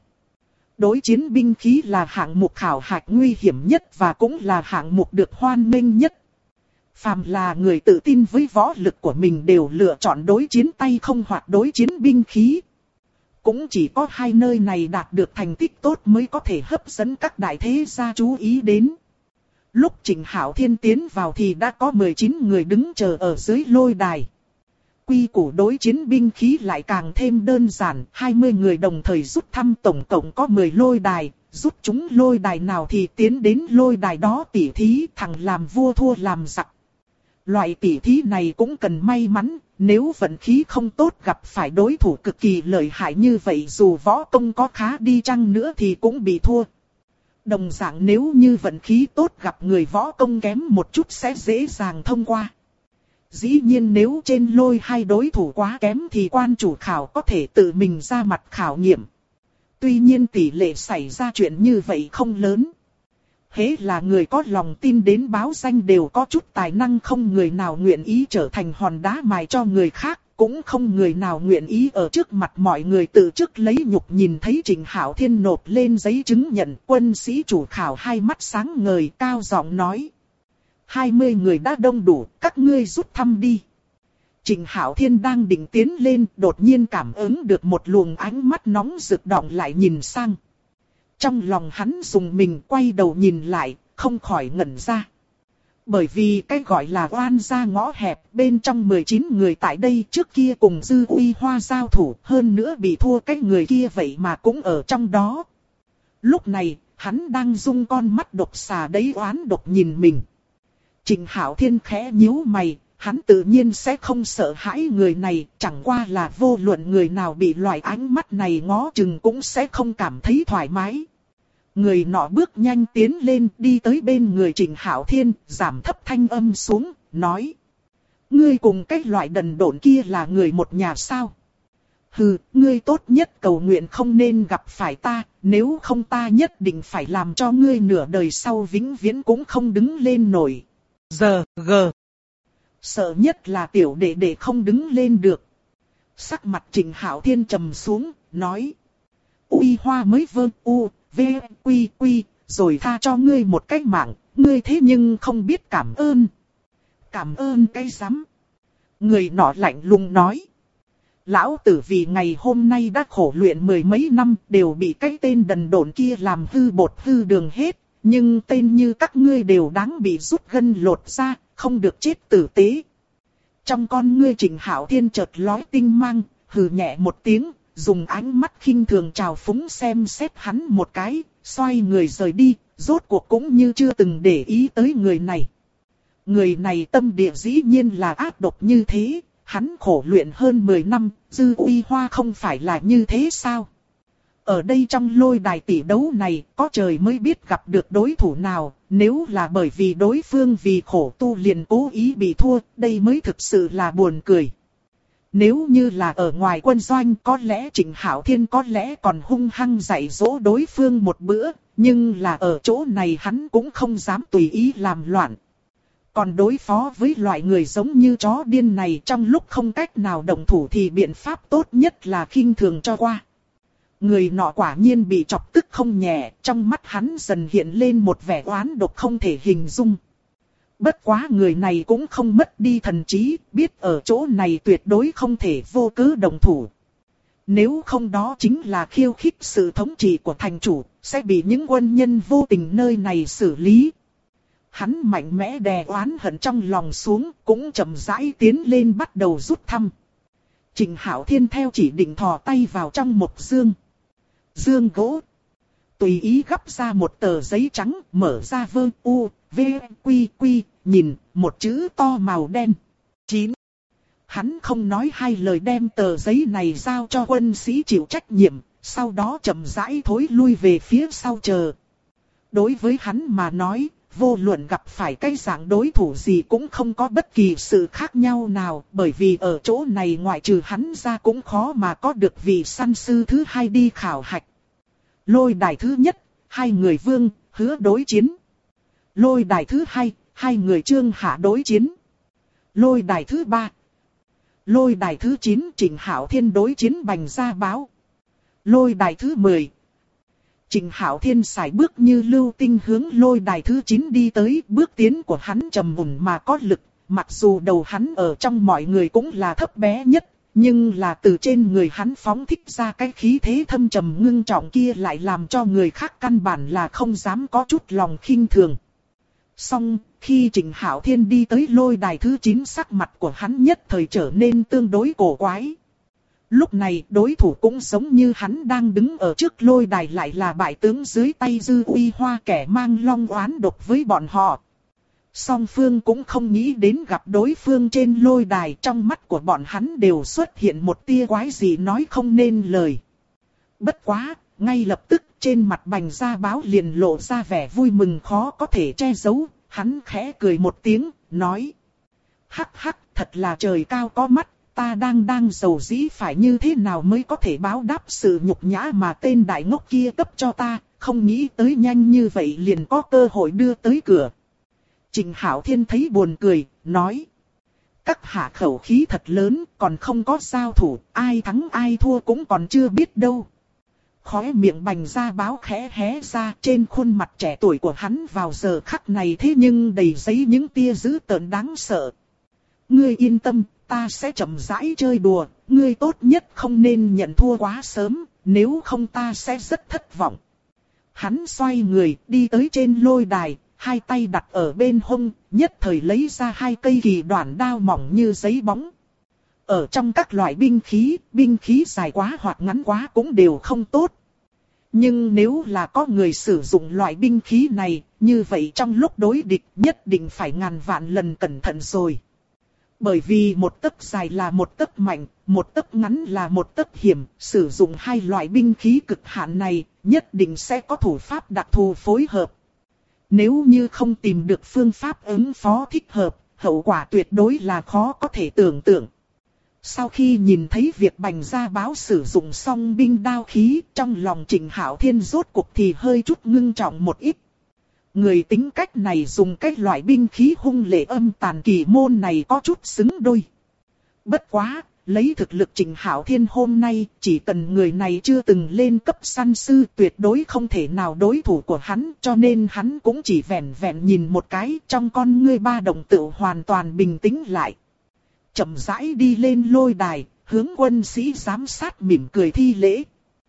Đối chiến binh khí là hạng mục khảo hạch nguy hiểm nhất và cũng là hạng mục được hoan nghênh nhất. Phàm là người tự tin với võ lực của mình đều lựa chọn đối chiến tay không hoặc đối chiến binh khí. Cũng chỉ có 2 nơi này đạt được thành tích tốt mới có thể hấp dẫn các đại thế gia chú ý đến. Lúc Trịnh Hạo Thiên tiến vào thì đã có 19 người đứng chờ ở dưới lôi đài. Quy củ đối chiến binh khí lại càng thêm đơn giản, 20 người đồng thời rút thăm, tổng cộng có 10 lôi đài, rút chúng lôi đài nào thì tiến đến lôi đài đó tỉ thí, thằng làm vua thua làm giặc. Loại tỉ thí này cũng cần may mắn, nếu vận khí không tốt gặp phải đối thủ cực kỳ lợi hại như vậy, dù võ công có khá đi chăng nữa thì cũng bị thua. Đồng dạng nếu như vận khí tốt gặp người võ công kém một chút sẽ dễ dàng thông qua. Dĩ nhiên nếu trên lôi hai đối thủ quá kém thì quan chủ khảo có thể tự mình ra mặt khảo nghiệm. Tuy nhiên tỷ lệ xảy ra chuyện như vậy không lớn. Hễ là người có lòng tin đến báo danh đều có chút tài năng, không người nào nguyện ý trở thành hòn đá mài cho người khác, cũng không người nào nguyện ý ở trước mặt mọi người tự chức lấy nhục. Nhìn thấy Trịnh Hạo Thiên nộp lên giấy chứng nhận, quân sĩ chủ khảo hai mắt sáng ngời, cao giọng nói: 20 người đã đông đủ, các ngươi rút thăm đi. Trịnh Hạo Thiên đang định tiến lên, đột nhiên cảm ứng được một luồng ánh mắt nóng rực đọng lại nhìn sang. Trong lòng hắn rùng mình, quay đầu nhìn lại, không khỏi ngẩn ra. Bởi vì cái gọi là oan gia ngõ hẹp, bên trong 19 người tại đây trước kia cùng Dư Uy Hoa giao thủ, hơn nữa bị thua cái người kia vậy mà cũng ở trong đó. Lúc này, hắn đang rung con mắt độc xà đấy oán độc nhìn mình. Trịnh Hạo Thiên khẽ nhíu mày, hắn tự nhiên sẽ không sợ hãi người này, chẳng qua là vô luận người nào bị loại ánh mắt này ngó chừng cũng sẽ không cảm thấy thoải mái. Người nọ bước nhanh tiến lên, đi tới bên người Trịnh Hạo Thiên, giảm thấp thanh âm xuống, nói. Ngươi cùng cái loại đần độn kia là người một nhà sao? Hừ, ngươi tốt nhất cầu nguyện không nên gặp phải ta, nếu không ta nhất định phải làm cho ngươi nửa đời sau vĩnh viễn cũng không đứng lên nổi. Giờ, sợ nhất là tiểu đệ đệ không đứng lên được. Sắc mặt Trịnh Hạo Thiên trầm xuống, nói. Uy Hoa mới vơ u, v, quy quy, rồi tha cho ngươi một cái mạng, ngươi thế nhưng không biết cảm ơn. Cảm ơn cái rắm. Người nọ lạnh lùng nói. Lão tử vì ngày hôm nay đã khổ luyện mười mấy năm, đều bị cái tên đần độn kia làm hư bột hư đường hết. Nhưng tên như các ngươi đều đáng bị rút gân lột ra, không được chết tử tế. Trong con ngươi Trịnh Hạo Thiên chợt lóe tinh mang, hừ nhẹ một tiếng, dùng ánh mắt khinh thường trào phúng xem xét hắn một cái, xoay người rời đi, rốt cuộc cũng như chưa từng để ý tới người này. Người này tâm địa dĩ nhiên là ác độc như thế, hắn khổ luyện hơn 10 năm, Dư Uy Hoa không phải là như thế sao? Ở đây trong lôi đài tỷ đấu này, có trời mới biết gặp được đối thủ nào, nếu là bởi vì đối phương vì khổ tu liền cố ý bị thua, đây mới thực sự là buồn cười. Nếu như là ở ngoài quân doanh, có lẽ Trịnh Hạo Thiên có lẽ còn hung hăng dạy dỗ đối phương một bữa, nhưng là ở chỗ này hắn cũng không dám tùy ý làm loạn. Còn đối phó với loại người giống như chó điên này, trong lúc không cách nào động thủ thì biện pháp tốt nhất là khinh thường cho qua. Người nọ quả nhiên bị chọc tức không nhẹ, trong mắt hắn dần hiện lên một vẻ oán độc không thể hình dung. Bất quá người này cũng không mất đi thần trí, biết ở chỗ này tuyệt đối không thể vô cớ động thủ. Nếu không đó chính là khiêu khích sự thống trị của thành chủ, sẽ bị những quân nhân vô tình nơi này xử lý. Hắn mạnh mẽ đè oán hận trong lòng xuống, cũng chậm rãi tiến lên bắt đầu rút thăm. Trịnh Hạo Thiên theo chỉ định thò tay vào trong một dương gỗ. Tùy ý gấp ra một tờ giấy trắng, mở ra vơ u, v, quy quy, nhìn, một chữ to màu đen. 9. Hắn không nói hai lời đem tờ giấy này giao cho quân sĩ chịu trách nhiệm, sau đó chậm rãi thối lui về phía sau chờ. Đối với hắn mà nói, vô luận gặp phải cái dạng đối thủ gì cũng không có bất kỳ sự khác nhau nào, bởi vì ở chỗ này ngoại trừ hắn ra cũng khó mà có được vị săn sư thứ hai đi khảo hạch. Lôi đài thứ nhất, hai người Vương, Hứa đối chiến. Lôi đài thứ hai, hai người Trương Hạ đối chiến. Lôi đài thứ ba. Lôi đài thứ 9, Trịnh Hạo Thiên đối chiến Bành Gia Báo. Lôi đài thứ 10. Trịnh Hạo Thiên sải bước như lưu tinh hướng lôi đài thứ 9 đi tới, bước tiến của hắn trầm ổn mà có lực, mặc dù đầu hắn ở trong mọi người cũng là thấp bé nhất, nhưng là từ trên người hắn phóng thích ra cái khí thế thâm trầm ngưng trọng kia lại làm cho người khác căn bản là không dám có chút lòng khinh thường. Song, khi Trịnh Hạo Thiên đi tới lôi đài thứ 9, sắc mặt của hắn nhất thời trở nên tương đối cổ quái. Lúc này đối thủ cũng giống như hắn đang đứng ở trước lôi đài lại là bại tướng dưới tay Dư Uy Hoa, kẻ mang long oán độc với bọn họ. Song phương cũng không nghĩ đến gặp đối phương trên lôi đài, trong mắt của bọn hắn đều xuất hiện một tia quái gì nói không nên lời. Bất quá, ngay lập tức trên mặt Bành Gia Báo liền lộ ra vẻ vui mừng khó có thể che giấu, hắn khẽ cười một tiếng, nói. Hắc hắc, thật là trời cao có mắt, ta đang giàu dĩ phải như thế nào mới có thể báo đáp sự nhục nhã mà tên đại ngốc kia cấp cho ta, không nghĩ tới nhanh như vậy liền có cơ hội đưa tới cửa. Trịnh Hạo Thiên thấy buồn cười, nói. Các hạ khẩu khí thật lớn, còn không có giao thủ, ai thắng ai thua cũng còn chưa biết đâu. Khóe miệng Bành Gia Báo khẽ hé ra, trên khuôn mặt trẻ tuổi của hắn vào giờ khắc này thế nhưng đầy giấy những tia dữ tợn đáng sợ. Ngươi yên tâm, ta sẽ chậm rãi chơi đùa, ngươi tốt nhất không nên nhận thua quá sớm, nếu không ta sẽ rất thất vọng. Hắn xoay người, đi tới trên lôi đài, hai tay đặt ở bên hông, nhất thời lấy ra hai cây kỳ đoản đao mỏng như giấy bóng. Ở trong các loại binh khí dài quá hoặc ngắn quá cũng đều không tốt. Nhưng nếu là có người sử dụng loại binh khí này, như vậy trong lúc đối địch nhất định phải ngàn vạn lần cẩn thận rồi. Bởi vì một tấc dài là một tấc mạnh, một tấc ngắn là một tấc hiểm, sử dụng hai loại binh khí cực hạn này, nhất định sẽ có thủ pháp đặc thù phối hợp. Nếu như không tìm được phương pháp ứng phó thích hợp, hậu quả tuyệt đối là khó có thể tưởng tượng. Sau khi nhìn thấy việc Bành Gia Báo sử dụng song binh đao khí, trong lòng Trịnh Hạo Thiên rốt cuộc thì hơi chút ngưng trọng một ít. Người tính cách này dùng cách loại binh khí hung lệ âm tàn kỳ môn này có chút xứng đôi. Bất quá, lấy thực lực Trịnh Hạo Thiên hôm nay, chỉ cần người này chưa từng lên cấp săn sư tuyệt đối không thể nào đối thủ của hắn, cho nên hắn cũng chỉ vẹn vẹn nhìn một cái, trong con ngươi ba đồng tự hoàn toàn bình tĩnh lại. Chậm rãi đi lên lôi đài, hướng quân sĩ giám sát mỉm cười thi lễ.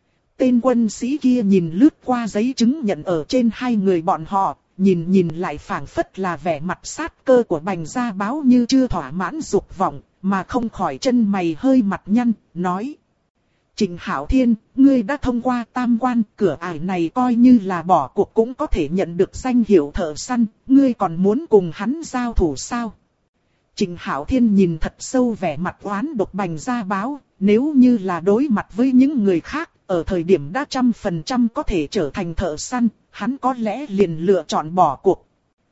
Tên quân sĩ kia nhìn lướt qua giấy chứng nhận ở trên hai người bọn họ, nhìn lại phảng phất là vẻ mặt sát cơ của Bành Gia Báo như chưa thỏa mãn dục vọng, mà không khỏi chân mày hơi mặt nhăn, nói. Trịnh Hạo Thiên, ngươi đã thông qua tam quan, cửa ải này coi như là bỏ cuộc cũng có thể nhận được danh hiệu thợ săn, ngươi còn muốn cùng hắn giao thủ sao? Trịnh Hạo Thiên nhìn thật sâu vẻ mặt oán độc Bành Gia Báo, nếu như là đối mặt với những người khác, ở thời điểm đã 100% có thể trở thành thợ săn, hắn có lẽ liền lựa chọn bỏ cuộc.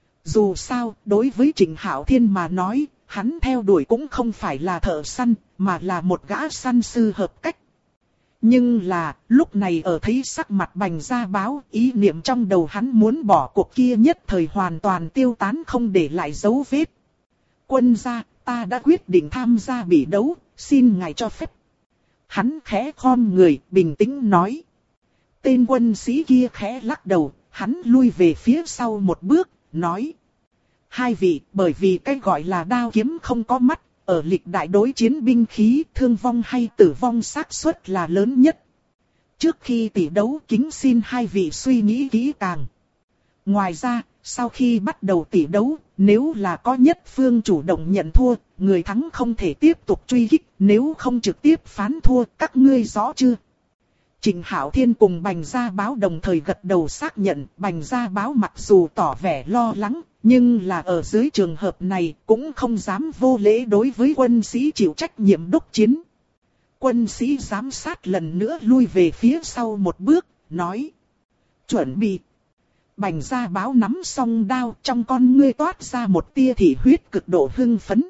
Dù sao, đối với Trịnh Hạo Thiên mà nói, hắn theo đuổi cũng không phải là thợ săn, mà là một gã săn sư hợp cách. Nhưng là, lúc này ở thấy sắc mặt Bành Gia Báo, ý niệm trong đầu hắn muốn bỏ cuộc kia nhất thời hoàn toàn tiêu tán không để lại dấu vết. Quân gia, ta đã quyết định tham gia bỉ đấu, xin ngài cho phép. Hắn khẽ khom người, bình tĩnh nói. Tên quân sĩ kia khẽ lắc đầu, hắn lui về phía sau một bước, nói. Hai vị, bởi vì cái gọi là đao kiếm không có mắt, ở lịch đại đối chiến binh khí, thương vong hay tử vong xác suất là lớn nhất. Trước khi tỷ đấu kính xin hai vị suy nghĩ kỹ càng. Ngoài ra, sau khi bắt đầu tỷ đấu, nếu là có nhất phương chủ động nhận thua, người thắng không thể tiếp tục truy kích, nếu không trực tiếp phán thua, các ngươi rõ chưa? Trịnh Hạo Thiên cùng Bành Gia Báo đồng thời gật đầu xác nhận, Bành Gia Báo mặc dù tỏ vẻ lo lắng, nhưng là ở dưới trường hợp này cũng không dám vô lễ đối với quân sĩ chịu trách nhiệm đốc chiến. Quân sĩ giám sát lần nữa lui về phía sau một bước, nói. Chuẩn bị. Bành Gia Báo nắm song đao, trong con ngươi toát ra một tia thị huyết cực độ hưng phấn.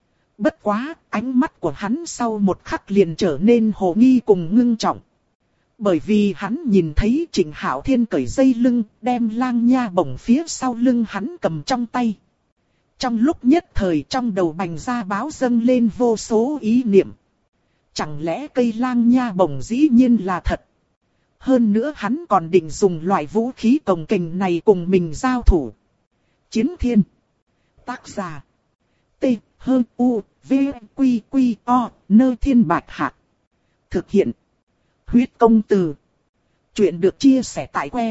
Bất quá, ánh mắt của hắn sau một khắc liền trở nên hồ nghi cùng ngưng trọng. Bởi vì hắn nhìn thấy Trịnh Hạo Thiên cởi dây lưng, đem lang nha bổng phía sau lưng hắn cầm trong tay. Trong lúc nhất thời trong đầu Bành Gia Báo dâng lên vô số ý niệm. Chẳng lẽ cây lang nha bổng dĩ nhiên là thật? Hơn nữa hắn còn định dùng loại vũ khí cồng kềnh này cùng mình giao thủ. Chiến Thiên. Tác giả. T. H. U. V. Quy. Quy. O. Nơ Thiên Bạch Hạc. Thực hiện. Huyết công từ. Chuyện được chia sẻ tại que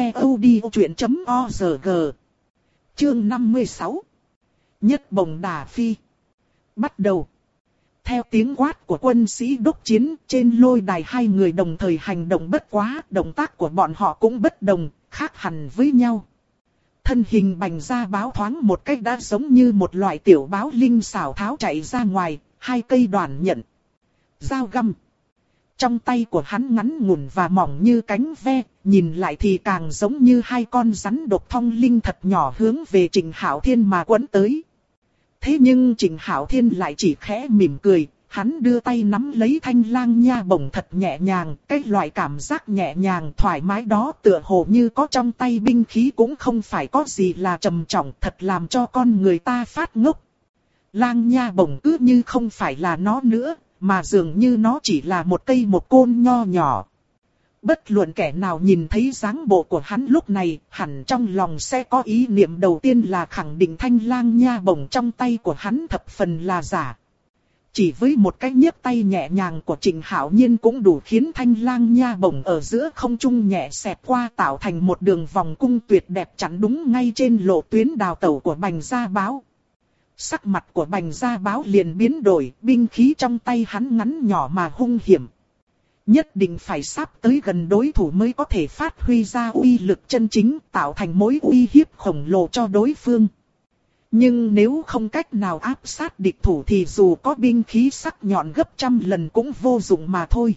ctod.org. Chương 56. Nhất bổng đả phi. Bắt đầu. Theo tiếng quát của quân sĩ đốc chiến, trên lôi đài hai người đồng thời hành động bất quá, động tác của bọn họ cũng bất đồng, khác hẳn với nhau. Thân hình Bành Gia Báo thoáng một cách đã giống như một loại tiểu báo linh xảo tháo chạy ra ngoài, hai cây đoàn nhận. Dao găm. Trong tay của hắn ngắn ngủn và mỏng như cánh ve, nhìn lại thì càng giống như hai con rắn độc thong linh thật nhỏ hướng về Trịnh Hạo Thiên mà quấn tới. Thế nhưng Trịnh Hạo Thiên lại chỉ khẽ mỉm cười, hắn đưa tay nắm lấy thanh lang nha bổng thật nhẹ nhàng, cái loại cảm giác nhẹ nhàng thoải mái đó tựa hồ như có trong tay binh khí cũng không phải có gì là trầm trọng, thật làm cho con người ta phát ngốc. Lang nha bổng cứ như không phải là nó nữa, mà dường như nó chỉ là một cây một côn nho nhỏ. Bất luận kẻ nào nhìn thấy dáng bộ của hắn lúc này, hẳn trong lòng sẽ có ý niệm đầu tiên là khẳng định thanh lang nha bổng trong tay của hắn thập phần là giả. Chỉ với một cái nhấc tay nhẹ nhàng của Trịnh Hạo Nhiên cũng đủ khiến thanh lang nha bổng ở giữa không trung nhẹ xẹt qua tạo thành một đường vòng cung tuyệt đẹp chắn đúng ngay trên lộ tuyến đào tẩu của Bành Gia Báo. Sắc mặt của Bành Gia Báo liền biến đổi, binh khí trong tay hắn ngắn nhỏ mà hung hiểm. Nhất định phải sắp tới gần đối thủ mới có thể phát huy ra uy lực chân chính, tạo thành mối uy hiếp khổng lồ cho đối phương. Nhưng nếu không cách nào áp sát địch thủ thì dù có binh khí sắc nhọn gấp trăm lần cũng vô dụng mà thôi.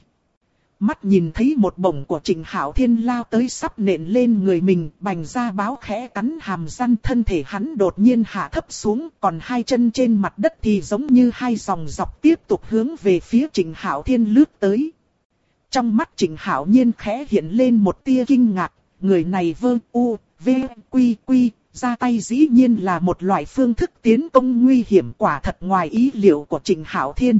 Mắt nhìn thấy một bổng của Trịnh Hạo Thiên lao tới sắp nện lên người mình, Bành Gia Báo khẽ cắn hàm răng, thân thể hắn đột nhiên hạ thấp xuống, còn hai chân trên mặt đất thì giống như hai dòng dọc tiếp tục hướng về phía Trịnh Hạo Thiên lướt tới. Trong mắt Trịnh Hạo Nhiên khẽ hiện lên một tia kinh ngạc, người này vơ u, v, quy quy, ra tay dĩ nhiên là một loại phương thức tiến công nguy hiểm, quả thật ngoài ý liệu của Trịnh Hạo Thiên.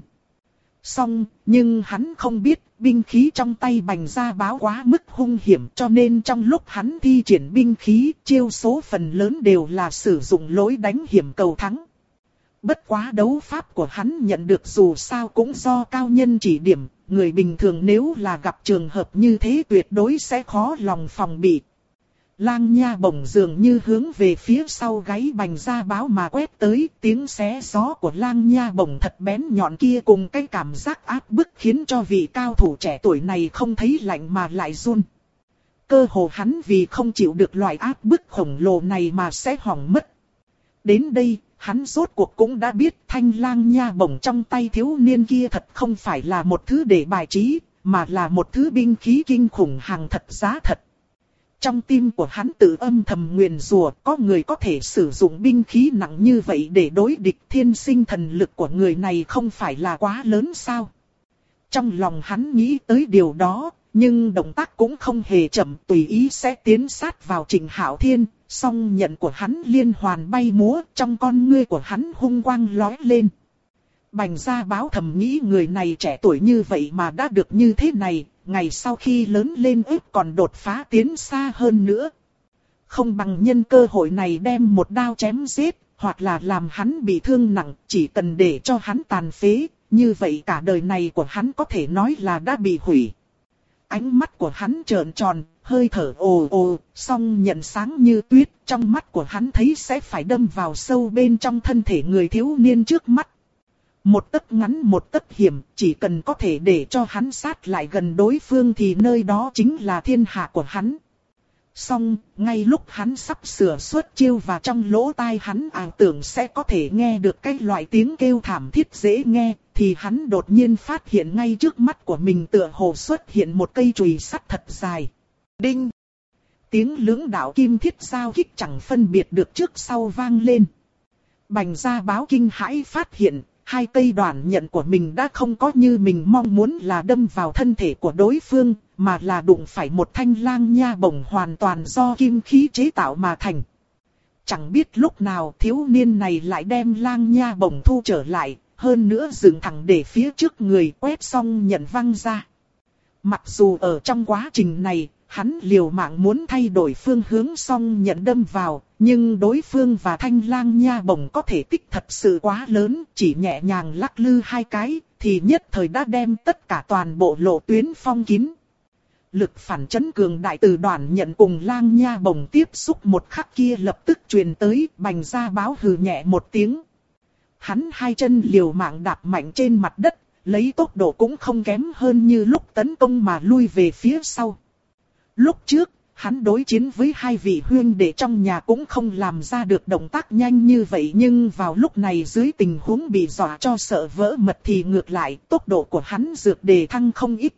Song, nhưng hắn không biết, binh khí trong tay Bành Gia Báo quá mức hung hiểm, cho nên trong lúc hắn thi triển binh khí, chiêu số phần lớn đều là sử dụng lối đánh hiểm cầu thắng. Bất quá đấu pháp của hắn nhận được dù sao cũng do cao nhân chỉ điểm, người bình thường nếu là gặp trường hợp như thế tuyệt đối sẽ khó lòng phòng bị. Lang nha bổng dường như hướng về phía sau gáy Bành Gia Báo mà quét tới, tiếng xé gió của lang nha bổng thật bén nhọn kia cùng cái cảm giác áp bức khiến cho vị cao thủ trẻ tuổi này không thấy lạnh mà lại run. Cơ hồ hắn vì không chịu được loại áp bức khổng lồ này mà sẽ hỏng mất. Đến đây, hắn rốt cuộc cũng đã biết thanh lang nha bổng trong tay thiếu niên kia thật không phải là một thứ để bài trí, mà là một thứ binh khí kinh khủng hàng thật giá thật. Trong tim của hắn tự âm thầm nguyền rủa, có người có thể sử dụng binh khí nặng như vậy để đối địch, thiên sinh thần lực của người này không phải là quá lớn sao? Trong lòng hắn nghĩ tới điều đó, nhưng động tác cũng không hề chậm, tùy ý sẽ tiến sát vào Trịnh Hạo Thiên, song nhận của hắn liên hoàn bay múa, trong con ngươi của hắn hung quang lóe lên. Bành Gia Báo thầm nghĩ người này trẻ tuổi như vậy mà đã được như thế này, ngày sau khi lớn lên ếp còn đột phá tiến xa hơn nữa. Không bằng nhân cơ hội này đem một đao chém giết, hoặc là làm hắn bị thương nặng, chỉ cần để cho hắn tàn phế, như vậy cả đời này của hắn có thể nói là đã bị hủy. Ánh mắt của hắn trợn tròn, hơi thở ồ ồ, song nhận sáng như tuyết, trong mắt của hắn thấy sẽ phải đâm vào sâu bên trong thân thể người thiếu niên trước mắt. Một tấc ngắn một tấc hiểm, chỉ cần có thể để cho hắn sát lại gần đối phương thì nơi đó chính là thiên hạ của hắn. Song, ngay lúc hắn sắp sửa xuất chiêu và trong lỗ tai hắn tưởng sẽ có thể nghe được cái loại tiếng kêu thảm thiết dễ nghe, thì hắn đột nhiên phát hiện ngay trước mắt của mình tựa hồ xuất hiện một cây chùy sắt thật dài. Đinh! Tiếng lưỡng đạo kim thiết giao kích chẳng phân biệt được trước sau vang lên. Bành Gia Báo kinh hãi phát hiện, hai cây đoạn nhận của mình đã không có như mình mong muốn là đâm vào thân thể của đối phương, mà là đụng phải một thanh lang nha bổng hoàn toàn do kim khí chế tạo mà thành. Chẳng biết lúc nào thiếu niên này lại đem lang nha bổng thu trở lại, hơn nữa dựng thẳng để phía trước người, quét xong nhận văng ra. Mặc dù ở trong quá trình này, hắn liều mạng muốn thay đổi phương hướng xong nhận đâm vào, nhưng đối phương và thanh lang nha bổng có thể tích thật sự quá lớn, chỉ nhẹ nhàng lắc lư hai cái, thì nhất thời đã đem tất cả toàn bộ lộ tuyến phong kín. Lực phản chấn cường đại từ đoạn nhận cùng lang nha bổng tiếp xúc một khắc kia lập tức truyền tới, Bành Gia Báo hừ nhẹ một tiếng. Hắn hai chân liều mạng đạp mạnh trên mặt đất, lấy tốc độ cũng không kém hơn như lúc tấn công mà lui về phía sau. Lúc trước, hắn đối chiến với hai vị huynh đệ trong nhà cũng không làm ra được động tác nhanh như vậy, nhưng vào lúc này dưới tình huống bị dọa cho sợ vỡ mật thì ngược lại, tốc độ của hắn dược đề thăng không ít.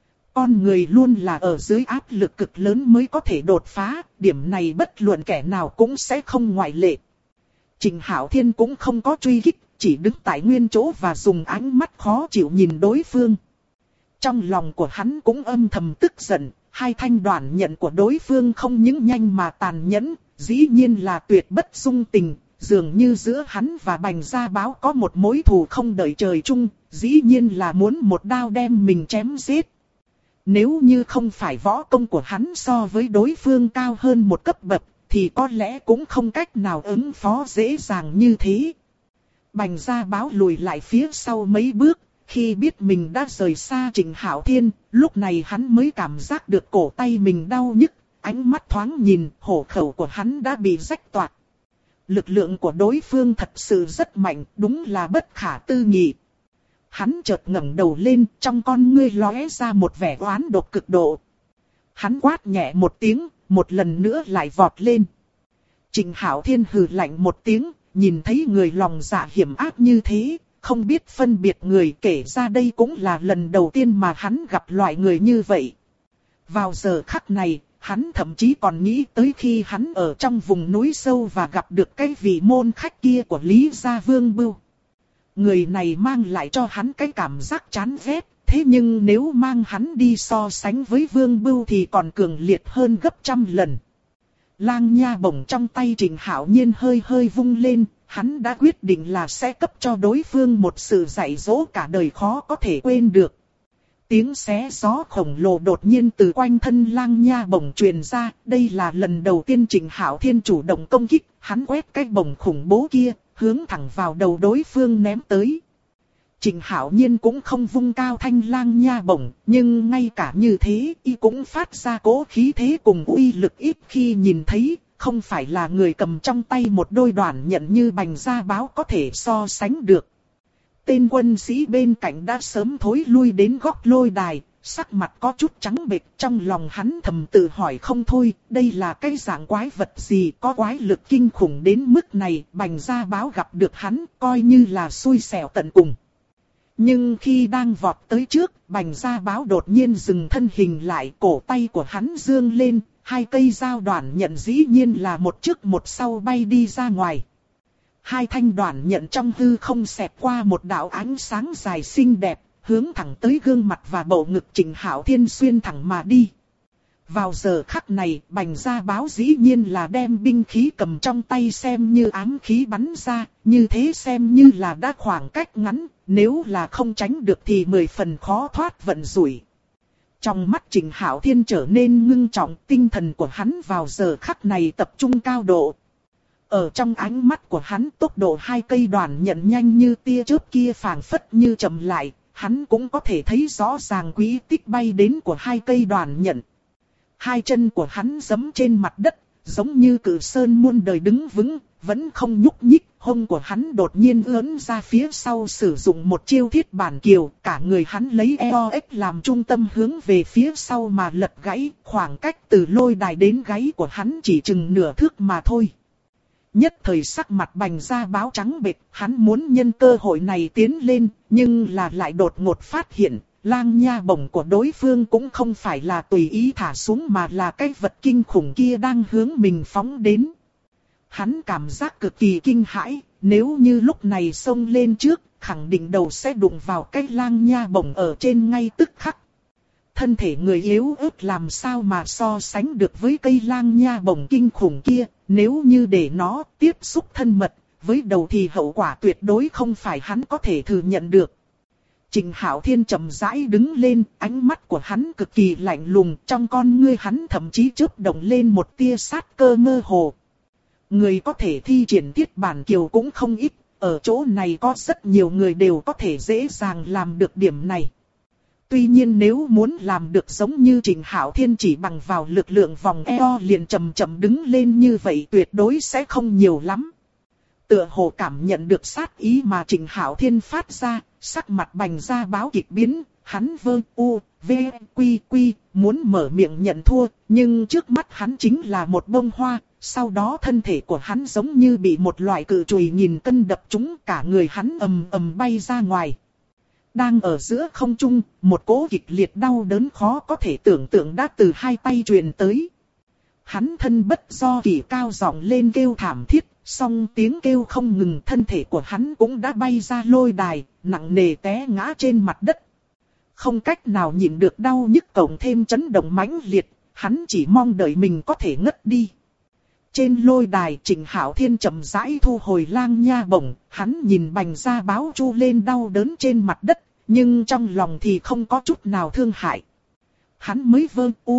Con người luôn là ở dưới áp lực cực lớn mới có thể đột phá, điểm này bất luận kẻ nào cũng sẽ không ngoại lệ. Trịnh Hạo Thiên cũng không có truy kích, chỉ đứng tại nguyên chỗ và dùng ánh mắt khó chịu nhìn đối phương. Trong lòng của hắn cũng âm thầm tức giận, hai thanh đoạn nhận của đối phương không những nhanh mà tàn nhẫn, dĩ nhiên là tuyệt bất dung tình, dường như giữa hắn và Bành Gia Báo có một mối thù không đợi trời chung, dĩ nhiên là muốn một đao đem mình chém giết. Nếu như không phải võ công của hắn so với đối phương cao hơn một cấp bậc, thì có lẽ cũng không cách nào ứng phó dễ dàng như thế. Bành Gia Báo lùi lại phía sau mấy bước, khi biết mình đã rời xa Trịnh Hạo Thiên, lúc này hắn mới cảm giác được cổ tay mình đau nhức, ánh mắt thoáng nhìn, hổ khẩu của hắn đã bị rách toạc. Lực lượng của đối phương thật sự rất mạnh, đúng là bất khả tư nghị. Hắn chợt ngẩng đầu lên, trong con ngươi lóe ra một vẻ oán độc cực độ. Hắn quát nhẹ một tiếng, một lần nữa lại vọt lên. Trịnh Hạo Thiên hừ lạnh một tiếng, nhìn thấy người lòng dạ hiểm ác như thế, không biết phân biệt người, kể ra đây cũng là lần đầu tiên mà hắn gặp loại người như vậy. Vào giờ khắc này, hắn thậm chí còn nghĩ tới khi hắn ở trong vùng núi sâu và gặp được cái vị môn khách kia của Lý Gia Vương Bưu. Người này mang lại cho hắn cái cảm giác chán ghét, thế nhưng nếu mang hắn đi so sánh với Vương Bưu thì còn cường liệt hơn gấp trăm lần. Lang nha bổng trong tay Trình Hạo Nhiên hơi hơi vung lên, hắn đã quyết định là sẽ cấp cho đối phương một sự dạy dỗ cả đời khó có thể quên được. Tiếng xé gió khổng lồ đột nhiên từ quanh thân lang nha bổng truyền ra, đây là lần đầu tiên Trình Hạo Thiên chủ động công kích, hắn quét cái bổng khủng bố kia, hướng thẳng vào đầu đối phương ném tới. Trình Hạo Nhiên cũng không vung cao thanh lang nha bổng, nhưng ngay cả như thế, y cũng phát ra cỗ khí thế cùng uy lực ít khi nhìn thấy, không phải là người cầm trong tay một đôi đoản nhận như Bành Gia Báo có thể so sánh được. Tên quân sĩ bên cạnh đã sớm thối lui đến góc lôi đài, sắc mặt có chút trắng bệch, trong lòng hắn thầm tự hỏi không thôi, đây là cái dạng quái vật gì có quái lực kinh khủng đến mức này, Bành Gia Báo gặp được hắn coi như là xui xẻo tận cùng. Nhưng khi đang vọt tới trước, Bành Gia Báo đột nhiên dừng thân hình lại, cổ tay của hắn dương lên, hai cây dao đoản nhận dĩ nhiên là một trước một sau bay đi ra ngoài. Hai thanh đoản nhận trong hư không xẹt qua một đạo ánh sáng dài xinh đẹp, hướng thẳng tới gương mặt và bầu ngực Trình Hạo Thiên xuyên thẳng mà đi. Vào giờ khắc này, Bành Gia Báo dĩ nhiên là đem binh khí cầm trong tay xem như ám khí bắn ra, như thế xem như là đã khoảng cách ngắn, nếu là không tránh được thì 10 phần khó thoát vận rủi. Trong mắt Trình Hạo Thiên trở nên ngưng trọng, tinh thần của hắn vào giờ khắc này tập trung cao độ. Ở trong ánh mắt của hắn, tốc độ hai cây đoản nhận nhanh như tia chớp kia phảng phất như chậm lại, hắn cũng có thể thấy rõ ràng quỹ tích bay đến của hai cây đoản nhận. Hai chân của hắn giẫm trên mặt đất, giống như cự sơn muôn đời đứng vững, vẫn không nhúc nhích. Hông của hắn đột nhiên ưỡn ra phía sau sử dụng một chiêu thiết bản kiều, cả người hắn lấy EOX làm trung tâm hướng về phía sau mà lật gãy, khoảng cách từ lôi đài đến gáy của hắn chỉ chừng nửa thước mà thôi. Nhất thời sắc mặt Bành Gia Báo trắng bệch, hắn muốn nhân cơ hội này tiến lên, nhưng là lại đột ngột phát hiện, lang nha bổng của đối phương cũng không phải là tùy ý thả xuống mà là cái vật kinh khủng kia đang hướng mình phóng đến. Hắn cảm giác cực kỳ kinh hãi, nếu như lúc này xông lên trước, khẳng định đầu sẽ đụng vào cái lang nha bổng ở trên ngay tức khắc. Thân thể người yếu ớt làm sao mà so sánh được với cây lang nha bổng kinh khủng kia, nếu như để nó tiếp xúc thân mật, với đầu thì hậu quả tuyệt đối không phải hắn có thể thừa nhận được. Trình Hạo Thiên chậm rãi đứng lên, ánh mắt của hắn cực kỳ lạnh lùng, trong con ngươi hắn thậm chí chớp động lên một tia sát cơ mơ hồ. Người có thể thi triển thiết bản kiều cũng không ít, ở chỗ này có rất nhiều người đều có thể dễ dàng làm được điểm này. Tuy nhiên nếu muốn làm được giống như Trình Hạo Thiên chỉ bằng vào lực lượng vòng eo liền chậm chậm đứng lên như vậy tuyệt đối sẽ không nhiều lắm. Tựa hồ cảm nhận được sát ý mà Trình Hạo Thiên phát ra, sắc mặt Bành Gia Báo kịch biến, hắn muốn mở miệng nhận thua, nhưng trước mắt hắn chính là một bông hoa, sau đó thân thể của hắn giống như bị một loại cự chùy nghìn cân đập trúng, cả người hắn ầm ầm bay ra ngoài. Đang ở giữa không trung, một cỗ kịch liệt đau đớn khó có thể tưởng tượng đã từ hai tay truyền tới. Hắn thân bất do kỳ cao giọng lên kêu thảm thiết, song tiếng kêu không ngừng, thân thể của hắn cũng đã bay ra lôi đài, nặng nề té ngã trên mặt đất. Không cách nào nhịn được đau nhức cộng thêm chấn động mãnh liệt, hắn chỉ mong đợi mình có thể ngất đi. Trên lôi đài Trình Hạo Thiên chậm rãi thu hồi lang nha bổng, hắn nhìn Bành Gia Báo chu lên đau đớn trên mặt đất, nhưng trong lòng thì không có chút nào thương hại. Hắn mới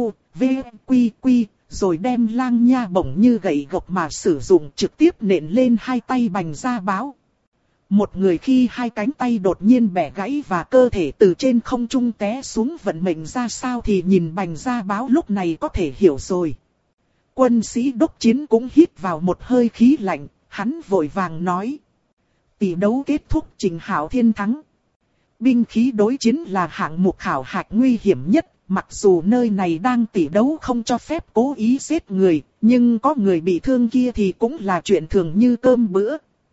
rồi đem lang nha bổng như gậy gộc mà sử dụng trực tiếp nện lên hai tay Bành Gia Báo. Một người khi hai cánh tay đột nhiên bẻ gãy và cơ thể từ trên không trung té xuống vận mệnh ra sao thì nhìn Bành Gia Báo lúc này có thể hiểu rồi. Quân sĩ đốc chiến cũng hít vào một hơi khí lạnh, hắn vội vàng nói. Tỷ đấu kết thúc, Trình Hạo Thiên thắng. Binh khí đối chiến là hạng mục khảo hạch nguy hiểm nhất, mặc dù nơi này đang tỷ đấu không cho phép cố ý giết người, nhưng có người bị thương kia thì cũng là chuyện thường như cơm bữa.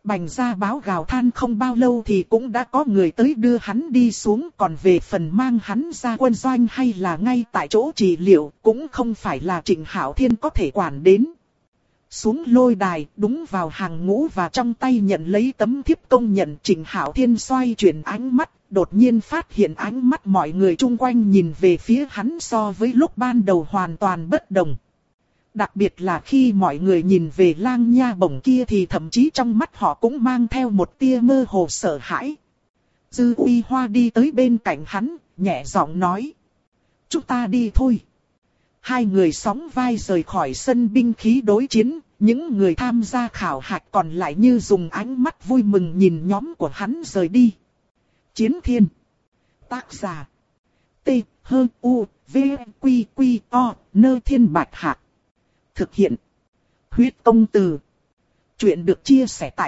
Bành gia báo gào than không bao lâu thì cũng đã có người tới đưa hắn đi xuống, còn về phần mang hắn ra quân doanh hay là ngay tại chỗ trị liệu cũng không phải là Trịnh Hạo Thiên có thể quản đến. Xuống lôi đài, đúng vào hàng ngũ và trong tay nhận lấy tấm thiếp công nhận, Trịnh Hạo Thiên xoay chuyển ánh mắt, đột nhiên phát hiện ánh mắt mọi người chung quanh nhìn về phía hắn so với lúc ban đầu hoàn toàn bất đồng. Đặc biệt là khi mọi người nhìn về Lang Nha Bổng kia thì thậm chí trong mắt họ cũng mang theo một tia mơ hồ sợ hãi. Dư Uy Hoa đi tới bên cạnh hắn, nhẹ giọng nói: "Chúng ta đi thôi." Hai người sóng vai rời khỏi sân binh khí đối chiến, những người tham gia khảo hạch còn lại như dùng ánh mắt vui mừng nhìn nhóm của hắn rời đi. Chiến Thiên. Tác giả: T H U V Q Q O Nơ Thiên Bạch Hạc. Thực hiện: Huyết Công Từ. Chuyện được chia sẻ tại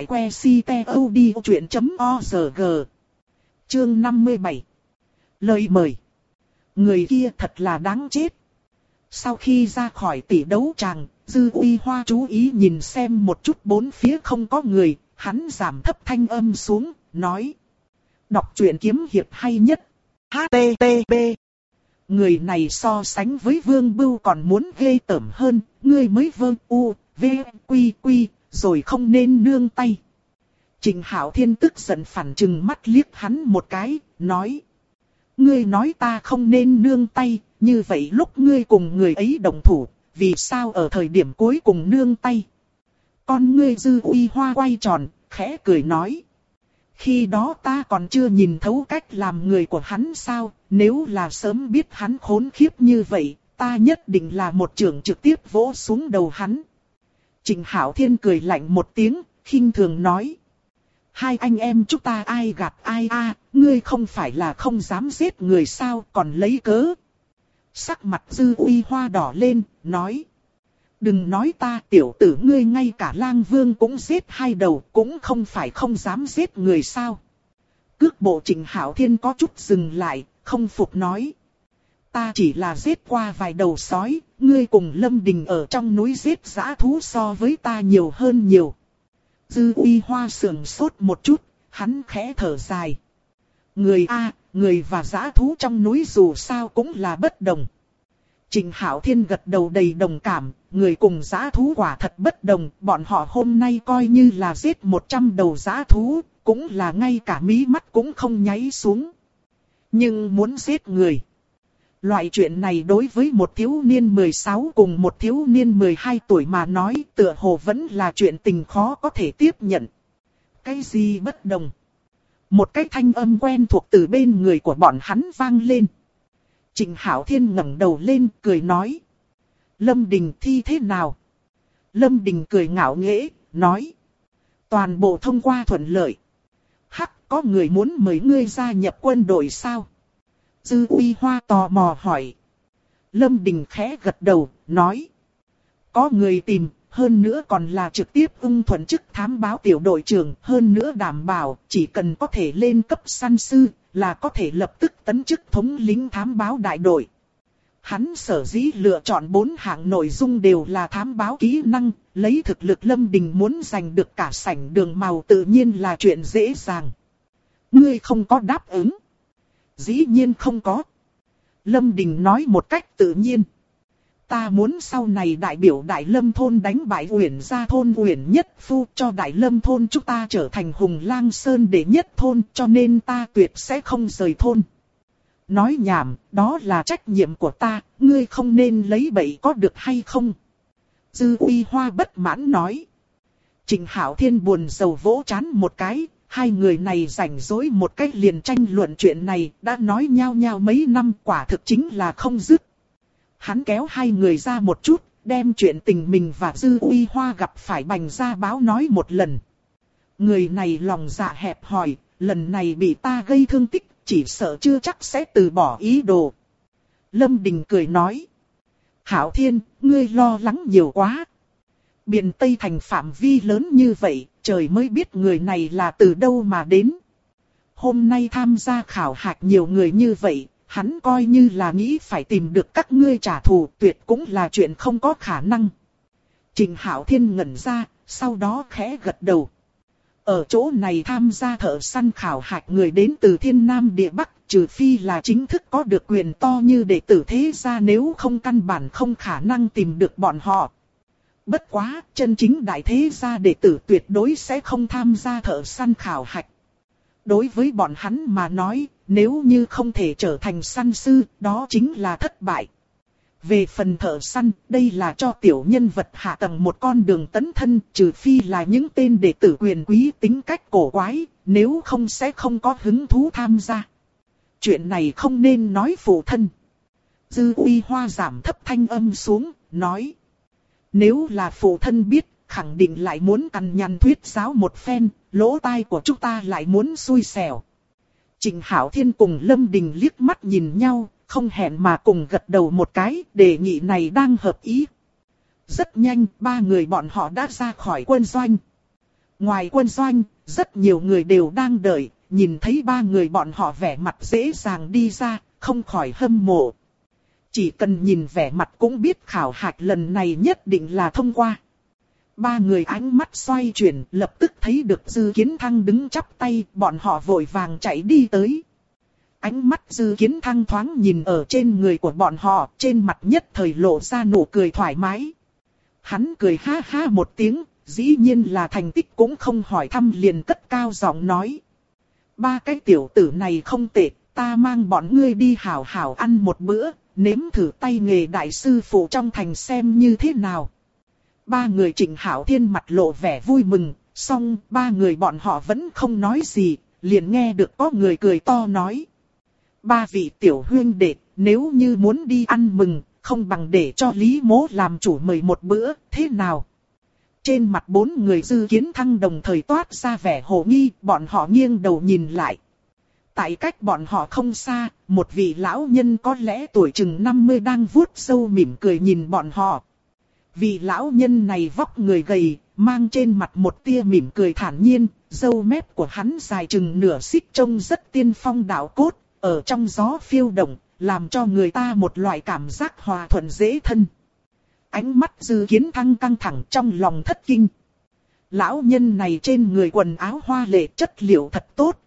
website.odchuyện.org. Chương 57. Lời mời. Người kia thật là đáng chết. Sau khi ra khỏi tỷ đấu tràng, Dư Uy Hoa chú ý nhìn xem một chút bốn phía không có người, hắn giảm thấp thanh âm xuống, nói: "Đọc truyện kiếm hiệp hay nhất. HTTP. Người này so sánh với Vương Bưu còn muốn ghê tởm hơn, ngươi mới Vương U, V, Quy Quy, rồi không nên nương tay." Trịnh Hạo Thiên tức giận phản trừng mắt liếc hắn một cái, nói: "Ngươi nói ta không nên nương tay, như vậy lúc ngươi cùng người ấy đồng thủ, vì sao ở thời điểm cuối cùng nương tay?" Con ngươi Dư Uy Hoa quay tròn, khẽ cười nói: "Khi đó ta còn chưa nhìn thấu cách làm người của hắn sao, nếu là sớm biết hắn khốn khiếp như vậy, ta nhất định là một chưởng trực tiếp vỗ xuống đầu hắn." Trịnh Hạo Thiên cười lạnh một tiếng, khinh thường nói: "Hai anh em chúng ta ai gạt ai a, ngươi không phải là không dám giết người sao, còn lấy cớ." Sắc mặt Dư Uy Hoa đỏ lên, nói: "Đừng nói ta, tiểu tử ngươi ngay cả Lang Vương cũng giết hai đầu, cũng không phải không dám giết người sao?" Cước bộ Trịnh Hạo Thiên có chút dừng lại, không phục nói: "Ta chỉ là giết qua vài đầu sói, ngươi cùng Lâm Đình ở trong núi giết dã thú so với ta nhiều hơn nhiều." Dư Uy Hoa sườn sốt một chút, hắn khẽ thở dài: Người và dã thú trong núi dù sao cũng là bất đồng." Trịnh Hạo Thiên gật đầu đầy đồng cảm, người cùng dã thú quả thật bất đồng, bọn họ hôm nay coi như là giết 100 đầu dã thú, cũng là ngay cả mí mắt cũng không nháy xuống. Nhưng muốn giết người, loại chuyện này đối với một thiếu niên 16 cùng một thiếu niên 12 tuổi mà nói tựa hồ vẫn là chuyện tình khó có thể tiếp nhận. Cái gì bất đồng? Một cái thanh âm quen thuộc từ bên người của bọn hắn vang lên. Trịnh Hạo Thiên ngẩng đầu lên cười nói: "Lâm Đình thi thế nào?" Lâm Đình cười ngạo nghễ, nói: "Toàn bộ thông qua thuận lợi." "Hắc, có người muốn mời ngươi gia nhập quân đội sao?" Dư Uy Hoa tò mò hỏi. Lâm Đình khẽ gật đầu, nói: "Có người tìm, hơn nữa còn là trực tiếp ưng thuận chức thám báo tiểu đội trưởng, hơn nữa đảm bảo chỉ cần có thể lên cấp săn sư là có thể lập tức tấn chức thống lĩnh thám báo đại đội." Hắn sở dĩ lựa chọn 4 hạng nội dung đều là thám báo kỹ năng, lấy thực lực Lâm Đình muốn giành được cả sảnh đường màu tự nhiên là chuyện dễ dàng. "Ngươi không có đáp ứng?" "Dĩ nhiên không có." Lâm Đình nói một cách tự nhiên. "Ta muốn sau này đại biểu Đại Lâm thôn đánh bại Uyển Gia thôn Uyển Nhất Phu, cho Đại Lâm thôn chúng ta trở thành Hùng Lang Sơn đệ nhất thôn, cho nên ta tuyệt sẽ không rời thôn." "Nói nhảm, đó là trách nhiệm của ta, ngươi không nên lấy bậy có được hay không?" Dư Uy Hoa bất mãn nói. Trịnh Hạo Thiên buồn rầu vỗ trán một cái, hai người này rảnh rỗi một cách liền tranh luận chuyện này, đã nói nhau nhau mấy năm, quả thực chính là không dứt. Hắn kéo hai người ra một chút, đem chuyện tình mình và Dư Uy Hoa gặp phải Bành gia báo nói một lần. Người này lòng dạ hẹp hòi, lần này bị ta gây thương tích, chỉ sợ chưa chắc sẽ từ bỏ ý đồ. Lâm Đình cười nói: "Hạo Thiên, ngươi lo lắng nhiều quá. Biện Tây thành phạm vi lớn như vậy, trời mới biết người này là từ đâu mà đến. Hôm nay tham gia khảo hạch nhiều người như vậy, hắn coi như là nghĩ phải tìm được các ngươi trả thù, tuyệt cũng là chuyện không có khả năng." Trịnh Hạo Thiên ngẩn ra, sau đó khẽ gật đầu. Ở chỗ này tham gia thợ săn khảo hạch người đến từ thiên nam địa bắc, trừ phi là chính thức có được quyền to như đệ tử thế gia, nếu không căn bản không khả năng tìm được bọn họ. Bất quá, chân chính đại thế gia đệ tử tuyệt đối sẽ không tham gia thợ săn khảo hạch. Đối với bọn hắn mà nói, nếu như không thể trở thành săn sư, đó chính là thất bại. Về phần thợ săn, đây là cho tiểu nhân vật hạ tầng một con đường tấn thân, trừ phi là những tên đệ tử quyền quý tính cách cổ quái, nếu không sẽ không có hứng thú tham gia. Chuyện này không nên nói phụ thân. Dư Uy Hoa giảm thấp thanh âm xuống, nói. Nếu là phụ thân biết, khẳng định lại muốn cằn nhằn thuyết giáo một phen, lỗ tai của chúng ta lại muốn xui xẻo. Trịnh Hạo Thiên cùng Lâm Đình liếc mắt nhìn nhau, không hẹn mà cùng gật đầu một cái, đề nghị này đang hợp ý. Rất nhanh, ba người bọn họ đã ra khỏi quân doanh. Ngoài quân doanh, rất nhiều người đều đang đợi, nhìn thấy ba người bọn họ vẻ mặt dễ dàng đi ra, không khỏi hâm mộ. Chỉ cần nhìn vẻ mặt cũng biết khảo hạch lần này nhất định là thông qua. Ba người ánh mắt xoay chuyển, lập tức thấy được Dư Kiến Thăng đứng chắp tay, bọn họ vội vàng chạy đi tới. Ánh mắt Dư Kiến Thăng thoáng nhìn ở trên người của bọn họ, trên mặt nhất thời lộ ra nụ cười thoải mái. Hắn cười ha ha một tiếng, dĩ nhiên là thành tích cũng không hỏi thăm liền cất cao giọng nói. Ba cái tiểu tử này không tệ, ta mang bọn ngươi đi hảo hảo ăn một bữa, nếm thử tay nghề đại sư phụ trong thành xem như thế nào. Ba người Trịnh Hạo Thiên mặt lộ vẻ vui mừng, song ba người bọn họ vẫn không nói gì, liền nghe được có người cười to nói. Ba vị tiểu huynh đệ, nếu như muốn đi ăn mừng, không bằng để cho Lý Mỗ làm chủ mời một bữa, thế nào? Trên mặt bốn người Dư Kiến Thăng đồng thời toát ra vẻ hồ nghi, bọn họ nghiêng đầu nhìn lại. Tại cách bọn họ không xa, một vị lão nhân có lẽ tuổi chừng 50 đang vuốt râu mỉm cười nhìn bọn họ. Vị lão nhân này vóc người gầy, mang trên mặt một tia mỉm cười thản nhiên, râu mép của hắn dài chừng nửa xích trông rất tiên phong đạo cốt, ở trong gió phiêu động, làm cho người ta một loại cảm giác hòa thuận dễ thân. Ánh mắt Dư Kiến Thăng căng thẳng trong lòng thất kinh. Lão nhân này trên người quần áo hoa lệ chất liệu thật tốt,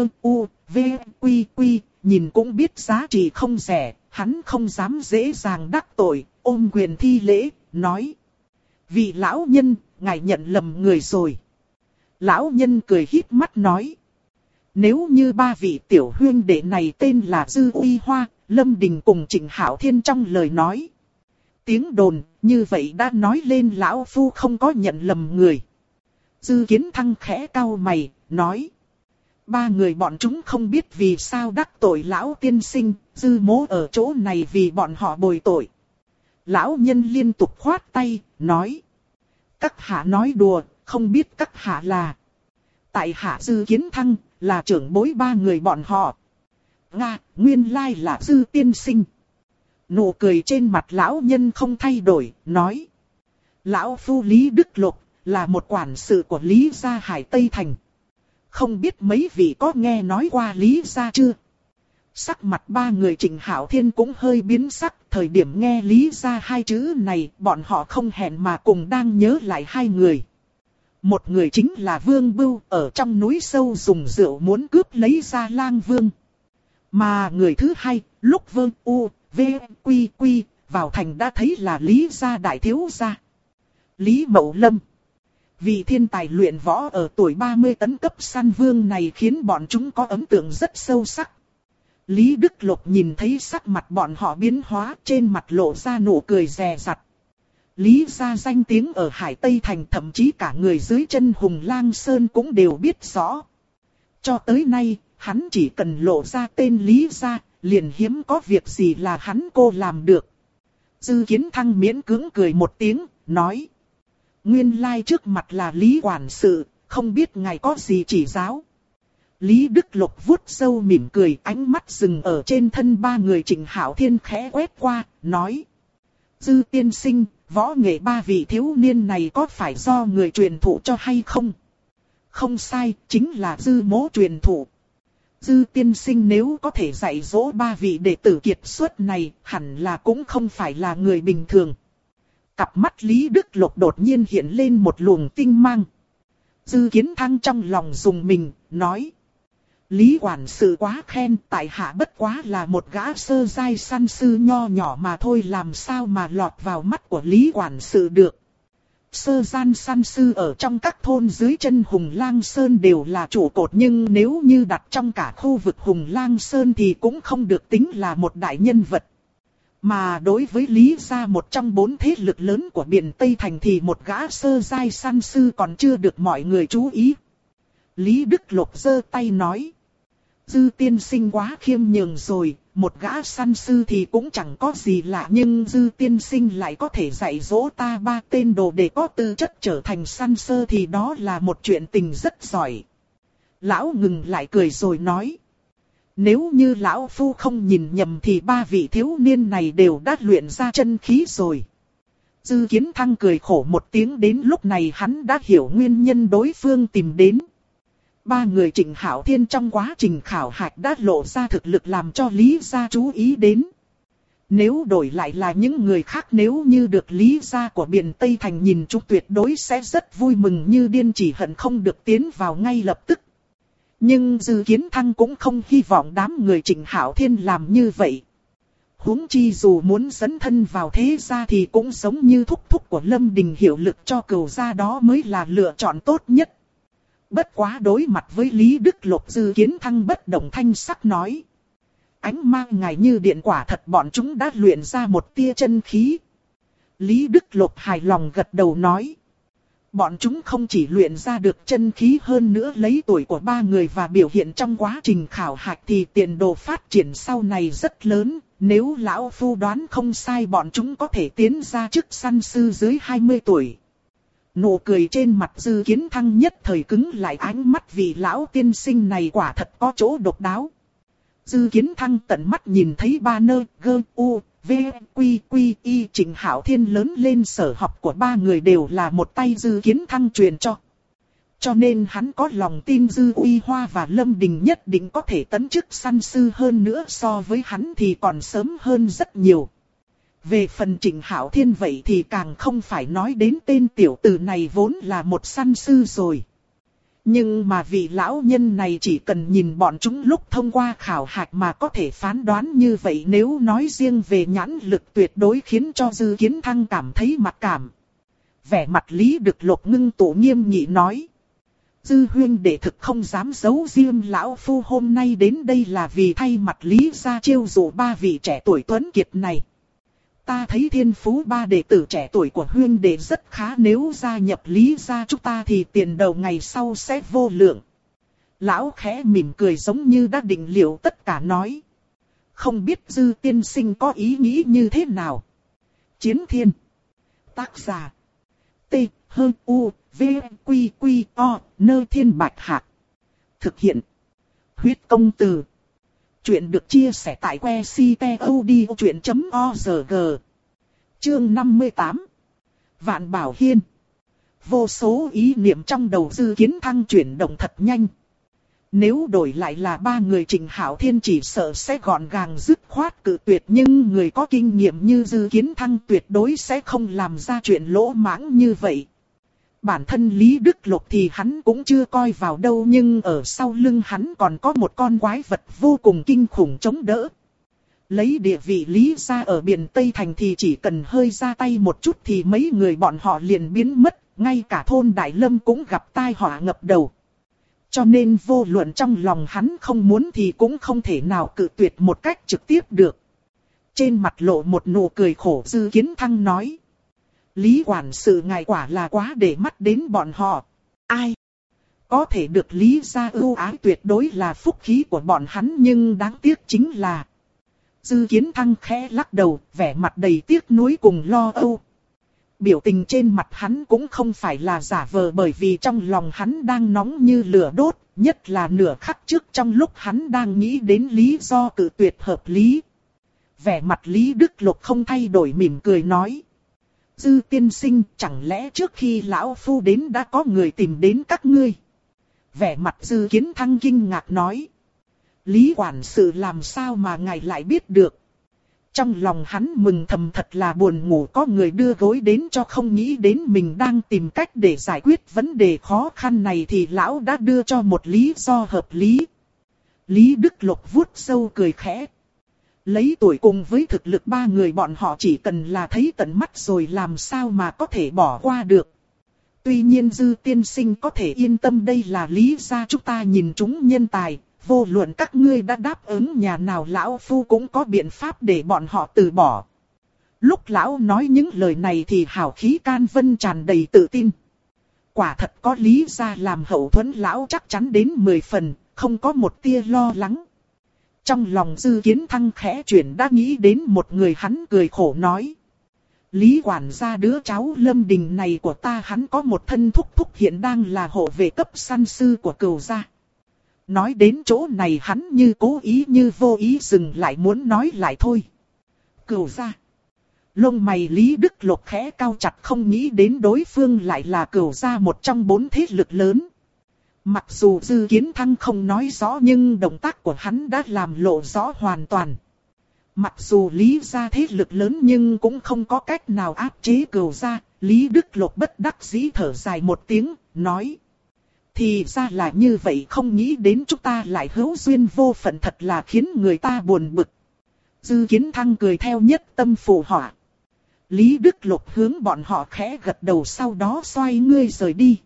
quy, nhìn cũng biết giá trị không rẻ, hắn không dám dễ dàng đắc tội, ôm quyền thi lễ, nói. Vị lão nhân, ngài nhận lầm người rồi. Lão nhân cười híp mắt nói. Nếu như ba vị tiểu huynh đệ này tên là Dư Uy Hoa, Lâm Đình cùng Trịnh Hạo Thiên trong lời nói. Tiếng đồn, như vậy đã nói lên lão phu không có nhận lầm người. Dư Kiến Thăng khẽ cau mày, nói. Ba người bọn chúng không biết vì sao đắc tội lão tiên sinh, Dư Mỗ ở chỗ này vì bọn họ bồi tội. Lão nhân liên tục khoát tay, nói. Các hạ nói đùa, không biết các hạ là. Tại hạ Dư Kiến Thăng, là trưởng bối ba người bọn họ. Nga, nguyên lai là Dư tiên sinh. Nụ cười trên mặt lão nhân không thay đổi, nói. Lão phu Lý Đức Lục, là một quản sự của Lý gia Hải Tây Thành. Không biết mấy vị có nghe nói qua Lý gia chưa? Sắc mặt ba người Trịnh Hạo Thiên cũng hơi biến sắc, thời điểm nghe Lý gia hai chữ này, bọn họ không hẹn mà cùng đang nhớ lại hai người. Một người chính là Vương Bưu, ở trong núi sâu dùng rượu muốn cướp lấy Gia Lang Vương. Mà người thứ hai, lúc Vương Quy vào thành đã thấy là Lý gia đại thiếu gia. Lý Mậu Lâm. Vì thiên tài luyện võ ở tuổi 30 tấn cấp săn vương này khiến bọn chúng có ấn tượng rất sâu sắc. Lý Đức Lục nhìn thấy sắc mặt bọn họ biến hóa, trên mặt lộ ra nụ cười dè dặt. Lý gia danh tiếng ở Hải Tây Thành, thậm chí cả người dưới chân Hùng Lang Sơn cũng đều biết rõ. Cho tới nay, hắn chỉ cần lộ ra tên Lý gia, liền hiếm có việc gì là hắn cô làm được. Dư Kiến Thăng miễn cưỡng cười một tiếng, nói. Nguyên lai trước mặt là Lý quản sự, không biết ngài có gì chỉ giáo. Lý Đức Lục vuốt râu mỉm cười, ánh mắt dừng ở trên thân ba người Trịnh Hạo Thiên khẽ quét qua, nói. Dư tiên sinh, võ nghệ ba vị thiếu niên này có phải do người truyền thụ cho hay không? Không sai, chính là Dư Mỗ truyền thụ. Dư tiên sinh nếu có thể dạy dỗ ba vị đệ tử kiệt xuất này, hẳn là cũng không phải là người bình thường. Cặp mắt Lý Đức Lục đột nhiên hiện lên một luồng tinh mang. Dư Kiến Thăng trong lòng dùng mình, nói. Lý quản sự quá khen, tại hạ bất quá là một gã sơ giai săn sư nho nhỏ mà thôi, làm sao mà lọt vào mắt của Lý quản sự được. Sơ gian săn sư ở trong các thôn dưới chân Hùng Lang Sơn đều là trụ cột, nhưng nếu như đặt trong cả khu vực Hùng Lang Sơn thì cũng không được tính là một đại nhân vật. Mà đối với Lý gia, một trong 4 thế lực lớn của biển Tây Thành, thì một gã sơ giai săn sư còn chưa được mọi người chú ý. Lý Đức Lục giơ tay nói. Dư tiên sinh quá khiêm nhường rồi, một gã săn sư thì cũng chẳng có gì lạ, nhưng Dư tiên sinh lại có thể dạy dỗ ta 3 tên đồ để có tư chất trở thành săn sơ thì đó là một chuyện tình rất giỏi. Lão ngừng lại cười rồi nói. Nếu như lão phu không nhìn nhầm thì 3 vị thiếu niên này đều đã luyện ra chân khí rồi. Dư Kiến Thăng cười khổ một tiếng, đến lúc này hắn đã hiểu nguyên nhân đối phương tìm đến. 3 người Trịnh Hạo Thiên trong quá trình khảo hạch đã lộ ra thực lực làm cho Lý gia chú ý đến. Nếu đổi lại là những người khác, nếu như được Lý gia của biển Tây Thành nhìn chúng, tuyệt đối sẽ rất vui mừng như điên, chỉ hận không được tiến vào ngay lập tức. Nhưng Dư Kiến Thăng cũng không hy vọng đám người Trịnh Hạo Thiên làm như vậy. Huống chi dù muốn dấn thân vào thế gia thì cũng giống như thúc thúc của Lâm Đình hiệu lực cho cửu gia, đó mới là lựa chọn tốt nhất. Bất quá đối mặt với Lý Đức Lục, Dư Kiến Thăng bất động thanh sắc nói. Ánh mang ngài như điện, quả thật bọn chúng đã luyện ra một tia chân khí. Lý Đức Lục hài lòng gật đầu nói. Bọn chúng không chỉ luyện ra được chân khí, hơn nữa lấy tuổi của 3 người và biểu hiện trong quá trình khảo hạch thì tiền đồ phát triển sau này rất lớn. Nếu lão phu đoán không sai, bọn chúng có thể tiến ra chức săn sư dưới 20 tuổi. Nụ cười trên mặt Dư Kiến Thăng nhất thời cứng lại, ánh mắt vị lão tiên sinh này quả thật có chỗ độc đáo. Dư Kiến Thăng tận mắt nhìn thấy 3 nơi gơ u v quy quy y Trịnh Hạo Thiên lớn lên, sở học của 3 người đều là một tay Dư Kiến Thăng truyền cho. Cho nên hắn có lòng tin Dư Uy Hoa và Lâm Đình nhất định có thể tấn chức săn sư, hơn nữa so với hắn thì còn sớm hơn rất nhiều. Về phần Trịnh Hạo Thiên vậy thì càng không phải nói đến, tên tiểu tử này vốn là một săn sư rồi. Nhưng mà vị lão nhân này chỉ cần nhìn bọn chúng lúc thông qua khảo hạch mà có thể phán đoán như vậy, nếu nói riêng về nhãn lực tuyệt đối khiến cho Dư Kiến Thăng cảm thấy mặc cảm. Vẻ mặt Lý Đức Lục ngưng tụ nghiêm nghị nói. Dư huynh đệ thực không dám giấu riêng, lão phu hôm nay đến đây là vì thay mặt Lý gia chiêu dụ 3 vị trẻ tuổi tuấn kiệt này. Ta thấy thiên phú 3 đệ tử trẻ tuổi của huynh đệ rất khá, nếu gia nhập Lý gia chúng ta thì tiền đầu ngày sau sẽ vô lượng. Lão khẽ mỉm cười giống như đã định liệu tất cả nói. Không biết Dư tiên sinh có ý nghĩ như thế nào? Chiến Thiên. Tác giả. T. H. U. V. Quy. Quy. O. Nơ Thiên Bạch Hạc. Thực hiện. Huyết Công Từ. Chuyện được chia sẻ tại website.odchuyện.org. Chương 58. Vạn Bảo Hiên. Vô số ý niệm trong đầu Dư Kiến Thăng chuyển động thật nhanh. Nếu đổi lại là 3 người Trịnh Hạo Thiên chỉ sợ sẽ gọn gàng dứt khoát cự tuyệt, nhưng người có kinh nghiệm như Dư Kiến Thăng tuyệt đối sẽ không làm ra chuyện lỗ mãng như vậy. Bản thân Lý Đức Lục thì hắn cũng chưa coi vào đâu, nhưng ở sau lưng hắn còn có một con quái vật vô cùng kinh khủng chống đỡ. Lấy địa vị Lý gia ở biển Tây Thành thì chỉ cần hơi ra tay một chút thì mấy người bọn họ liền biến mất, ngay cả thôn Đại Lâm cũng gặp tai họa ngập đầu. Cho nên vô luận trong lòng hắn không muốn thì cũng không thể nào cự tuyệt một cách trực tiếp được. Trên mặt lộ một nụ cười khổ, Dư Kiến Thăng nói. Lý quản sự ngài quả là quá để mắt đến bọn họ. Ai? Có thể được Lý gia ưu ái tuyệt đối là phúc khí của bọn hắn, nhưng đáng tiếc chính là... Dư Kiến Thăng khẽ lắc đầu, vẻ mặt đầy tiếc nuối cùng lo âu. Biểu tình trên mặt hắn cũng không phải là giả vờ, bởi vì trong lòng hắn đang nóng như lửa đốt, nhất là nửa khắc trước trong lúc hắn đang nghĩ đến lý do cự tuyệt hợp lý. Vẻ mặt Lý Đức Lục không thay đổi, mỉm cười nói. Dư tiên sinh, chẳng lẽ trước khi lão phu đến đã có người tìm đến các ngươi? Vẻ mặt Dư Kiến Thăng kinh ngạc nói. Lý quản sự làm sao mà ngài lại biết được? Trong lòng hắn mừng thầm thật là buồn ngủ, có người đưa gối đến cho, không nghĩ đến mình đang tìm cách để giải quyết vấn đề khó khăn này thì lão đã đưa cho một lý do hợp lý. Lý Đức Lục vuốt râu cười khẽ. Lấy tuổi cùng với thực lực ba người bọn họ chỉ cần là thấy tận mắt rồi làm sao mà có thể bỏ qua được. Tuy nhiên Dư tiên sinh có thể yên tâm, đây là Lý gia chúng ta nhìn chúng nhân tài. Vô luận các ngươi đã đáp ứng nhà nào, lão phu cũng có biện pháp để bọn họ từ bỏ. Lúc lão nói những lời này thì hào khí can vân tràn đầy tự tin. Quả thật có Lý gia làm hậu thuẫn, lão chắc chắn đến 10 phần, không có một tia lo lắng. Trong lòng Dư Kiến Thăng khẽ chuyển, đã nghĩ đến một người, hắn cười khổ nói. Lý quản gia, đứa cháu Lâm Đình này của ta, hắn có một thân thúc thúc hiện đang là hộ vệ cấp săn sư của Cửu gia. Nói đến chỗ này hắn như cố ý như vô ý dừng lại, muốn nói lại thôi. Cửu gia. Lông mày Lý Đức Lục khẽ cau chặt, không nghĩ đến đối phương lại là Cửu gia, một trong 4 thế lực lớn. Mặc dù Dư Kiến Thăng không nói rõ nhưng động tác của hắn đã làm lộ rõ hoàn toàn. Mặc dù Lý gia thế lực lớn nhưng cũng không có cách nào áp chế Cửu gia. Lý Đức Lục bất đắc dĩ thở dài một tiếng, nói. Thì ra là như vậy, không nghĩ đến chúng ta lại hữu duyên vô phận, thật là khiến người ta buồn bực. Dư Kiến Thăng cười theo nhất tâm phụ họa. Lý Đức Lục hướng bọn họ khẽ gật đầu, sau đó xoay người rời đi.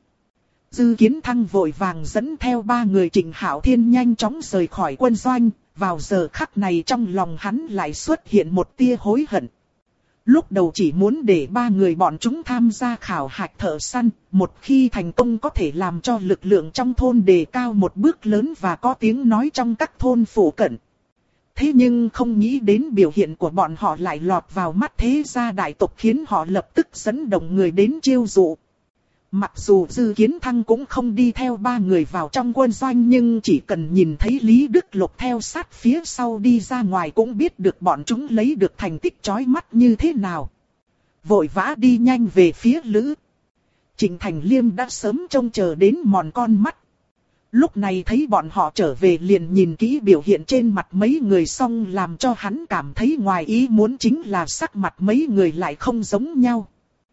Dư Kiến Thăng vội vàng dẫn theo 3 người Trịnh Hạo Thiên nhanh chóng rời khỏi quân doanh. Vào giờ khắc này trong lòng hắn lại xuất hiện một tia hối hận. Lúc đầu chỉ muốn để 3 người bọn chúng tham gia khảo hạch thợ săn, một khi thành công có thể làm cho lực lượng trong thôn đề cao một bước lớn và có tiếng nói trong các thôn phụ cận. Thế nhưng không nghĩ đến biểu hiện của bọn họ lại lọt vào mắt thế gia đại tộc, khiến họ lập tức dẫn động người đến chiêu dụ. Mặc dù Dư Kiến Thăng cũng không đi theo 3 người vào trong quân doanh, nhưng chỉ cần nhìn thấy Lý Đức Lục theo sát phía sau đi ra ngoài cũng biết được bọn chúng lấy được thành tích chói mắt như thế nào. Vội vã đi nhanh về phía lữ. Trịnh Thành Liêm đã sớm trông chờ đến mòn con mắt. Lúc này thấy bọn họ trở về liền nhìn kỹ biểu hiện trên mặt mấy người, xong làm cho hắn cảm thấy ngoài ý muốn chính là sắc mặt mấy người lại không giống nhau.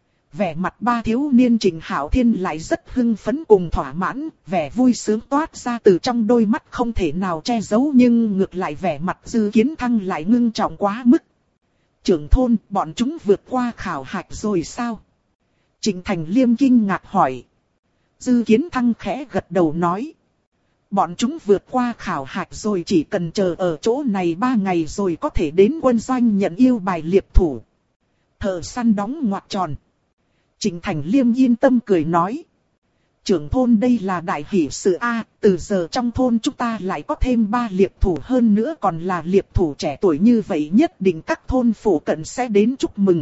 Vẻ mặt 3 thiếu niên Trịnh Hạo Thiên lại rất hưng phấn cùng thỏa mãn, vẻ vui sướng toát ra từ trong đôi mắt không thể nào che giấu, nhưng ngược lại vẻ mặt Dư Kiến Thăng lại ngưng trọng quá mức. Trưởng thôn, bọn chúng vượt qua khảo hạch rồi sao? Trịnh Thành Liêm kinh ngạc hỏi. Dư Kiến Thăng khẽ gật đầu nói. Bọn chúng vượt qua khảo hạch rồi, chỉ cần chờ ở chỗ này 3 ngày rồi có thể đến quân doanh nhận yêu bài liệp thủ. Thợ săn đóng ngoặc tròn. Trịnh Thành Liêm yên tâm cười nói. Trưởng thôn, đây là đại hỷ sự a, từ giờ trong thôn chúng ta lại có thêm 3 liệp thủ, hơn nữa còn là liệp thủ trẻ tuổi như vậy, nhất định các thôn phụ cận sẽ đến chúc mừng.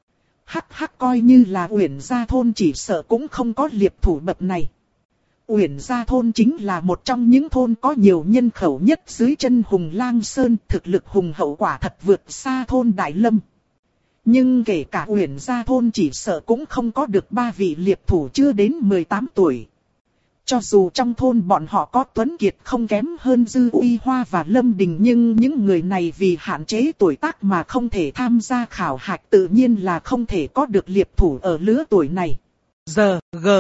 Hắc hắc, coi như là Uyển Gia thôn chỉ sợ cũng không có liệp thủ bậc này. Uyển Gia thôn chính là một trong những thôn có nhiều nhân khẩu nhất dưới chân Hùng Lang Sơn, thực lực hùng hậu quả thật vượt xa thôn Đại Lâm. Nhưng kể cả Uyển Gia thôn chỉ sợ cũng không có được 3 vị liệp thủ chưa đến 18 tuổi. Cho dù trong thôn bọn họ có tuấn kiệt không kém hơn Dư Uy Hoa và Lâm Đình, nhưng những người này vì hạn chế tuổi tác mà không thể tham gia khảo hạch, tự nhiên là không thể có được liệp thủ ở lứa tuổi này. Giờ,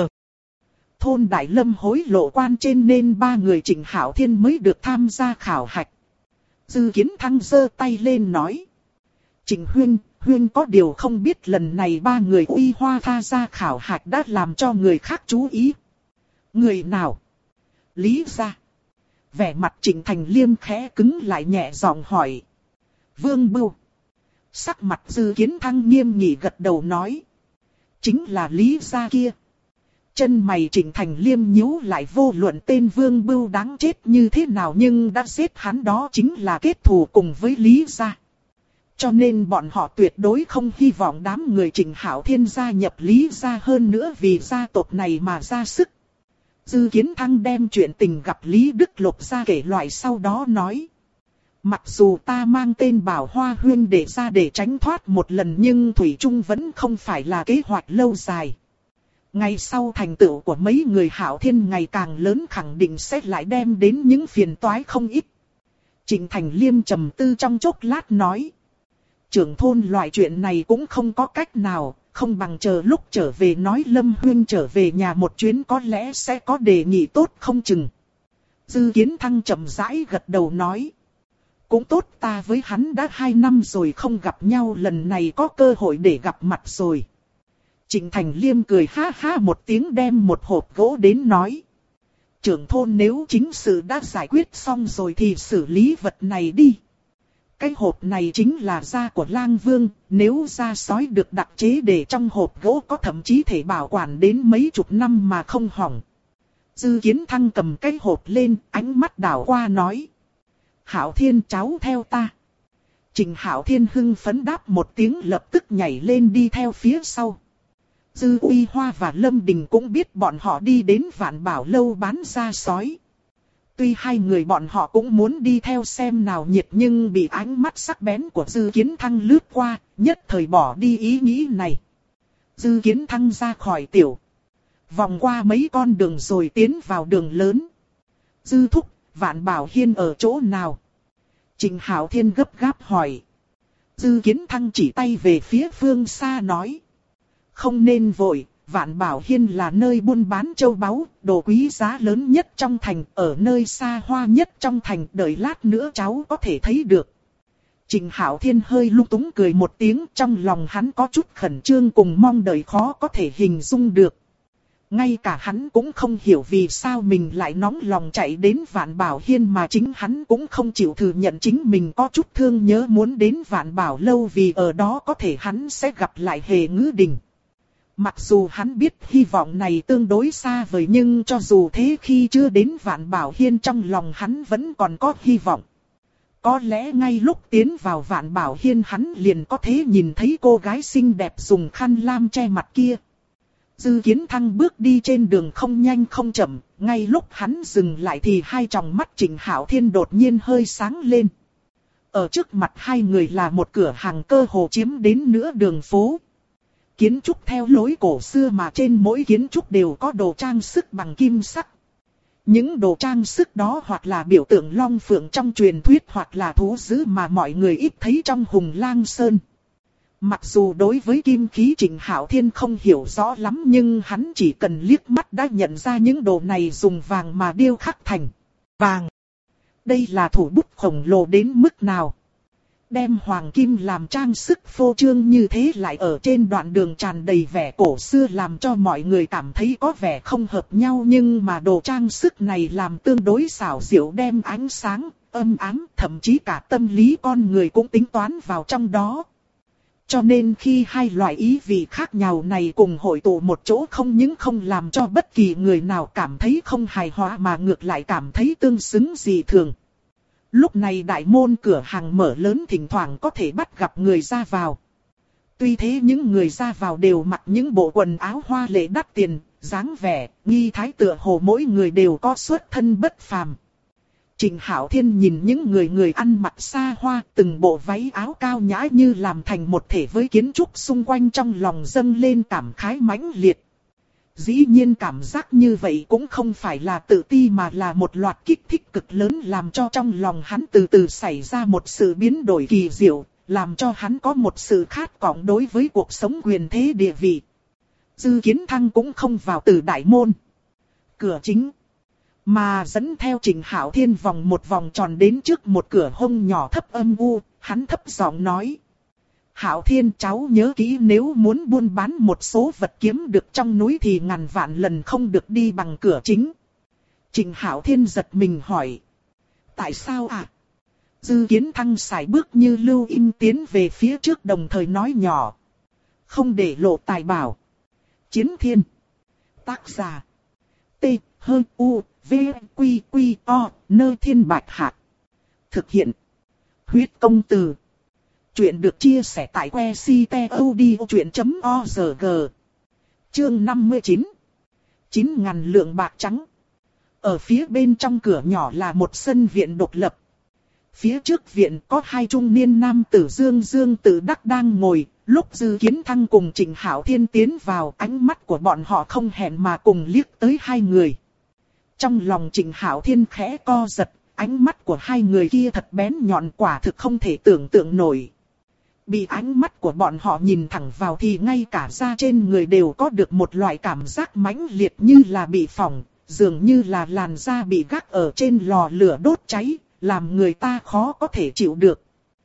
thôn Đại Lâm hối lộ quan trên nên 3 người Trịnh Hạo Thiên mới được tham gia khảo hạch. Dư Kiến Thăng giơ tay lên nói. Trịnh Huyên có điều không biết lần này 3 người Uy Hoa tha ra khảo hạch đã làm cho người khác chú ý. Người nào? Lý gia. Vẻ mặt Trịnh Thành Liêm khẽ cứng lại, nhẹ giọng hỏi. Vương Bưu. Sắc mặt Dư Kiến Thăng nghiêm nghị gật đầu nói. Chính là Lý gia kia. Chân mày Trịnh Thành Liêm nhíu lại, vô luận tên Vương Bưu đáng chết như thế nào nhưng đã giết hắn đó chính là kết thù cùng với Lý gia. Cho nên bọn họ tuyệt đối không hy vọng đám người Trịnh Hạo Thiên gia nhập Lý gia, hơn nữa vì gia tộc này mà ra sức. Dư Kiến Thăng đem chuyện tình gặp Lý Đức Lục ra kể loại, sau đó nói. Mặc dù ta mang tên Bảo Hoa Huyên để ra để tránh thoát một lần, nhưng Thủy Trung vẫn không phải là kế hoạch lâu dài. Ngày sau thành tựu của mấy người Hạo Thiên ngày càng lớn, khẳng định sẽ lại đem đến những phiền toái không ít. Trịnh Thành Liêm trầm tư trong chốc lát nói. Trưởng thôn loại chuyện này cũng không có cách nào, không bằng chờ lúc trở về nói Lâm Huyên trở về nhà một chuyến có lẽ sẽ có đề nghị tốt không chừng. Dư Kiến Thăng chậm rãi gật đầu nói. Cũng tốt, ta với hắn đã 2 năm rồi không gặp nhau, lần này có cơ hội để gặp mặt rồi. Trịnh Thành Liêm cười ha ha một tiếng đem một hộp gỗ đến nói. Trưởng thôn nếu chính sự đã giải quyết xong rồi thì xử lý vật này đi. Cái hộp này chính là da của lang vương, nếu da sói được đặc chế để trong hộp gỗ có thậm chí thể bảo quản đến mấy chục năm mà không hỏng. Dư Kiến Thăng cầm cái hộp lên, ánh mắt đảo qua nói. Hạo Thiên, cháu theo ta. Trình Hạo Thiên hưng phấn đáp một tiếng, lập tức nhảy lên đi theo phía sau. Dư Uy Hoa và Lâm Đình cũng biết bọn họ đi đến Vạn Bảo Lâu bán da sói. Tuy hai người bọn họ cũng muốn đi theo xem nào nhiệt nhưng bị ánh mắt sắc bén của Dư Kiến Thăng lướt qua, nhất thời bỏ đi ý nghĩ này. Dư Kiến Thăng ra khỏi tiểu vòng qua mấy con đường rồi tiến vào đường lớn. Dư thúc, Vạn Bảo Hiên ở chỗ nào? Trình Hạo Thiên gấp gáp hỏi. Dư Kiến Thăng chỉ tay về phía phương xa nói. Không nên vội, Vạn Bảo Hiên là nơi buôn bán châu báu, đồ quý giá lớn nhất trong thành, ở nơi xa hoa nhất trong thành, đợi lát nữa cháu có thể thấy được. Trình Hạo Thiên hơi lung túng cười một tiếng, trong lòng hắn có chút khẩn trương cùng mong đợi khó có thể hình dung được. Ngay cả hắn cũng không hiểu vì sao mình lại nóng lòng chạy đến Vạn Bảo Hiên mà chính hắn cũng không chịu thừa nhận chính mình có chút thương nhớ muốn đến Vạn Bảo Lâu vì ở đó có thể hắn sẽ gặp lại Hề Ngữ Đình. Mặc dù hắn biết hy vọng này tương đối xa vời nhưng cho dù thế khi chưa đến Vạn Bảo Hiên trong lòng hắn vẫn còn có hy vọng. Có lẽ ngay lúc tiến vào Vạn Bảo Hiên hắn liền có thể nhìn thấy cô gái xinh đẹp dùng khăn lam che mặt kia. Dư Kiến Thăng bước đi trên đường không nhanh không chậm, ngay lúc hắn dừng lại thì hai tròng mắt Trình Hạo Thiên đột nhiên hơi sáng lên. Ở trước mặt hai người là một cửa hàng cơ hồ chiếm đến nửa đường phố. Kiến trúc theo lối cổ xưa mà trên mỗi kiến trúc đều có đồ trang sức bằng kim sắc. Những đồ trang sức đó hoặc là biểu tượng long phượng trong truyền thuyết hoặc là thú dữ mà mọi người ít thấy trong Hùng Lang Sơn. Mặc dù đối với kim khí Trình Hạo Thiên không hiểu rõ lắm nhưng hắn chỉ cần liếc mắt đã nhận ra những đồ này dùng vàng mà điêu khắc thành vàng. Đây là thủ bút khổng lồ đến mức nào? Đem hoàng kim làm trang sức phô trương như thế lại ở trên đoạn đường tràn đầy vẻ cổ xưa làm cho mọi người cảm thấy có vẻ không hợp nhau nhưng mà đồ trang sức này làm tương đối xảo diệu đem ánh sáng, âm ám, thậm chí cả tâm lý con người cũng tính toán vào trong đó. Cho nên khi hai loại ý vị khác nhau này cùng hội tụ một chỗ không những không làm cho bất kỳ người nào cảm thấy không hài hòa mà ngược lại cảm thấy tương xứng dị thường. Lúc này đại môn cửa hàng mở lớn thỉnh thoảng có thể bắt gặp người ra vào. Tuy thế những người ra vào đều mặc những bộ quần áo hoa lệ đắt tiền, dáng vẻ, nghi thái tựa hồ mỗi người đều có xuất thân bất phàm. Trình Hạo Thiên nhìn những người ăn mặc xa hoa, từng bộ váy áo cao nhã như làm thành một thể với kiến trúc xung quanh trong lòng dâng lên cảm khái mãnh liệt. Dĩ nhiên cảm giác như vậy cũng không phải là tự ti mà là một loạt kích thích cực lớn làm cho trong lòng hắn từ từ xảy ra một sự biến đổi kỳ diệu, làm cho hắn có một sự khát vọng đối với cuộc sống quyền thế địa vị. Dư Kiến Thăng cũng không vào từ đại môn cửa chính, mà dẫn theo Trình Hạo Thiên vòng một vòng tròn đến trước một cửa hông nhỏ thấp âm u, hắn thấp giọng nói. Hạo Thiên, cháu nhớ kỹ nếu muốn buôn bán một số vật kiếm được trong núi thì ngàn vạn lần không được đi bằng cửa chính. Trình Hạo Thiên giật mình hỏi. Tại sao ạ? Dư Kiến Thăng sải bước như lưu im tiến về phía trước đồng thời nói nhỏ. Không để lộ tài bảo. Chiến Thiên. Tác giả. T, H, U, V, Quy, Quy, O, Nơi Thiên Bạch Hạc. Thực hiện. Huyết Công Từ. Chuyện được chia sẻ tại que ctod.org. Chương 59. 9.000 lượng bạc trắng. Ở phía bên trong cửa nhỏ là một sân viện độc lập. Phía trước viện có hai trung niên nam tử Dương Dương Tự Đắc đang ngồi. Lúc Dư Kiến Thăng cùng Trình Hạo Thiên tiến vào, ánh mắt của bọn họ không hẹn mà cùng liếc tới hai người. Trong lòng Trình Hạo Thiên khẽ co giật, ánh mắt của hai người kia thật bén nhọn quả thực không thể tưởng tượng nổi. Bị ánh mắt của bọn họ nhìn thẳng vào thì ngay cả da trên người đều có được một loại cảm giác mãnh liệt như là bị phỏng, dường như là làn da bị gác ở trên lò lửa đốt cháy, làm người ta khó có thể chịu được.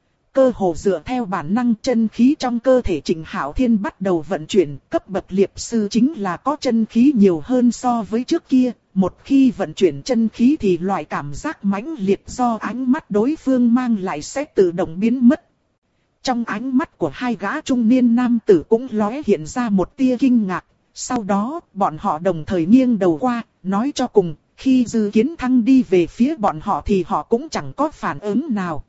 Cơ hồ dựa theo bản năng chân khí trong cơ thể Trịnh Hạo Thiên bắt đầu vận chuyển, cấp bậc liệp sư chính là có chân khí nhiều hơn so với trước kia, một khi vận chuyển chân khí thì loại cảm giác mãnh liệt do ánh mắt đối phương mang lại sẽ tự động biến mất. Trong ánh mắt của hai gã trung niên nam tử cũng lóe hiện ra một tia kinh ngạc, sau đó bọn họ đồng thời nghiêng đầu qua, nói cho cùng, khi Dư Kiến Thăng đi về phía bọn họ thì họ cũng chẳng có phản ứng nào.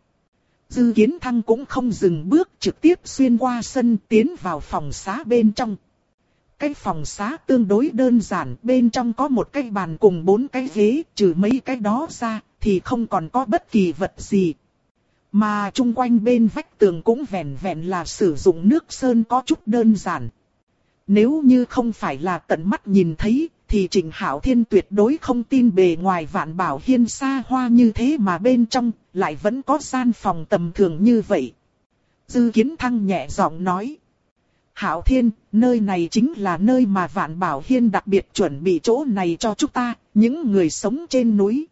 Dư Kiến Thăng cũng không dừng bước, trực tiếp xuyên qua sân tiến vào phòng xá bên trong. Cái phòng xá tương đối đơn giản, bên trong có một cái bàn cùng 4 cái ghế, trừ mấy cái đó ra thì không còn có bất kỳ vật gì. Mà chung quanh bên vách tường cũng vẹn vẹn là sử dụng nước sơn có chút đơn giản. Nếu như không phải là tận mắt nhìn thấy, thì Trịnh Hạo Thiên tuyệt đối không tin bề ngoài Vạn Bảo Hiên xa hoa như thế mà bên trong lại vẫn có gian phòng tầm thường như vậy. Dư Kiến Thăng nhẹ giọng nói. Hạo Thiên, nơi này chính là nơi mà Vạn Bảo Hiên đặc biệt chuẩn bị chỗ này cho chúng ta, những người sống trên núi.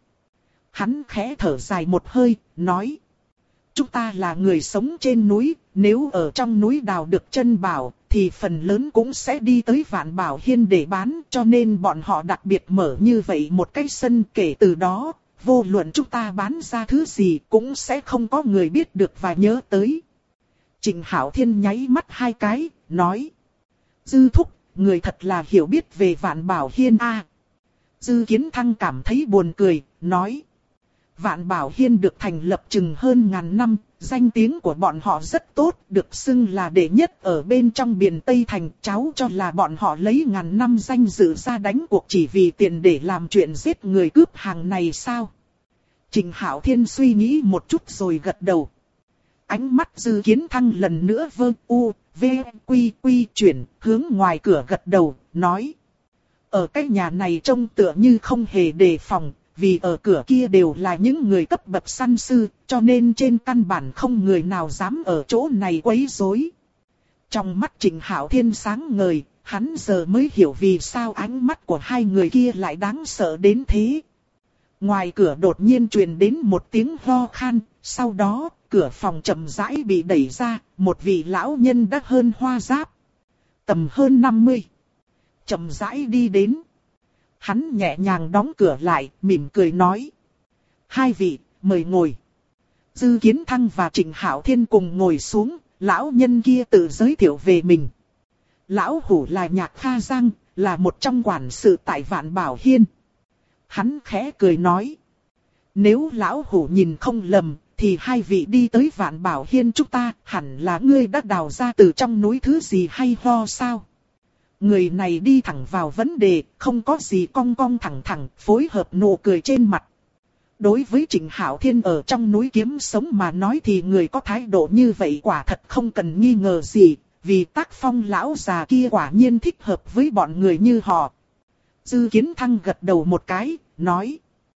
Hắn khẽ thở dài một hơi, nói. Chúng ta là người sống trên núi, nếu ở trong núi đào được chân bảo, thì phần lớn cũng sẽ đi tới Vạn Bảo Hiên để bán, cho nên bọn họ đặc biệt mở như vậy một cái sân. Kể từ đó, vô luận chúng ta bán ra thứ gì cũng sẽ không có người biết được và nhớ tới. Trịnh Hạo Thiên nháy mắt 2 cái, nói. Dư thúc, người thật là hiểu biết về Vạn Bảo Hiên a. Dư Kiến Thăng cảm thấy buồn cười, nói. Vạn Bảo Hiên được thành lập chừng hơn ngàn năm, danh tiếng của bọn họ rất tốt, được xưng là đệ nhất ở bên trong biển Tây Thành. Cháu cho là bọn họ lấy ngàn năm danh dự ra đánh cuộc chỉ vì tiền để làm chuyện giết người cướp hàng này sao? Trịnh Hạo Thiên suy nghĩ một chút rồi gật đầu. Ánh mắt Dư Kiến Thăng lần nữa quy chuyển, hướng ngoài cửa gật đầu, nói. Ở cái nhà này trông tựa như không hề đề phòng, vì ở cửa kia đều là những người cấp bậc săn sư, cho nên trên căn bản không người nào dám ở chỗ này quấy rối. Trong mắt Trịnh Hạo Thiên sáng ngời, hắn giờ mới hiểu vì sao ánh mắt của hai người kia lại đáng sợ đến thế. Ngoài cửa đột nhiên truyền đến một tiếng ho khan, sau đó cửa phòng chậm rãi bị đẩy ra, một vị lão nhân đã hơn hoa giáp, tầm hơn 50, chậm rãi đi đến. Hắn nhẹ nhàng đóng cửa lại, mỉm cười nói. Hai vị, mời ngồi. Dư Kiến Thăng và Trịnh Hạo Thiên cùng ngồi xuống, lão nhân kia tự giới thiệu về mình. Lão hủ là Nhạc Kha Giang, là một trong quản sự tại Vạn Bảo Hiên. Hắn khẽ cười nói. Nếu lão hủ nhìn không lầm, thì hai vị đi tới Vạn Bảo Hiên chúng ta, hẳn là ngươi đã đào ra từ trong núi thứ gì hay ho sao? Người này đi thẳng vào vấn đề, không có gì cong cong thẳng thẳng, phối hợp nụ cười trên mặt. Đối với Trịnh Hạo Thiên ở trong núi kiếm sống mà nói thì người có thái độ như vậy quả thật không cần nghi ngờ gì, vì tác phong lão già kia quả nhiên thích hợp với bọn người như họ. Dư Kiến Thăng gật đầu một cái, nói.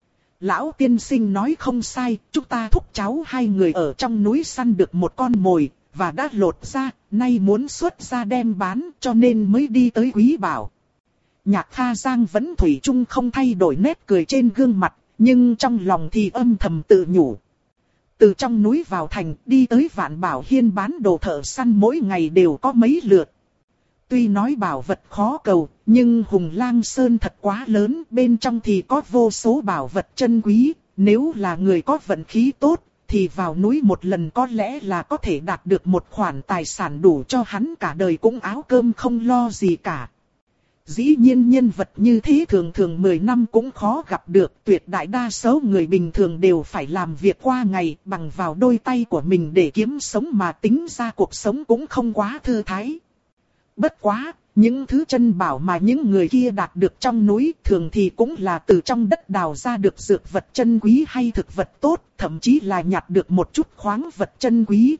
Lão tiên sinh nói không sai, chúng ta thúc cháu hai người ở trong núi săn được một con mồi, và đã lột ra, nay muốn xuất ra đem bán, cho nên mới đi tới Quý Bảo. Nhạc Kha Giang vẫn thủy chung không thay đổi nét cười trên gương mặt, nhưng trong lòng thì âm thầm tự nhủ. Từ trong núi vào thành, đi tới Vạn Bảo Hiên bán đồ thợ săn mỗi ngày đều có mấy lượt. Tuy nói bảo vật khó cầu, nhưng Hùng Lang Sơn thật quá lớn, bên trong thì có vô số bảo vật chân quý, nếu là người có vận khí tốt, thì vào núi một lần có lẽ là có thể đạt được một khoản tài sản đủ cho hắn cả đời cũng áo cơm không lo gì cả. Dĩ nhiên nhân vật như thế thường thường 10 năm cũng khó gặp được, tuyệt đại đa số người bình thường đều phải làm việc qua ngày bằng vào đôi tay của mình để kiếm sống mà tính ra cuộc sống cũng không quá thư thái. Bất quá, những thứ chân bảo mà những người kia đạt được trong núi thường thì cũng là từ trong đất đào ra được dược vật chân quý hay thực vật tốt, thậm chí là nhặt được một chút khoáng vật chân quý.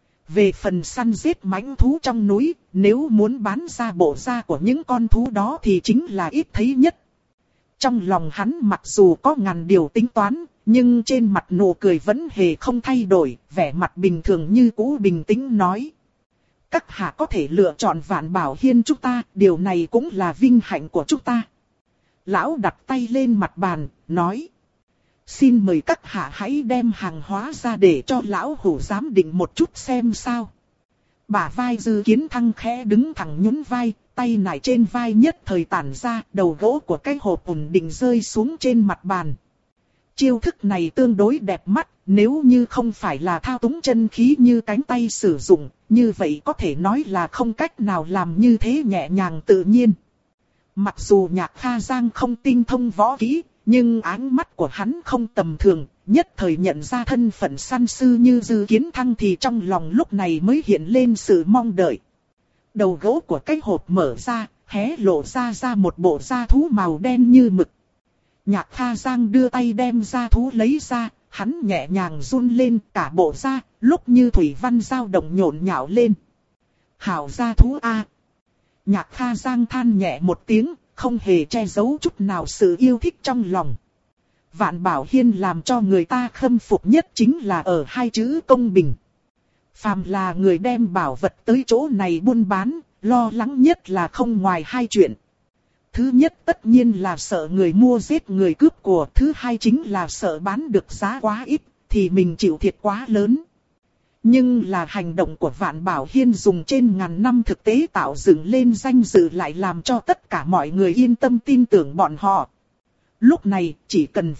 Về phần săn giết mãnh thú trong núi, nếu muốn bán ra bộ da của những con thú đó thì chính là ít thấy nhất. Trong lòng hắn mặc dù có ngàn điều tính toán, Nhưng trên mặt nụ cười vẫn hề không thay đổi, vẻ mặt bình thường như cũ, bình tĩnh nói. Các hạ có thể lựa chọn Vạn Bảo Hiên chúng ta, điều này cũng là vinh hạnh của chúng ta. Lão đặt tay lên mặt bàn, nói. Xin mời các hạ hãy đem hàng hóa ra để cho lão hủ giám định một chút xem sao. Bả vai Dư Kiến Thăng khẽ đứng thẳng nhún vai, tay nải trên vai nhất thời tản ra, đầu gỗ của cái hộp ổn định rơi xuống trên mặt bàn. Chiêu thức này tương đối đẹp mắt, nếu như không phải là thao túng chân khí như cánh tay sử dụng, như vậy có thể nói là không cách nào làm như thế nhẹ nhàng tự nhiên. Mặc dù Nhạc Kha Giang không tinh thông võ kỹ, nhưng ánh mắt của hắn không tầm thường, nhất thời nhận ra thân phận săn sư như Dư Kiến Thăng thì trong lòng lúc này mới hiện lên sự mong đợi. Đầu gỗ của cái hộp mở ra, hé lộ ra một bộ da thú màu đen như mực. Nhạc Kha Giang đưa tay đem da thú lấy ra, hắn nhẹ nhàng run lên cả bộ da, lúc như thủy văn dao động nhộn nhạo lên. Hảo da thú a. Nhạc Kha Giang than nhẹ một tiếng, không hề che giấu chút nào sự yêu thích trong lòng. Vạn Bảo Hiên làm cho người ta khâm phục nhất chính là ở hai chữ công bình. Phàm là người đem bảo vật tới chỗ này buôn bán, lo lắng nhất là không ngoài hai chuyện. Thứ nhất tất nhiên là sợ người mua giết người cướp của, thứ hai chính là sợ bán được giá quá ít, thì mình chịu thiệt quá lớn. Nhưng là hành động của Vạn Bảo Hiên dùng trên ngàn năm thực tế tạo dựng lên danh dự lại làm cho tất cả mọi người yên tâm tin tưởng bọn họ. Lúc này chỉ cần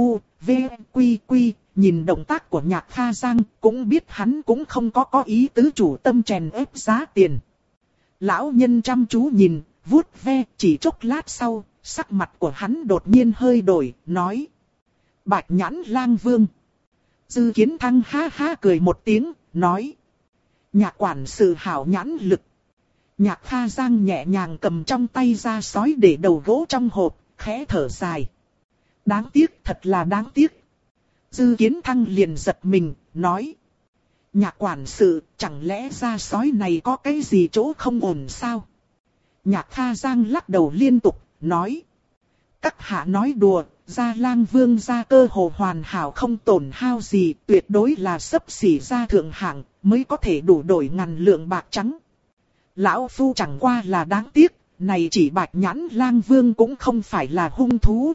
nhìn động tác của Nhạc Kha Giang cũng biết hắn cũng không có ý tứ chủ tâm chèn ép giá tiền. Lão nhân chăm chú nhìn, vuốt ve, chỉ chốc lát sau, sắc mặt của hắn đột nhiên hơi đổi, nói. Bạch Nhãn Lang Vương. Dư Kiến Thăng ha ha cười một tiếng, nói. Nhạc quản sự hảo nhãn lực. Nhạc Kha Giang nhẹ nhàng cầm trong tay ra sói để đầu gỗ trong hộp, khẽ thở dài. Đáng tiếc, thật là đáng tiếc. Dư Kiến Thăng liền giật mình, nói. Nhạc quản sự, chẳng lẽ ra sói này có cái gì chỗ không ổn sao? Nhạc Kha Giang lắc đầu liên tục, nói. Các hạ nói đùa, Gia Lang Vương gia cơ hồ hoàn hảo không tổn hao gì, tuyệt đối là xấp xỉ gia thượng hạng, mới có thể đủ đổi ngàn lượng bạc trắng. Lão Phu chẳng qua là đáng tiếc, này chỉ Bạch Nhãn Lang Vương cũng không phải là hung thú.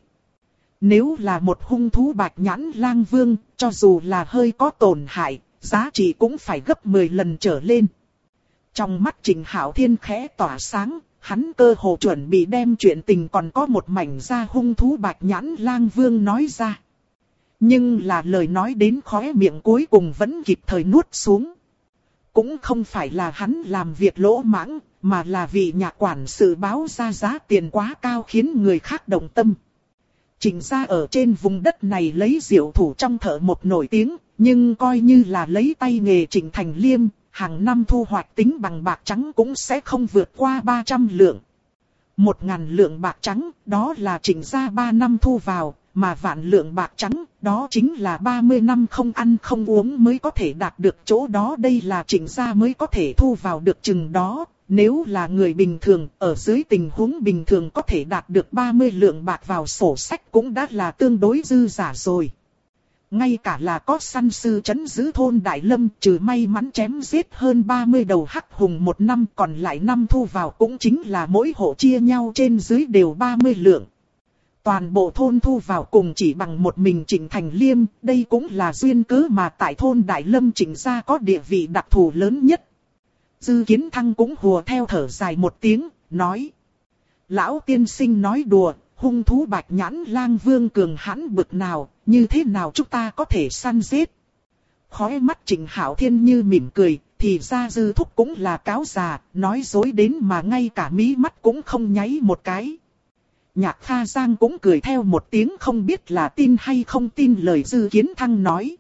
Nếu là một hung thú Bạch Nhãn Lang Vương, cho dù là hơi có tổn hại, giá trị cũng phải gấp 10 lần trở lên. Trong mắt Trịnh Hạo Thiên khẽ tỏa sáng, hắn cơ hồ chuẩn bị đem chuyện tình còn có một mảnh da hung thú Bạch Nhãn Lang Vương nói ra. Nhưng là lời nói đến khóe miệng cuối cùng vẫn kịp thời nuốt xuống. Cũng không phải là hắn làm việc lỗ mãng, mà là vì Nhạc quản sự báo ra giá tiền quá cao khiến người khác động tâm. Trịnh gia ở trên vùng đất này lấy diệu thủ trong thợ một nổi tiếng, nhưng coi như là lấy tay nghề Trịnh Thành Liêm, hàng năm thu hoạch tính bằng bạc trắng cũng sẽ không vượt qua 300 lượng. 1.000 lượng bạc trắng, đó là Trịnh gia 3 năm thu vào, mà vạn lượng bạc trắng, đó chính là 30 năm không ăn không uống mới có thể đạt được chỗ đó. Đây là Trịnh gia mới có thể thu vào được chừng đó. Nếu là người bình thường, ở dưới tình huống bình thường có thể đạt được 30 lượng bạc vào sổ sách cũng đã là tương đối dư giả rồi. Ngay cả là có săn sư trấn giữ thôn Đại Lâm, trừ may mắn chém giết hơn 30 đầu hắc hùng một năm, còn lại năm thu vào cũng chính là mỗi hộ chia nhau trên dưới đều 30 lượng. Toàn bộ thôn thu vào cùng chỉ bằng một mình Trịnh Thành Liêm, đây cũng là duyên cớ mà tại thôn Đại Lâm Trịnh gia có địa vị đặc thù lớn nhất. Dư Kiến Thăng cũng hùa theo thở dài một tiếng, nói. Lão tiên sinh nói đùa, hung thú Bạch Nhãn Lang Vương cường hãn bực nào, như thế nào chúng ta có thể săn giết? Khóe mắt Trịnh Hạo Thiên như mỉm cười, thì ra Dư Thúc cũng là cáo già, nói dối đến mà ngay cả mí mắt cũng không nháy một cái. Nhạc Kha Giang cũng cười theo một tiếng, không biết là tin hay không tin lời Dư Kiến Thăng nói.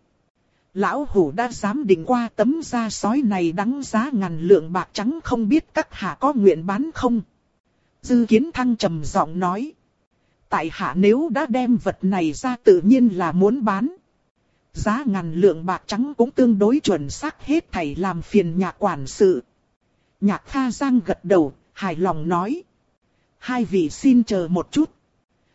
Lão hủ đã dám định qua tấm da sói này đáng giá 1.000 lượng bạc trắng, không biết các hạ có nguyện bán không? Dư Kiến Thăng trầm giọng nói. Tại hạ nếu đã đem vật này ra tự nhiên là muốn bán. Giá 1.000 lượng bạc trắng cũng tương đối chuẩn xác, hết thảy làm phiền Nhạc quản sự. Nhạc Kha Giang gật đầu, hài lòng nói. Hai vị xin chờ một chút.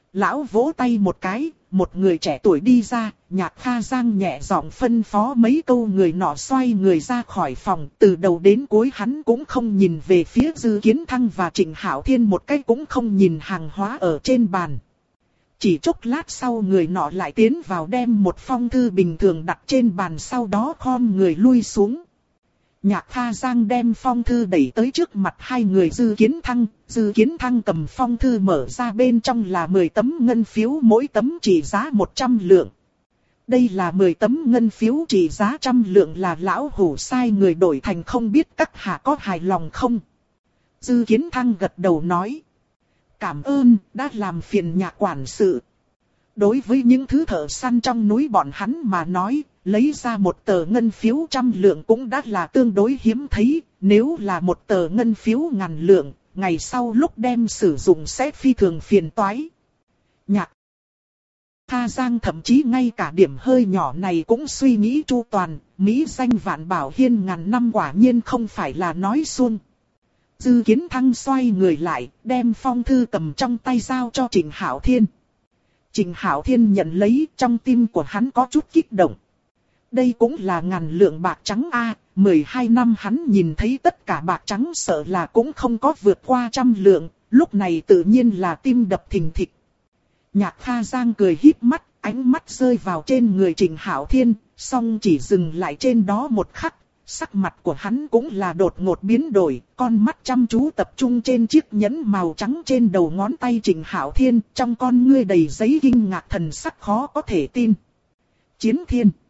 Lão vỗ tay một cái, một người trẻ tuổi đi ra, Nhạc Kha Giang nhẹ giọng phân phó mấy câu, người nọ xoay người ra khỏi phòng. Từ đầu đến cuối hắn cũng không nhìn về phía Dư Kiến Thăng và Trịnh Hạo Thiên một cái, cũng không nhìn hàng hóa ở trên bàn. Chỉ chốc lát sau người nọ lại tiến vào đem một phong thư bình thường đặt trên bàn, sau đó khom người lui xuống. Nhạc Kha Giang đem phong thư đẩy tới trước mặt hai người Dư Kiến Thăng. Dư Kiến Thăng cầm phong thư mở ra, bên trong là 10 tấm ngân phiếu, mỗi tấm trị giá 100 lượng. Đây là 10 tấm ngân phiếu trị giá 100 lượng là lão hủ sai người đổi thành, không biết các hạ có hài lòng không? Dư Kiến Thăng gật đầu nói. Cảm ơn, đã làm phiền Nhạc quản sự. Đối với những thứ thợ săn trong núi bọn hắn mà nói, lấy ra một tờ ngân phiếu 100 lượng cũng đã là tương đối hiếm thấy. Nếu là một tờ ngân phiếu 1000 lượng, ngày sau lúc đem sử dụng sẽ phi thường phiền toái. Nhạc Kha Giang thậm chí ngay cả điểm hơi nhỏ này cũng suy nghĩ chu toàn. Mỹ danh Vạn Bảo Hiên ngàn năm quả nhiên không phải là nói suông. Dư Kiến Thăng xoay người lại, đem phong thư cầm trong tay giao cho Trịnh Hạo Thiên. Trịnh Hạo Thiên nhận lấy, trong tim của hắn có chút kích động. Đây cũng là 1000 lượng bạc trắng a, 12 năm hắn nhìn thấy tất cả bạc trắng sợ là cũng không có vượt qua 100 lượng, lúc này tự nhiên là tim đập thình thịch. Nhạc Kha Giang cười híp mắt, ánh mắt rơi vào trên người Trịnh Hạo Thiên, song chỉ dừng lại trên đó một khắc, sắc mặt của hắn cũng là đột ngột biến đổi, con mắt chăm chú tập trung trên chiếc nhẫn màu trắng trên đầu ngón tay Trịnh Hạo Thiên, trong con ngươi đầy giấy kinh ngạc, thần sắc khó có thể tin. Chiến thiên.